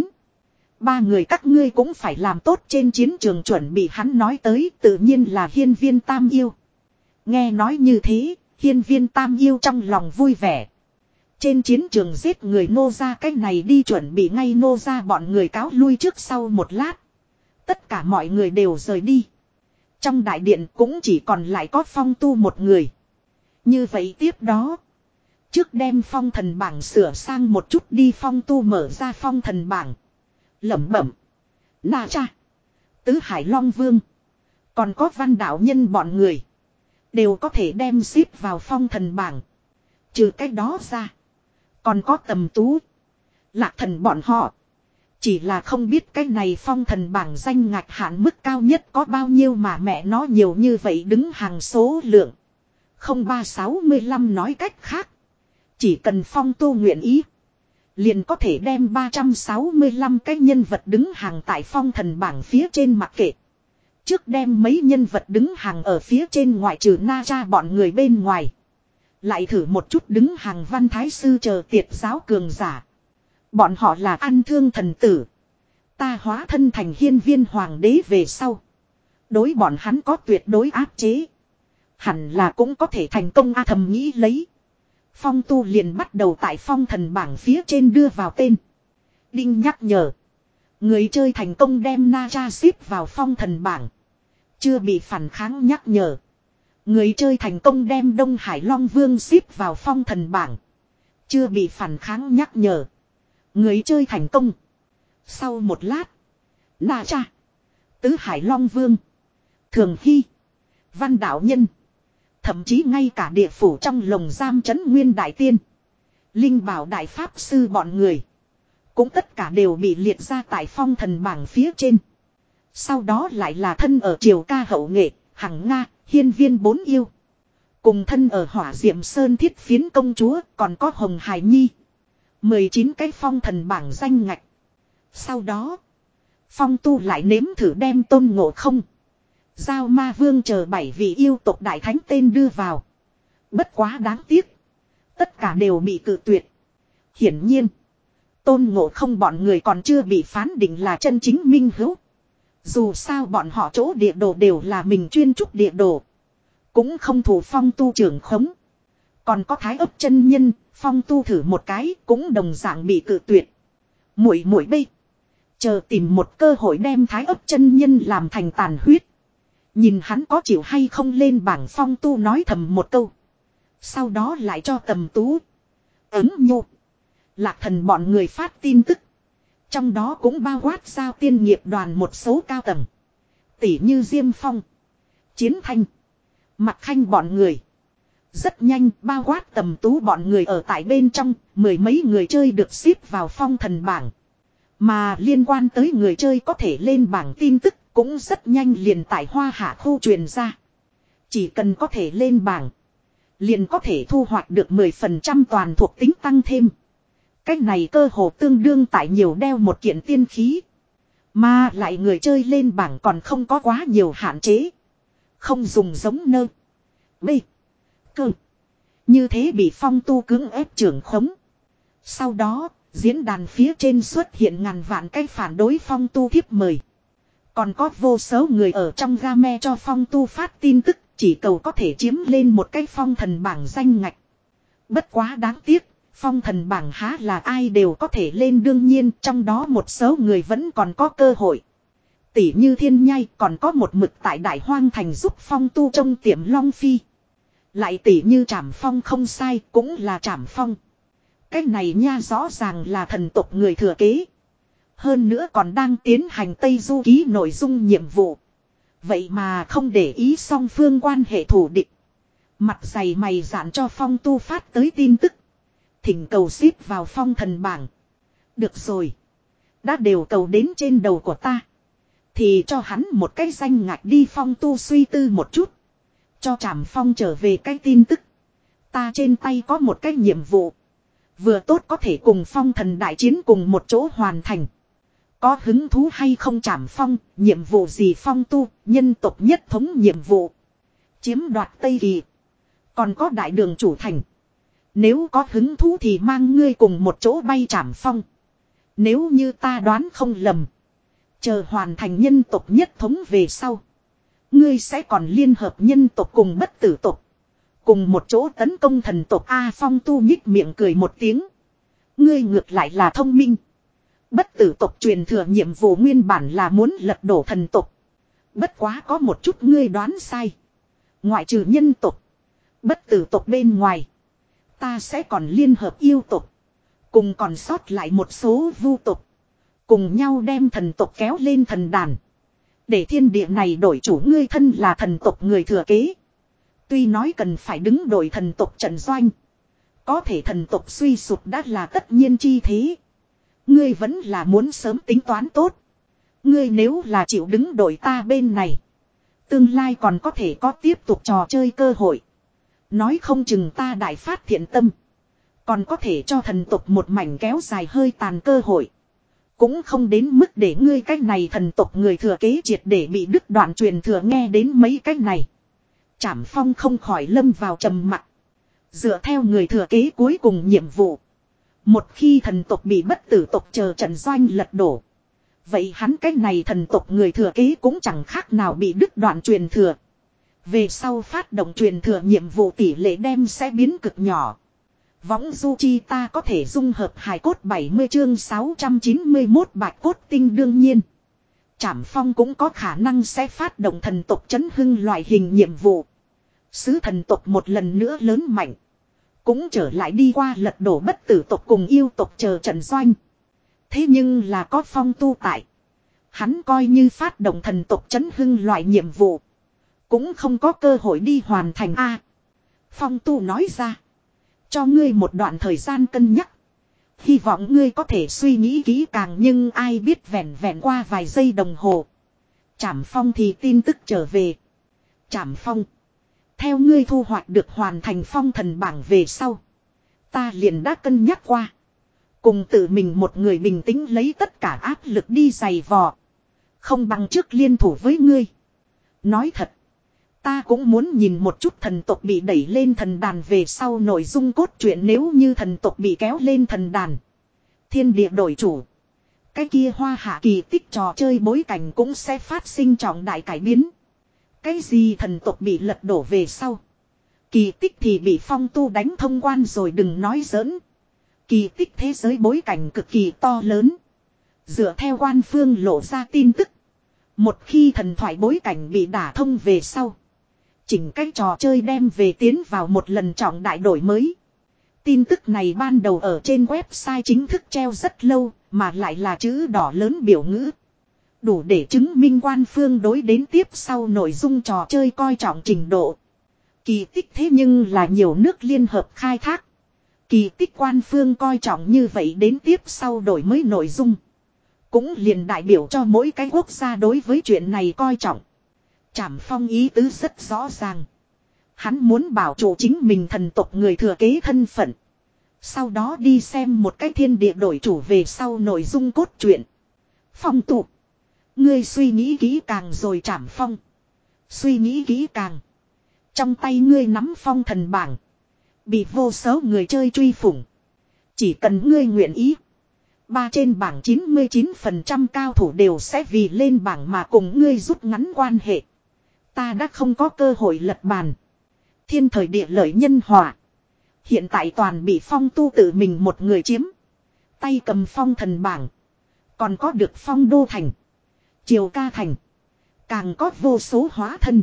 Ba người các ngươi cũng phải làm tốt trên chiến trường chuẩn bị. Hắn nói tới tự nhiên là Hiên Viên Tam Yêu. Nghe nói như thế, Hiên Viên Tam Yêu trong lòng vui vẻ. Trên chiến trường giết người nô ra cái này đi chuẩn bị ngay. Nô ra bọn người cáo lui trước sau một lát. Tất cả mọi người đều rời đi. Trong đại điện cũng chỉ còn lại có Phong Tu một người. Như vậy tiếp đó, trước đem phong thần bảng sửa sang một chút đi. Phong Tu mở ra phong thần bảng, lẩm bẩm. Na cha, Tứ Hải Long Vương, còn có Văn đạo nhân bọn người, đều có thể đem xếp vào phong thần bảng. Trừ cái đó ra, còn có Tầm Tú, Lạc Thần bọn họ. Chỉ là không biết cái này phong thần bảng danh ngạch hạn mức cao nhất có bao nhiêu mà mẹ nó nhiều như vậy đứng hàng số lượng. Không ba sáu mươi lăm nói cách khác. Chỉ cần Phong Tu nguyện ý. Liền có thể đem ba trăm sáu mươi lăm cái nhân vật đứng hàng tại phong thần bảng phía trên mặc kệ. Trước đem mấy nhân vật đứng hàng ở phía trên ngoại trừ Na Cha bọn người bên ngoài. Lại thử một chút đứng hàng Văn Thái Sư chờ tiệt giáo cường giả. Bọn họ là ăn thương thần tử. Ta hóa thân thành hiên viên hoàng đế về sau. Đối bọn hắn có tuyệt đối áp chế. Hẳn là cũng có thể thành công a thầm nghĩ lấy. Phong Tu liền bắt đầu tại phong thần bảng phía trên đưa vào tên. Đinh nhắc nhở. Người chơi thành công đem Na Cha xếp vào phong thần bảng. Chưa bị phản kháng nhắc nhở. Người chơi thành công đem Đông Hải Long Vương xếp vào phong thần bảng. Chưa bị phản kháng nhắc nhở. Người chơi thành công. Sau một lát. Na Cha. Tứ Hải Long Vương. Thường Hy. Văn Đạo Nhân. Thậm chí ngay cả địa phủ trong lồng giam trấn Nguyên Đại Tiên. Linh Bảo Đại Pháp Sư bọn người. Cũng tất cả đều bị liệt ra tại phong thần bảng phía trên. Sau đó lại là thân ở triều ca hậu nghệ, Hằng Nga, hiên viên bốn yêu. Cùng thân ở hỏa diệm sơn thiết phiến công chúa còn có Hồng Hải Nhi. mười chín cái phong thần bảng danh ngạch. Sau đó, Phong Tu lại nếm thử đem Tôn Ngộ Không. Giao Ma Vương chờ bảy vị yêu tộc đại thánh tên đưa vào. Bất quá đáng tiếc. Tất cả đều bị cự tuyệt. Hiển nhiên. Tôn Ngộ Không bọn người còn chưa bị phán định là chân chính minh hữu. Dù sao bọn họ chỗ địa đồ đều là mình chuyên trúc địa đồ. Cũng không thủ Phong Tu trưởng khống. Còn có Thái Ấp chân nhân, Phong Tu thử một cái cũng đồng dạng bị cự tuyệt. Muội muội bây. Chờ tìm một cơ hội đem Thái Ấp chân nhân làm thành tàn huyết. Nhìn hắn có chịu hay không lên bảng. Phong Tu nói thầm một câu. Sau đó lại cho Tầm Tú, Ứng Nhô, Lạc Thần bọn người phát tin tức. Trong đó cũng bao quát Giao Tiên nghiệp đoàn một số cao tầng. Tỷ như Diêm Phong, Chiến Thanh, Mặt Khanh bọn người. Rất nhanh bao quát Tầm Tú bọn người ở tại bên trong. Mười mấy người chơi được xếp vào phong thần bảng. Mà liên quan tới người chơi có thể lên bảng tin tức cũng rất nhanh liền tại Hoa Hạ khu truyền ra. Chỉ cần có thể lên bảng, liền có thể thu hoạch được mười phần trăm toàn thuộc tính tăng thêm. Cách này cơ hồ tương đương tại nhiều đeo một kiện tiên khí. Mà lại người chơi lên bảng còn không có quá nhiều hạn chế. Không dùng giống nơ. B. Cơ. Như thế bị Phong Tu cưỡng ép trưởng khống. Sau đó, diễn đàn phía trên xuất hiện ngàn vạn cái phản đối Phong Tu thiếp mời. Còn có vô số người ở trong game cho Phong Tu phát tin tức. Chỉ cầu có thể chiếm lên một cái phong thần bảng danh ngạch. Bất quá đáng tiếc. Phong thần bảng há là ai đều có thể lên, đương nhiên trong đó một số người vẫn còn có cơ hội. Tỷ như Thiên Nhai còn có một mực tại Đại Hoang Thành giúp Phong Tu trong tiệm Long Phi. Lại tỷ như Trảm Phong không sai, cũng là Trảm Phong. Cái này nha rõ ràng là thần tộc người thừa kế. Hơn nữa còn đang tiến hành Tây Du Ký nội dung nhiệm vụ. Vậy mà không để ý song phương quan hệ thù địch. Mặt dày mày dạn cho Phong Tu phát tới tin tức. Thỉnh cầu xếp vào phong thần bảng. Được rồi. Đã đều cầu đến trên đầu của ta. Thì cho hắn một cái danh ngạch đi. Phong Tu suy tư một chút. Cho Trảm Phong trở về cái tin tức. Ta trên tay có một cái nhiệm vụ. Vừa tốt có thể cùng phong thần đại chiến cùng một chỗ hoàn thành. Có hứng thú hay không? Trảm Phong, nhiệm vụ gì? Phong Tu, nhân tộc nhất thống nhiệm vụ. Chiếm đoạt Tây Kỳ. Còn có đại đường chủ thành. Nếu có hứng thú thì mang ngươi cùng một chỗ bay. Trảm Phong. Nếu như ta đoán không lầm. Chờ hoàn thành nhân tộc nhất thống về sau. Ngươi sẽ còn liên hợp nhân tộc cùng bất tử tộc. Cùng một chỗ tấn công thần tộc. A Phong Tu nhích miệng cười một tiếng. Ngươi ngược lại là thông minh. Bất tử tộc truyền thừa nhiệm vụ nguyên bản là muốn lật đổ thần tộc. Bất quá có một chút ngươi đoán sai. Ngoại trừ nhân tộc, bất tử tộc bên ngoài, ta sẽ còn liên hợp yêu tộc. Cùng còn sót lại một số vu tộc. Cùng nhau đem thần tộc kéo lên thần đàn. Để thiên địa này đổi chủ. Ngươi thân là thần tộc người thừa kế. Tuy nói cần phải đứng đội thần tộc trận doanh. Có thể thần tộc suy sụp đã là tất nhiên chi thế. Ngươi vẫn là muốn sớm tính toán tốt. Ngươi nếu là chịu đứng đội ta bên này. Tương lai còn có thể có tiếp tục trò chơi cơ hội. Nói không chừng ta đại phát thiện tâm. Còn có thể cho thần tộc một mảnh kéo dài hơi tàn cơ hội. Cũng không đến mức để ngươi cách này thần tộc người thừa kế triệt để bị đứt đoạn truyền thừa. Nghe đến mấy cách này. Trảm Phong không khỏi lâm vào trầm mặc. Dựa theo người thừa kế cuối cùng nhiệm vụ. Một khi thần tộc bị bất tử tộc chờ trận doanh lật đổ. Vậy hắn cái này thần tộc người thừa kế cũng chẳng khác nào bị đứt đoạn truyền thừa. Về sau phát động truyền thừa nhiệm vụ tỷ lệ đem sẽ biến cực nhỏ. Võng du chi ta có thể dung hợp hài cốt bảy mươi chương sáu trăm chín mươi mốt bạch cốt tinh đương nhiên. Trảm Phong cũng có khả năng sẽ phát động thần tộc chấn hưng loại hình nhiệm vụ. Sứ thần tộc một lần nữa lớn mạnh. Cũng trở lại đi qua lật đổ bất tử tộc cùng yêu tộc chờ trận doanh. Thế nhưng là có Phong tu tại. Hắn coi như phát động thần tộc chấn hưng loại nhiệm vụ. Cũng không có cơ hội đi hoàn thành a. Phong tu nói ra. Cho ngươi một đoạn thời gian cân nhắc. Hy vọng ngươi có thể suy nghĩ kỹ càng nhưng ai biết vẹn vẹn qua vài giây đồng hồ. Trảm Phong thì tin tức trở về. Trảm Phong. Theo ngươi thu hoạch được hoàn thành phong thần bảng về sau. Ta liền đã cân nhắc qua. Cùng tự mình một người bình tĩnh lấy tất cả áp lực đi giày vò. Không bằng trước liên thủ với ngươi. Nói thật. Ta cũng muốn nhìn một chút thần tộc bị đẩy lên thần đàn về sau nội dung cốt truyện nếu như thần tộc bị kéo lên thần đàn. Thiên địa đổi chủ. Cái kia hoa hạ kỳ tích trò chơi bối cảnh cũng sẽ phát sinh trọng đại cải biến. Cái gì thần tộc bị lật đổ về sau. Kỳ tích thì bị Phong tu đánh thông quan rồi đừng nói giỡn. Kỳ tích thế giới bối cảnh cực kỳ to lớn. Dựa theo quan phương lộ ra tin tức. Một khi thần thoại bối cảnh bị đả thông về sau. Chỉnh cái trò chơi đem về tiến vào một lần trọng đại đổi mới. Tin tức này ban đầu ở trên website chính thức treo rất lâu, mà lại là chữ đỏ lớn biểu ngữ. Đủ để chứng minh quan phương đối đến tiếp sau nội dung trò chơi coi trọng trình độ. Kỳ tích thế nhưng là nhiều nước liên hợp khai thác. Kỳ tích quan phương coi trọng như vậy đến tiếp sau đổi mới nội dung. Cũng liền đại biểu cho mỗi cái quốc gia đối với chuyện này coi trọng. Trảm Phong ý tứ rất rõ ràng. Hắn muốn bảo trụ chính mình thần tộc người thừa kế thân phận. Sau đó đi xem một cái thiên địa đổi chủ về sau nội dung cốt truyện. Phong tụ. Ngươi suy nghĩ kỹ càng rồi Trảm Phong. Suy nghĩ kỹ càng. Trong tay ngươi nắm phong thần bảng. Bị vô số người chơi truy phủng. Chỉ cần ngươi nguyện ý. Ba trên bảng chín mươi chín phần trăm cao thủ đều sẽ vì lên bảng mà cùng ngươi rút ngắn quan hệ. Ta đã không có cơ hội lật bàn. Thiên thời địa lợi nhân hòa. Hiện tại toàn bị Phong tu tự mình một người chiếm. Tay cầm phong thần bảng. Còn có được Phong đô thành. Triều ca thành. Càng có vô số hóa thân.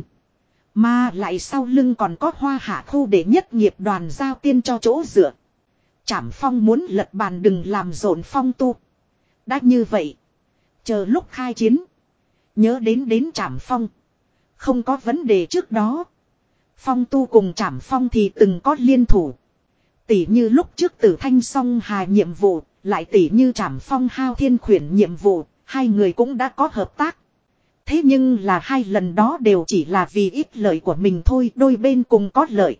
Mà lại sau lưng còn có hoa hạ khu để nhất nghiệp đoàn giao tiên cho chỗ dựa. Trảm Phong muốn lật bàn đừng làm rộn Phong tu. Đã như vậy. Chờ lúc khai chiến. Nhớ đến đến Trảm Phong. Không có vấn đề trước đó. Phong tu cùng Trảm Phong thì từng có liên thủ. Tỷ như lúc trước Tử Thanh Song Hà nhiệm vụ. Lại tỷ như Trảm Phong Hao Thiên Khuyển nhiệm vụ. Hai người cũng đã có hợp tác. Thế nhưng là hai lần đó đều chỉ là vì ít lợi của mình thôi. Đôi bên cùng có lợi.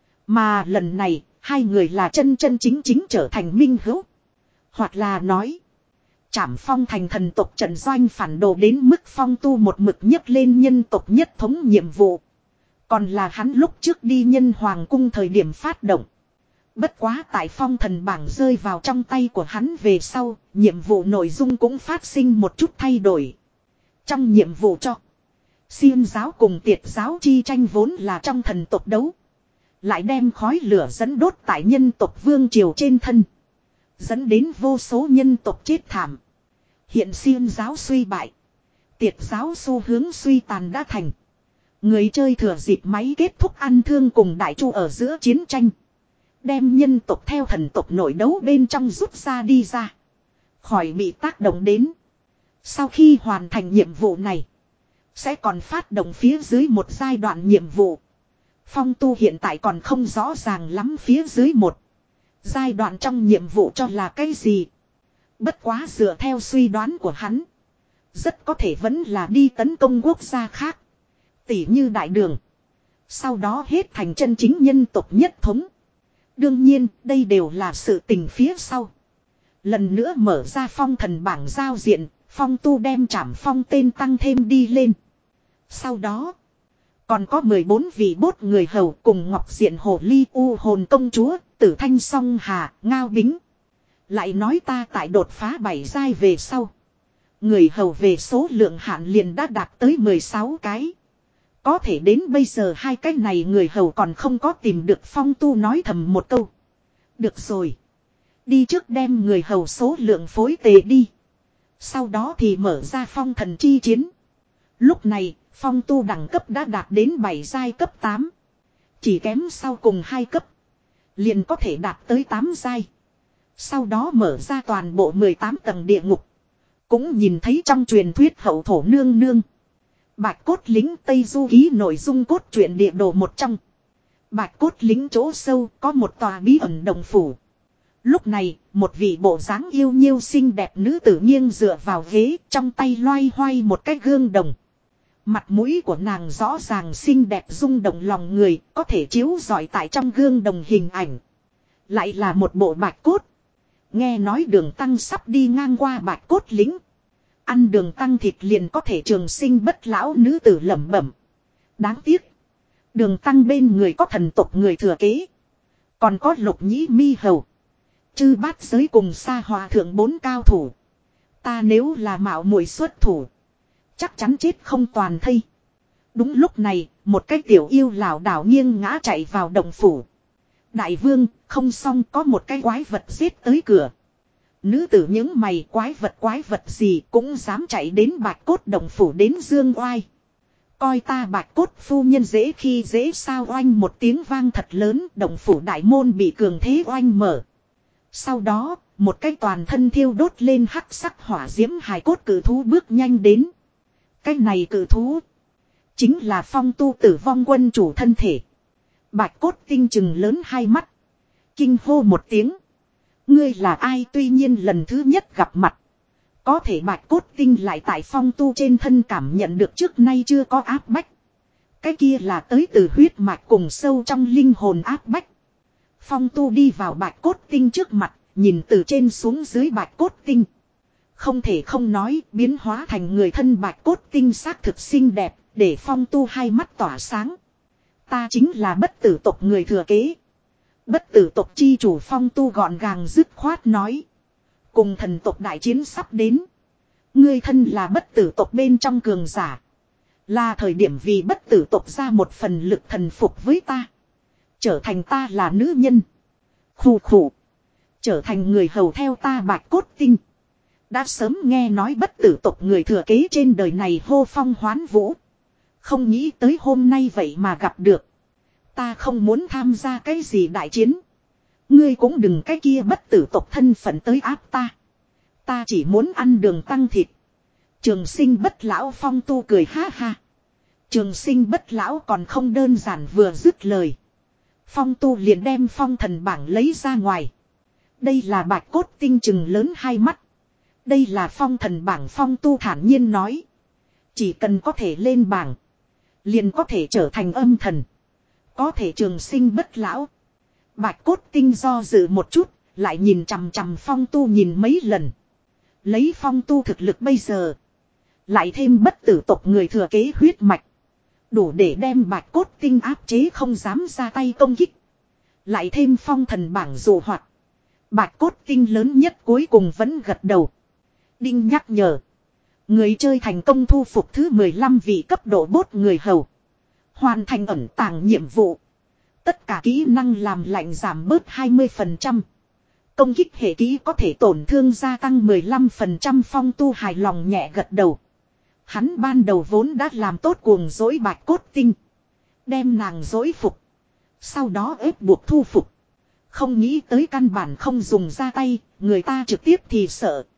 Mà lần này hai người là chân chân chính chính trở thành minh hữu. Hoặc là nói. Trảm Phong thành thần tộc trận doanh phản đồ đến mức Phong tu một mực nhấc lên nhân tộc nhất thống nhiệm vụ. Còn là hắn lúc trước đi nhân hoàng cung thời điểm phát động. Bất quá tại phong thần bảng rơi vào trong tay của hắn về sau, nhiệm vụ nội dung cũng phát sinh một chút thay đổi. Trong nhiệm vụ cho, Xiêm giáo cùng Tiệt giáo chi tranh vốn là trong thần tộc đấu. Lại đem khói lửa dẫn đốt tại nhân tộc vương triều trên thân. Dẫn đến vô số nhân tộc chết thảm. Hiện Xiêm giáo suy bại. Tiệt giáo xu hướng suy tàn đã thành. Người chơi thừa dịp máy kết thúc ăn thương cùng đại chu ở giữa chiến tranh. Đem nhân tộc theo thần tộc nội đấu bên trong rút ra đi ra. Khỏi bị tác động đến. Sau khi hoàn thành nhiệm vụ này. Sẽ còn phát động phía dưới một giai đoạn nhiệm vụ. Phong tu hiện tại còn không rõ ràng lắm phía dưới một. Giai đoạn trong nhiệm vụ cho là cái gì. Bất quá dựa theo suy đoán của hắn. Rất có thể vẫn là đi tấn công quốc gia khác. Tỉ như đại đường. Sau đó hết thành chân chính nhân tộc nhất thống. Đương nhiên đây đều là sự tình phía sau. Lần nữa mở ra phong thần bảng giao diện. Phong tu đem Trảm Phong tên tăng thêm đi lên. Sau đó. Còn có mười bốn vị bốt người hầu cùng Ngọc Diện Hồ Ly U Hồn Công Chúa. Tử Thanh Song Hà Ngao Bính. Lại nói ta tại đột phá bảy giai về sau. Người hầu về số lượng hạn liền đã đạt tới mười sáu cái. Có thể đến bây giờ hai cái này người hầu còn không có tìm được. Phong tu nói thầm một câu. Được rồi. Đi trước đem người hầu số lượng phối tề đi. Sau đó thì mở ra phong thần chi chiến. Lúc này phong tu đẳng cấp đã đạt đến bảy giai cấp tám. Chỉ kém sau cùng hai cấp. Liền có thể đạt tới tám giai. Sau đó mở ra toàn bộ mười tám tầng địa ngục. Cũng nhìn thấy trong truyền thuyết hậu thổ nương nương. Bạch cốt lính Tây Du ký nội dung cốt truyện địa đồ một trong. Bạch cốt lính chỗ sâu có một tòa bí ẩn đồng phủ. Lúc này, một vị bộ dáng yêu nhiêu xinh đẹp nữ tử nghiêng dựa vào ghế, trong tay loay hoay một cái gương đồng. Mặt mũi của nàng rõ ràng xinh đẹp rung động lòng người, có thể chiếu rọi tại trong gương đồng hình ảnh. Lại là một bộ bạch cốt. Nghe nói Đường Tăng sắp đi ngang qua bạch cốt lính. Ăn Đường Tăng thịt liền có thể trường sinh bất lão, nữ tử lẩm bẩm. Đáng tiếc. Đường Tăng bên người có thần tộc người thừa kế. Còn có Lục Nhĩ Mi Hầu. Chư bát giới cùng Sa Hòa thượng bốn cao thủ. Ta nếu là mạo muội xuất thủ. Chắc chắn chết không toàn thây. Đúng lúc này, một cái tiểu yêu lảo đảo nghiêng ngã chạy vào động phủ. Đại vương, không xong, có một cái quái vật giết tới cửa. Nữ tử những mày, quái vật quái vật gì cũng dám chạy đến bạch cốt động phủ đến dương oai. Coi ta bạch cốt phu nhân dễ khi dễ sao. Oanh một tiếng vang thật lớn, động phủ đại môn bị cường thế oanh mở. Sau đó, một cái toàn thân thiêu đốt lên hắc sắc hỏa diễm hài cốt cử thú bước nhanh đến. Cái này cử thú chính là Phong tu tử vong quân chủ thân thể. Bạch cốt tinh chừng lớn hai mắt. Kinh hô một tiếng. Ngươi là ai? Tuy nhiên lần thứ nhất gặp mặt. Có thể bạch cốt tinh lại tại Phong tu trên thân cảm nhận được trước nay chưa có áp bách. Cái kia là tới từ huyết mạch cùng sâu trong linh hồn áp bách. Phong tu đi vào bạch cốt tinh trước mặt, nhìn từ trên xuống dưới bạch cốt tinh. Không thể không nói, biến hóa thành người thân bạch cốt tinh xác thực xinh đẹp, để Phong tu hai mắt tỏa sáng. Ta chính là bất tử tộc người thừa kế. Bất tử tộc chi chủ Phong tu gọn gàng dứt khoát nói. Cùng thần tộc đại chiến sắp đến. Ngươi thân là bất tử tộc bên trong cường giả. Là thời điểm vì bất tử tộc ra một phần lực thần phục với ta. Trở thành ta là nữ nhân. Khủ khủ. Trở thành người hầu theo ta bạch cốt tinh. Đã sớm nghe nói bất tử tộc người thừa kế trên đời này hô phong hoán vũ. Không nghĩ tới hôm nay vậy mà gặp được. Ta không muốn tham gia cái gì đại chiến. Ngươi cũng đừng cái kia bất tử tộc thân phận tới áp ta. Ta chỉ muốn ăn Đường Tăng thịt. Trường sinh bất lão. Phong tu cười ha ha. Trường sinh bất lão còn không đơn giản, vừa dứt lời. Phong tu liền đem phong thần bảng lấy ra ngoài. Đây là bạch cốt tinh chừng lớn hai mắt. Đây là phong thần bảng. Phong tu thản nhiên nói. Chỉ cần có thể lên bảng. Liền có thể trở thành âm thần. Có thể trường sinh bất lão. Bạch cốt tinh do dự một chút. Lại nhìn chằm chằm Phong tu nhìn mấy lần. Lấy Phong tu thực lực bây giờ. Lại thêm bất tử tộc người thừa kế huyết mạch. Đủ để đem bạch cốt tinh áp chế, không dám ra tay công kích. Lại thêm phong thần bảng dụ hoạt. Bạch cốt tinh lớn nhất cuối cùng vẫn gật đầu. Đinh nhắc nhở. Người chơi thành công thu phục thứ mười lăm vị cấp độ bốt người hầu. Hoàn thành ẩn tàng nhiệm vụ. Tất cả kỹ năng làm lạnh giảm bớt hai mươi phần trăm. Công kích hệ kỹ có thể tổn thương gia tăng mười lăm phần trăm. Phong tu hài lòng nhẹ gật đầu. Hắn ban đầu vốn đã làm tốt cuồng dối bạch cốt tinh. Đem nàng dối phục. Sau đó ép buộc thu phục. Không nghĩ tới căn bản không dùng ra tay. Người ta trực tiếp thì sợ.